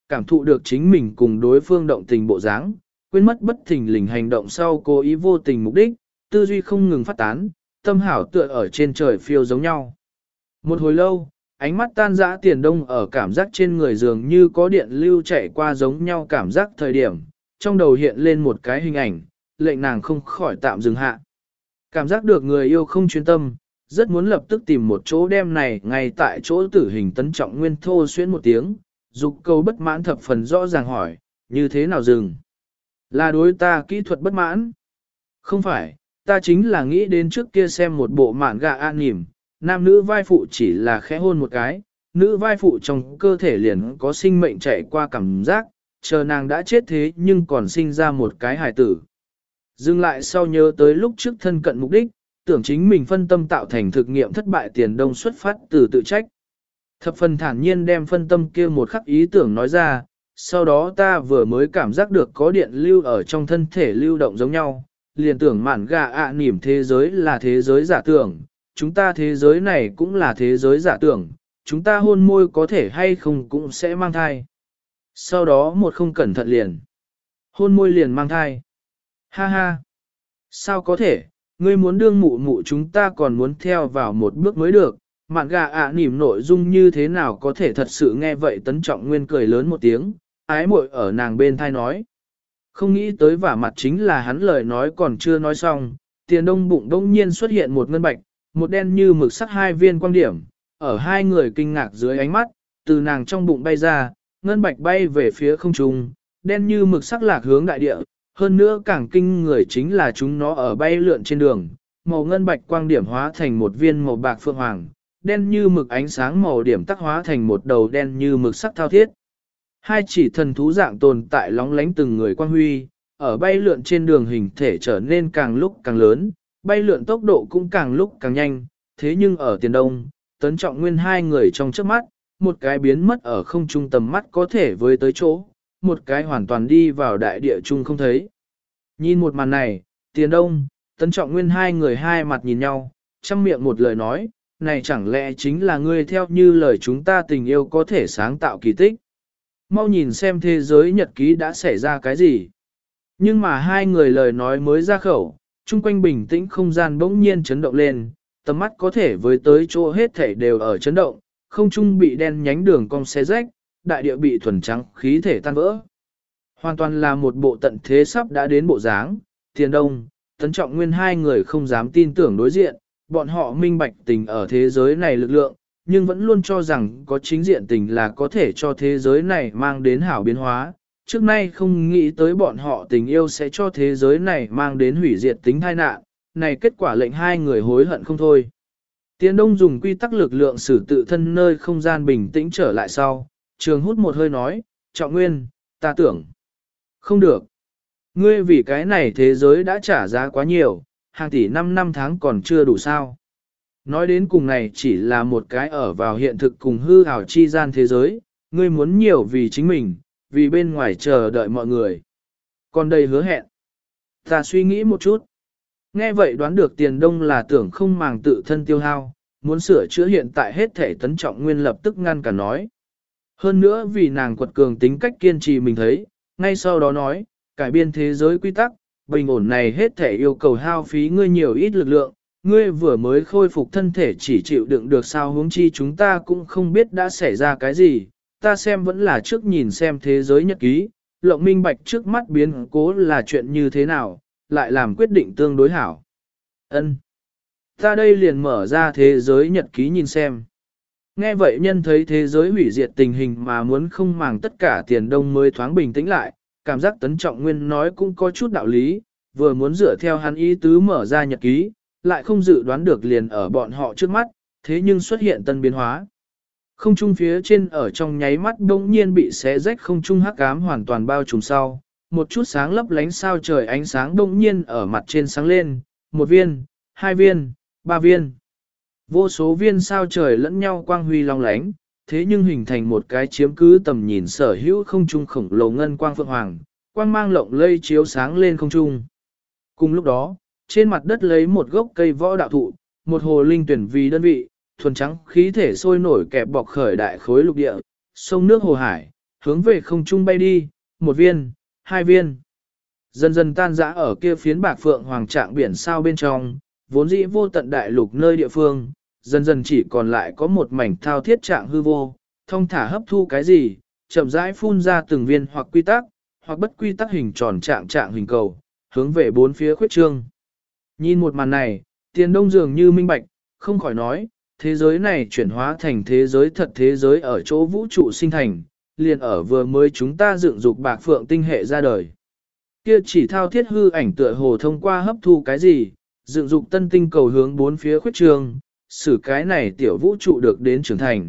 cảm thụ được chính mình cùng đối phương động tình bộ dáng, quên mất bất thình lình hành động sau cố ý vô tình mục đích, tư duy không ngừng phát tán, tâm hảo tựa ở trên trời phiêu giống nhau. Một hồi lâu, ánh mắt tan dã Tiền Đông ở cảm giác trên người dường như có điện lưu chạy qua giống nhau cảm giác thời điểm, trong đầu hiện lên một cái hình ảnh, lệnh nàng không khỏi tạm dừng hạ. Cảm giác được người yêu không chuyên tâm, rất muốn lập tức tìm một chỗ đem này ngay tại chỗ tử hình Tấn Trọng Nguyên thô xuyến một tiếng, dục câu bất mãn thập phần rõ ràng hỏi, như thế nào dừng? Là đối ta kỹ thuật bất mãn? Không phải, ta chính là nghĩ đến trước kia xem một bộ mạn gà an nỉm, nam nữ vai phụ chỉ là khẽ hôn một cái, nữ vai phụ trong cơ thể liền có sinh mệnh chạy qua cảm giác, chờ nàng đã chết thế nhưng còn sinh ra một cái hài tử. Dừng lại sau nhớ tới lúc trước thân cận mục đích, tưởng chính mình phân tâm tạo thành thực nghiệm thất bại Tiền Đông xuất phát từ tự trách. Thập phần thản nhiên đem phân tâm kia một khắc ý tưởng nói ra, sau đó ta vừa mới cảm giác được có điện lưu ở trong thân thể lưu động giống nhau, liền tưởng mạn gà nỉm thế giới là thế giới giả tưởng, chúng ta thế giới này cũng là thế giới giả tưởng, chúng ta hôn môi có thể hay không cũng sẽ mang thai. Sau đó một không cẩn thận liền, hôn môi liền mang thai. Ha ha, sao có thể, ngươi muốn đương mụ mụ chúng ta còn muốn theo vào một bước mới được, mạn gà nỉm nội dung như thế nào có thể thật sự nghe vậy Tấn Trọng Nguyên cười lớn một tiếng, ái muội ở nàng bên thai nói. Không nghĩ tới vả mặt chính là hắn lời nói còn chưa nói xong, Tiền Đông bụng đông nhiên xuất hiện một ngân bạch, một đen như mực sắc hai viên quang điểm, ở hai người kinh ngạc dưới ánh mắt, từ nàng trong bụng bay ra, ngân bạch bay về phía không trung, đen như mực sắc lạc hướng đại địa, hơn nữa càng kinh người chính là chúng nó ở bay lượn trên đường, màu ngân bạch quang điểm hóa thành một viên màu bạc phượng hoàng, đen như mực ánh sáng màu điểm tắc hóa thành một đầu đen như mực sắc thao thiết. Hai chỉ thần thú dạng tồn tại lóng lánh từng người quang huy, ở bay lượn trên đường hình thể trở nên càng lúc càng lớn, bay lượn tốc độ cũng càng lúc càng nhanh, thế nhưng ở Tiền Đông, Tấn Trọng Nguyên hai người trong trước mắt, một cái biến mất ở không trung tầm mắt có thể với tới chỗ, một cái hoàn toàn đi vào đại địa trung không thấy. Nhìn một màn này, Tiền Đông, Tấn Trọng Nguyên hai người hai mặt nhìn nhau, trăm miệng một lời nói, này chẳng lẽ chính là ngươi theo như lời chúng ta tình yêu có thể sáng tạo kỳ tích. Mau nhìn xem thế giới nhật ký đã xảy ra cái gì. Nhưng mà hai người lời nói mới ra khẩu, chung quanh bình tĩnh không gian bỗng nhiên chấn động lên, tầm mắt có thể với tới chỗ hết thảy đều ở chấn động, không trung bị đen nhánh đường cong xé rách, đại địa bị thuần trắng khí thể tan vỡ. Hoàn toàn là một bộ tận thế sắp đã đến bộ dáng, Tiền Đông, Tấn Trọng Nguyên hai người không dám tin tưởng đối diện, bọn họ minh bạch tình ở thế giới này lực lượng, nhưng vẫn luôn cho rằng có chính diện tình là có thể cho thế giới này mang đến hảo biến hóa. Trước nay không nghĩ tới bọn họ tình yêu sẽ cho thế giới này mang đến hủy diệt tính tai nạn, này kết quả lệnh hai người hối hận không thôi. Tiền Đông dùng quy tắc lực lượng xử tự thân nơi không gian bình tĩnh trở lại sau, Trường hút một hơi nói, Trọng Nguyên, ta tưởng, không được. Ngươi vì cái này thế giới đã trả giá quá nhiều, hàng tỷ năm tháng còn chưa đủ sao. Nói đến cùng này chỉ là một cái ở vào hiện thực cùng hư ảo chi gian thế giới, ngươi muốn nhiều vì chính mình, vì bên ngoài chờ đợi mọi người. Còn đây hứa hẹn. Ta suy nghĩ một chút. Nghe vậy đoán được Tiền Đông là tưởng không màng tự thân tiêu hao, muốn sửa chữa hiện tại hết thể Tấn Trọng Nguyên lập tức ngăn cả nói. Hơn nữa vì nàng quật cường tính cách kiên trì mình thấy, ngay sau đó nói, cải biên thế giới quy tắc, bình ổn này hết thể yêu cầu hao phí ngươi nhiều ít lực lượng, ngươi vừa mới khôi phục thân thể chỉ chịu đựng được sao huống chi chúng ta cũng không biết đã xảy ra cái gì, ta xem vẫn là trước nhìn xem thế giới nhật ký, lộng minh bạch trước mắt biến cố là chuyện như thế nào, lại làm quyết định tương đối hảo. Ân, ta đây liền mở ra thế giới nhật ký nhìn xem. Nghe vậy nhân thấy thế giới hủy diệt tình hình mà muốn không màng tất cả Tiền Đông mới thoáng bình tĩnh lại, cảm giác Tấn Trọng Nguyên nói cũng có chút đạo lý, vừa muốn dựa theo hắn ý tứ mở ra nhật ký, lại không dự đoán được liền ở bọn họ trước mắt, thế nhưng xuất hiện tân biến hóa. Không trung phía trên ở trong nháy mắt bỗng nhiên bị xé rách không trung hắc ám hoàn toàn bao trùm sau, một chút sáng lấp lánh sao trời ánh sáng bỗng nhiên ở mặt trên sáng lên, một viên, hai viên, ba viên. Vô số viên sao trời lẫn nhau quang huy long lánh, thế nhưng hình thành một cái chiếm cứ tầm nhìn sở hữu không trung khổng lồ ngân quang phượng hoàng, quang mang lộng lây chiếu sáng lên không trung. Cùng lúc đó, trên mặt đất lấy một gốc cây võ đạo thụ, một hồ linh tuyển vì đơn vị, thuần trắng khí thể sôi nổi kẹp bọc khởi đại khối lục địa, sông nước hồ hải, hướng về không trung bay đi, một viên, hai viên. Dần dần tan rã ở kia phiến bạc phượng hoàng trạng biển sao bên trong, vốn dĩ vô tận đại lục nơi địa phương, dần dần chỉ còn lại có một mảnh thao thiết trạng hư vô, thông thả hấp thu cái gì, chậm rãi phun ra từng viên hoặc quy tắc, hoặc bất quy tắc hình tròn trạng hình cầu, hướng về bốn phía khuyết trương. Nhìn một màn này, Tiền Đông dường như minh bạch, không khỏi nói, thế giới này chuyển hóa thành thế giới thật, thế giới ở chỗ vũ trụ sinh thành, liền ở vừa mới chúng ta dựng dục bạc phượng tinh hệ ra đời. Kia chỉ thao thiết hư ảnh tựa hồ thông qua hấp thu cái gì, dựng dục tân tinh cầu hướng bốn phía khuyết trường, xử cái này tiểu vũ trụ được đến trưởng thành.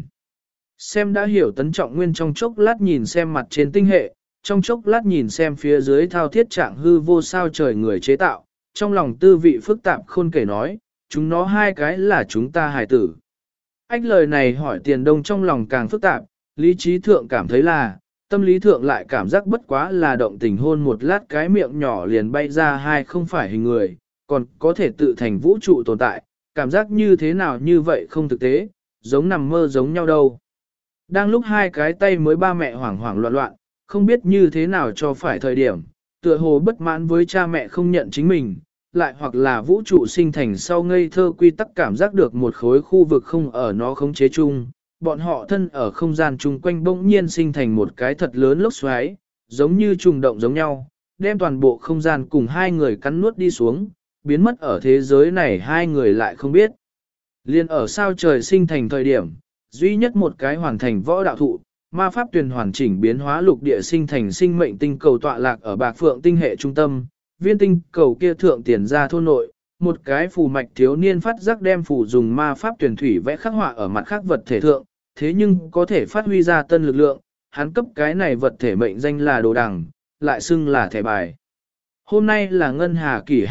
Xem đã hiểu Tấn Trọng Nguyên trong chốc lát nhìn xem mặt trên tinh hệ, trong chốc lát nhìn xem phía dưới thao thiết trạng hư vô sao trời người chế tạo, trong lòng tư vị phức tạp khôn kể nói, chúng nó hai cái là chúng ta hài tử. Ách lời này hỏi Tiền Đông trong lòng càng phức tạp, lý trí thượng cảm thấy là, tâm lý thượng lại cảm giác bất quá là động tình hôn một lát cái miệng nhỏ liền bay ra hai không phải hình người, còn có thể tự thành vũ trụ tồn tại, cảm giác như thế nào như vậy không thực tế, giống nằm mơ giống nhau đâu. Đang lúc hai cái tay mới ba mẹ hoảng hoảng loạn loạn, không biết như thế nào cho phải thời điểm, tựa hồ bất mãn với cha mẹ không nhận chính mình, lại hoặc là vũ trụ sinh thành sau ngây thơ quy tắc cảm giác được một khối khu vực không ở nó khống chế chung, bọn họ thân ở không gian chung quanh bỗng nhiên sinh thành một cái thật lớn lốc xoáy, giống như trùng động giống nhau, đem toàn bộ không gian cùng hai người cắn nuốt đi xuống, biến mất ở thế giới này hai người lại không biết. Liên ở sao trời sinh thành thời điểm, duy nhất một cái hoàn thành võ đạo thụ, ma pháp tuyển hoàn chỉnh biến hóa lục địa sinh thành sinh mệnh tinh cầu tọa lạc ở Bạc Phượng tinh hệ trung tâm, viên tinh cầu kia thượng tiền ra thôn nội, một cái phù mạch thiếu niên phát giác đem phù dùng ma pháp tuyển thủy vẽ khắc họa ở mặt khác vật thể thượng, thế nhưng có thể phát huy ra tân lực lượng, hắn cấp cái này vật thể mệnh danh là đồ đằng, lại xưng là thẻ bài. Hôm nay là Ngân Hà kỷ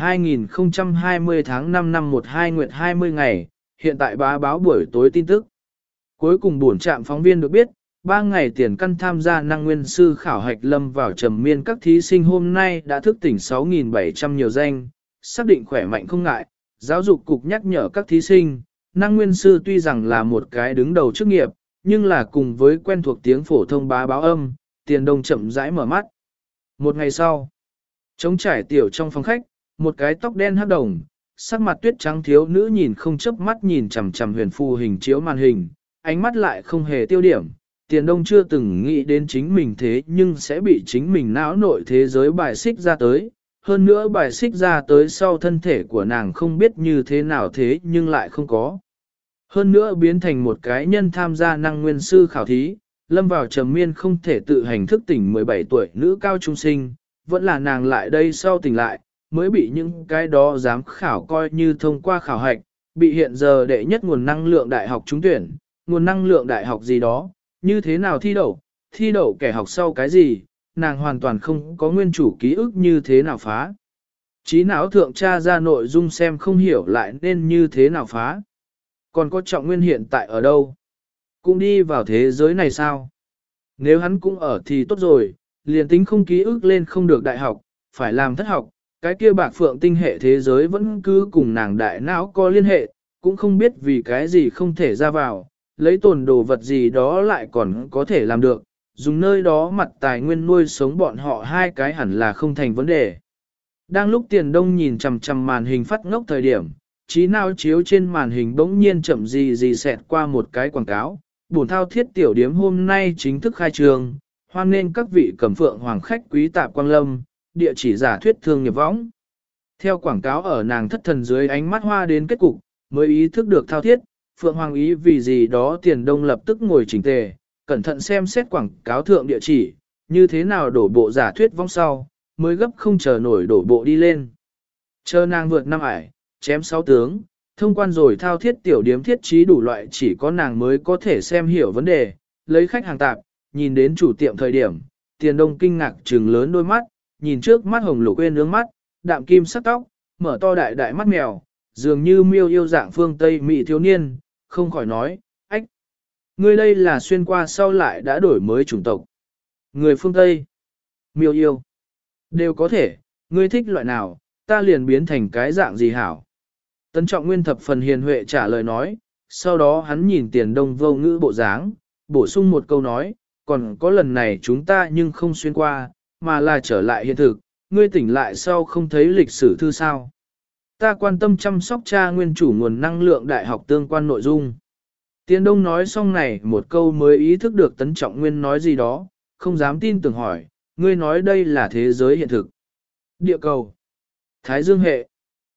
2020 tháng 5 năm 12 nguyệt 20 ngày, hiện tại bá báo buổi tối tin tức. Cuối cùng bổn trạm phóng viên được biết, 3 ngày tiền căn tham gia năng nguyên sư khảo hạch lâm vào trầm miên các thí sinh hôm nay đã thức tỉnh 6.700 nhiều danh, xác định khỏe mạnh không ngại. Giáo dục cục nhắc nhở các thí sinh, năng nguyên sư tuy rằng là một cái đứng đầu chức nghiệp, nhưng là cùng với quen thuộc tiếng phổ thông bá báo âm, Tiền Đông chậm rãi mở mắt. Một ngày sau, trống trải tiểu trong phòng khách, một cái tóc đen hắc đồng, sắc mặt tuyết trắng thiếu nữ nhìn không chớp mắt nhìn chằm chằm huyền phù hình chiếu màn hình, ánh mắt lại không hề tiêu điểm. Tiền Đông chưa từng nghĩ đến chính mình thế nhưng sẽ bị chính mình não nội thế giới bài xích ra tới. Hơn nữa bài xích ra tới sau thân thể của nàng không biết như thế nào thế nhưng lại không có. Hơn nữa biến thành một cái nhân tham gia năng nguyên sư khảo thí, lâm vào trầm miên không thể tự hành thức tỉnh 17 tuổi nữ cao trung sinh, vẫn là nàng lại đây sau tỉnh lại, mới bị những cái đó giám khảo coi như thông qua khảo hạch, bị hiện giờ đệ nhất nguồn năng lượng đại học trúng tuyển, nguồn năng lượng đại học gì đó, như thế nào thi đậu kẻ học sau cái gì, nàng hoàn toàn không có nguyên chủ ký ức như thế nào phá. Trí não thượng tra ra nội dung xem không hiểu lại nên như thế nào phá. Còn có Trọng Nguyên hiện tại ở đâu? Cũng đi vào thế giới này sao? Nếu hắn cũng ở thì tốt rồi, liền tính không ký ức lên không được đại học, phải làm thất học, cái kia Bạc Phượng tinh hệ thế giới vẫn cứ cùng nàng đại não có liên hệ, cũng không biết vì cái gì không thể ra vào, lấy tồn đồ vật gì đó lại còn có thể làm được, dùng nơi đó mặt tài nguyên nuôi sống bọn họ hai cái hẳn là không thành vấn đề. Đang lúc Tiền Đông nhìn chằm chằm màn hình phát ngốc thời điểm, trí não chiếu trên màn hình bỗng nhiên chậm gì xẹt qua một cái quảng cáo, bổn thao thiết tiểu điếm hôm nay chính thức khai trường, hoan nên các vị cẩm phượng hoàng khách quý tạp quang lâm, địa chỉ giả thuyết thương nghiệp võng. Theo quảng cáo ở nàng thất thần dưới ánh mắt hoa đến kết cục, mới ý thức được thao thiết, Phượng Hoàng ý vì gì đó Tiền Đông lập tức ngồi chỉnh tề, cẩn thận xem xét quảng cáo thượng địa chỉ, như thế nào đổ bộ giả thuyết vong sau, mới gấp không chờ nổi đổ bộ đi lên. Chờ nàng vượt năm ải, chém 6 tướng, thông quan rồi thao thiết tiểu điếm thiết trí đủ loại chỉ có nàng mới có thể xem hiểu vấn đề, lấy khách hàng tạp, nhìn đến chủ tiệm thời điểm, Tiền Đông kinh ngạc trừng lớn đôi mắt, nhìn trước mắt hồng lục quên nướng mắt, đạm kim sắc tóc, mở to đại đại mắt mèo, dường như miêu yêu dạng phương Tây Mỹ thiếu niên, không khỏi nói, ách, ngươi đây là xuyên qua sau lại đã đổi mới chủng tộc. Người phương Tây, miêu yêu, đều có thể, ngươi thích loại nào, ta liền biến thành cái dạng gì hảo. Tấn Trọng Nguyên thập phần hiền huệ trả lời nói, sau đó hắn nhìn Tiền Đông vô ngữ bộ dáng, bổ sung một câu nói, còn có lần này chúng ta nhưng không xuyên qua, mà là trở lại hiện thực, ngươi tỉnh lại sau không thấy lịch sử thư sao. Ta quan tâm chăm sóc cha nguyên chủ nguồn năng lượng đại học tương quan nội dung. Tiền Đông nói xong này một câu mới ý thức được Tấn Trọng Nguyên nói gì đó, không dám tin tưởng hỏi, ngươi nói đây là thế giới hiện thực. Địa cầu. Thái dương hệ.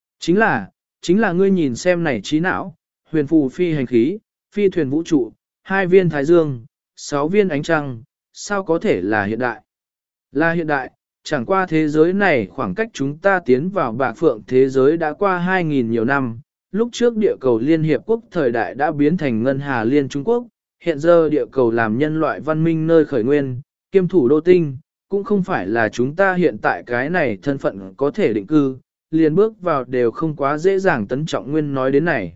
Chính là ngươi nhìn xem này trí não, huyền phù phi hành khí, phi thuyền vũ trụ, 2 viên thái dương, 6 viên ánh trăng, sao có thể là hiện đại? Là hiện đại, chẳng qua thế giới này khoảng cách chúng ta tiến vào bạc phượng thế giới đã qua 2.000 nhiều năm. Lúc trước địa cầu Liên Hiệp Quốc thời đại đã biến thành Ngân Hà Liên Trung Quốc, hiện giờ địa cầu làm nhân loại văn minh nơi khởi nguyên, kiêm thủ đô tinh, cũng không phải là chúng ta hiện tại cái này thân phận có thể định cư, liền bước vào đều không quá dễ dàng. Tấn Trọng Nguyên nói đến này.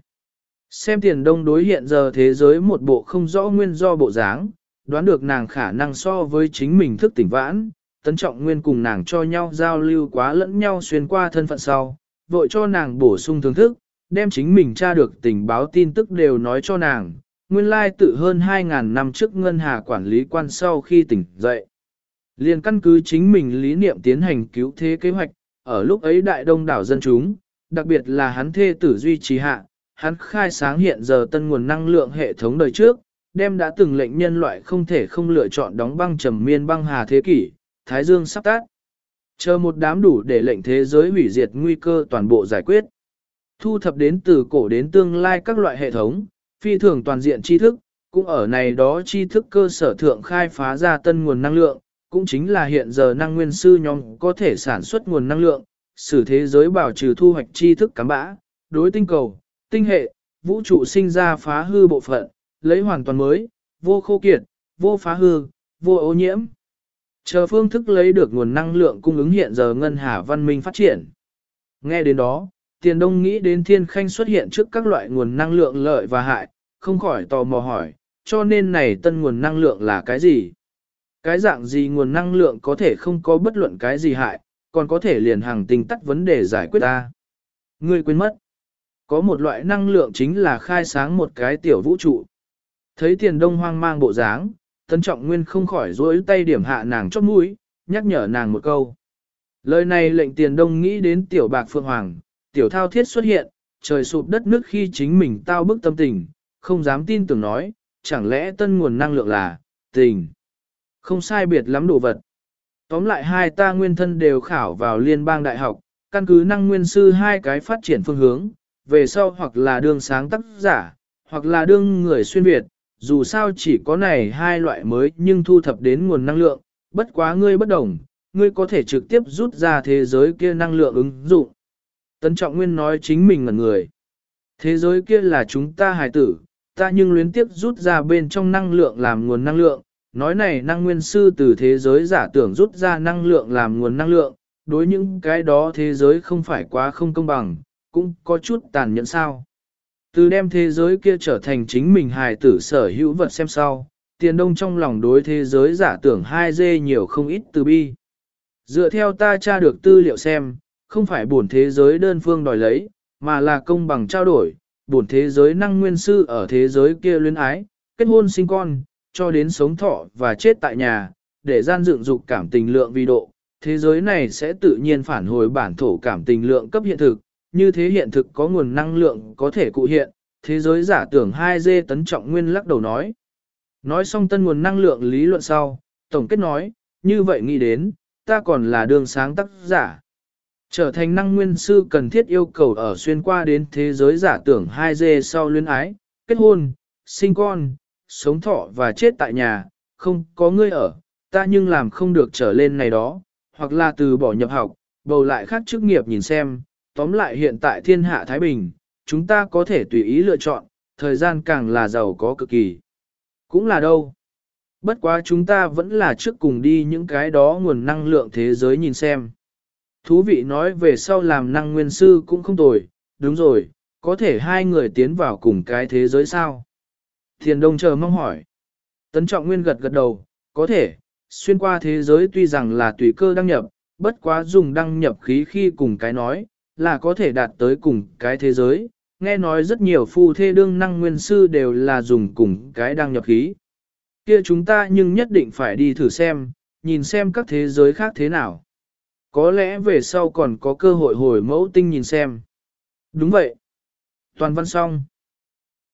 Xem Tiền Đông đối hiện giờ thế giới một bộ không rõ nguyên do bộ dáng, đoán được nàng khả năng so với chính mình thức tỉnh vãn, Tấn Trọng Nguyên cùng nàng cho nhau giao lưu quá lẫn nhau xuyên qua thân phận sau, vội cho nàng bổ sung thưởng thức, đem chính mình tra được tình báo tin tức đều nói cho nàng, nguyên lai tự hơn 2.000 năm trước Ngân Hà quản lý quan sau khi tỉnh dậy. Liền căn cứ chính mình lý niệm tiến hành cứu thế kế hoạch, ở lúc ấy đại đông đảo dân chúng, đặc biệt là hắn thê tử duy trì hạ, hắn khai sáng hiện giờ tân nguồn năng lượng hệ thống đời trước, đem đã từng lệnh nhân loại không thể không lựa chọn đóng băng trầm miên băng hà thế kỷ, Thái Dương sắp tát. Chờ một đám đủ để lệnh thế giới hủy diệt nguy cơ toàn bộ giải quyết. Thu thập đến từ cổ đến tương lai các loại hệ thống, phi thường toàn diện tri thức, cũng ở này đó tri thức cơ sở thượng khai phá ra tân nguồn năng lượng, cũng chính là hiện giờ năng nguyên sư nhóm có thể sản xuất nguồn năng lượng,使thế giới bảo trừ thu hoạch tri thức cám bã, đối tinh cầu, tinh hệ, vũ trụ sinh ra phá hư bộ phận, lấy hoàn toàn mới, vô khô kiệt, vô phá hư, vô ô nhiễm. Chờ phương thức lấy được nguồn năng lượng cung ứng hiện giờ ngân hà văn minh phát triển. Nghe đến đó, Tiền Đông nghĩ đến Thiên Khanh xuất hiện trước các loại nguồn năng lượng lợi và hại, không khỏi tò mò hỏi, cho nên này tân nguồn năng lượng là cái gì? Cái dạng gì nguồn năng lượng có thể không có bất luận cái gì hại, còn có thể liền hàng tình tắt vấn đề giải quyết ta? Ngươi quên mất. Có một loại năng lượng chính là khai sáng một cái tiểu vũ trụ. Thấy Tiền Đông hoang mang bộ dáng, Tấn Trọng Nguyên không khỏi duỗi tay điểm hạ nàng chót mũi, nhắc nhở nàng một câu. Lời này lệnh Tiền Đông nghĩ đến tiểu bạc phượng hoàng, tiểu thao thiết xuất hiện, trời sụp đất nước khi chính mình tao bức tâm tình, không dám tin tưởng nói, chẳng lẽ tân nguồn năng lượng là tình. Không sai biệt lắm đồ vật. Tóm lại hai ta nguyên thân đều khảo vào liên bang đại học, căn cứ năng nguyên sư hai cái phát triển phương hướng, về sau hoặc là đương sáng tác giả, hoặc là đương người xuyên Việt, dù sao chỉ có này hai loại mới nhưng thu thập đến nguồn năng lượng, bất quá ngươi bất đồng, ngươi có thể trực tiếp rút ra thế giới kia năng lượng ứng dụng. Tấn Trọng Nguyên nói chính mình là người. Thế giới kia là chúng ta hài tử, ta nhưng luyến tiếp rút ra bên trong năng lượng làm nguồn năng lượng, nói này năng nguyên sư từ thế giới giả tưởng rút ra năng lượng làm nguồn năng lượng, đối những cái đó thế giới không phải quá không công bằng, cũng có chút tàn nhẫn sao. Từ đem thế giới kia trở thành chính mình hài tử sở hữu vật xem sau, Tiền Đông trong lòng đối thế giới giả tưởng 2D nhiều không ít từ bi. Dựa theo ta tra được tư liệu xem, không phải bổn thế giới đơn phương đòi lấy, mà là công bằng trao đổi, bổn thế giới năng nguyên sư ở thế giới kia luyến ái, kết hôn sinh con, cho đến sống thọ và chết tại nhà, để gian dựng dục cảm tình lượng vi độ, thế giới này sẽ tự nhiên phản hồi bản thổ cảm tình lượng cấp hiện thực, như thế hiện thực có nguồn năng lượng có thể cụ hiện, thế giới giả tưởng 2D Tấn Trọng Nguyên lắc đầu nói. Nói xong tân nguồn năng lượng lý luận sau, tổng kết nói, như vậy nghĩ đến, ta còn là đường sáng tác giả. Trở thành năng nguyên sư cần thiết yêu cầu ở xuyên qua đến thế giới giả tưởng 2D sau luyến ái, kết hôn, sinh con, sống thọ và chết tại nhà, không có ngươi ở, ta nhưng làm không được trở lên này đó, hoặc là từ bỏ nhập học, bầu lại khác chức nghiệp nhìn xem, tóm lại hiện tại thiên hạ Thái Bình, chúng ta có thể tùy ý lựa chọn, thời gian càng là giàu có cực kỳ. Cũng là đâu. Bất quá chúng ta vẫn là trước cùng đi những cái đó nguồn năng lượng thế giới nhìn xem. Thú vị nói về sau làm năng nguyên sư cũng không tồi, đúng rồi, có thể hai người tiến vào cùng cái thế giới sao? Thiền Đông chờ mong hỏi. Tấn Trọng Nguyên gật gật đầu, có thể, xuyên qua thế giới tuy rằng là tùy cơ đăng nhập, bất quá dùng đăng nhập khí khi cùng cái nói, là có thể đạt tới cùng cái thế giới. Nghe nói rất nhiều phu thê đương năng nguyên sư đều là dùng cùng cái đăng nhập khí. Kia chúng ta nhưng nhất định phải đi thử xem, nhìn xem các thế giới khác thế nào. Có lẽ về sau còn có cơ hội hồi mẫu tinh nhìn xem. Đúng vậy. Toàn văn xong.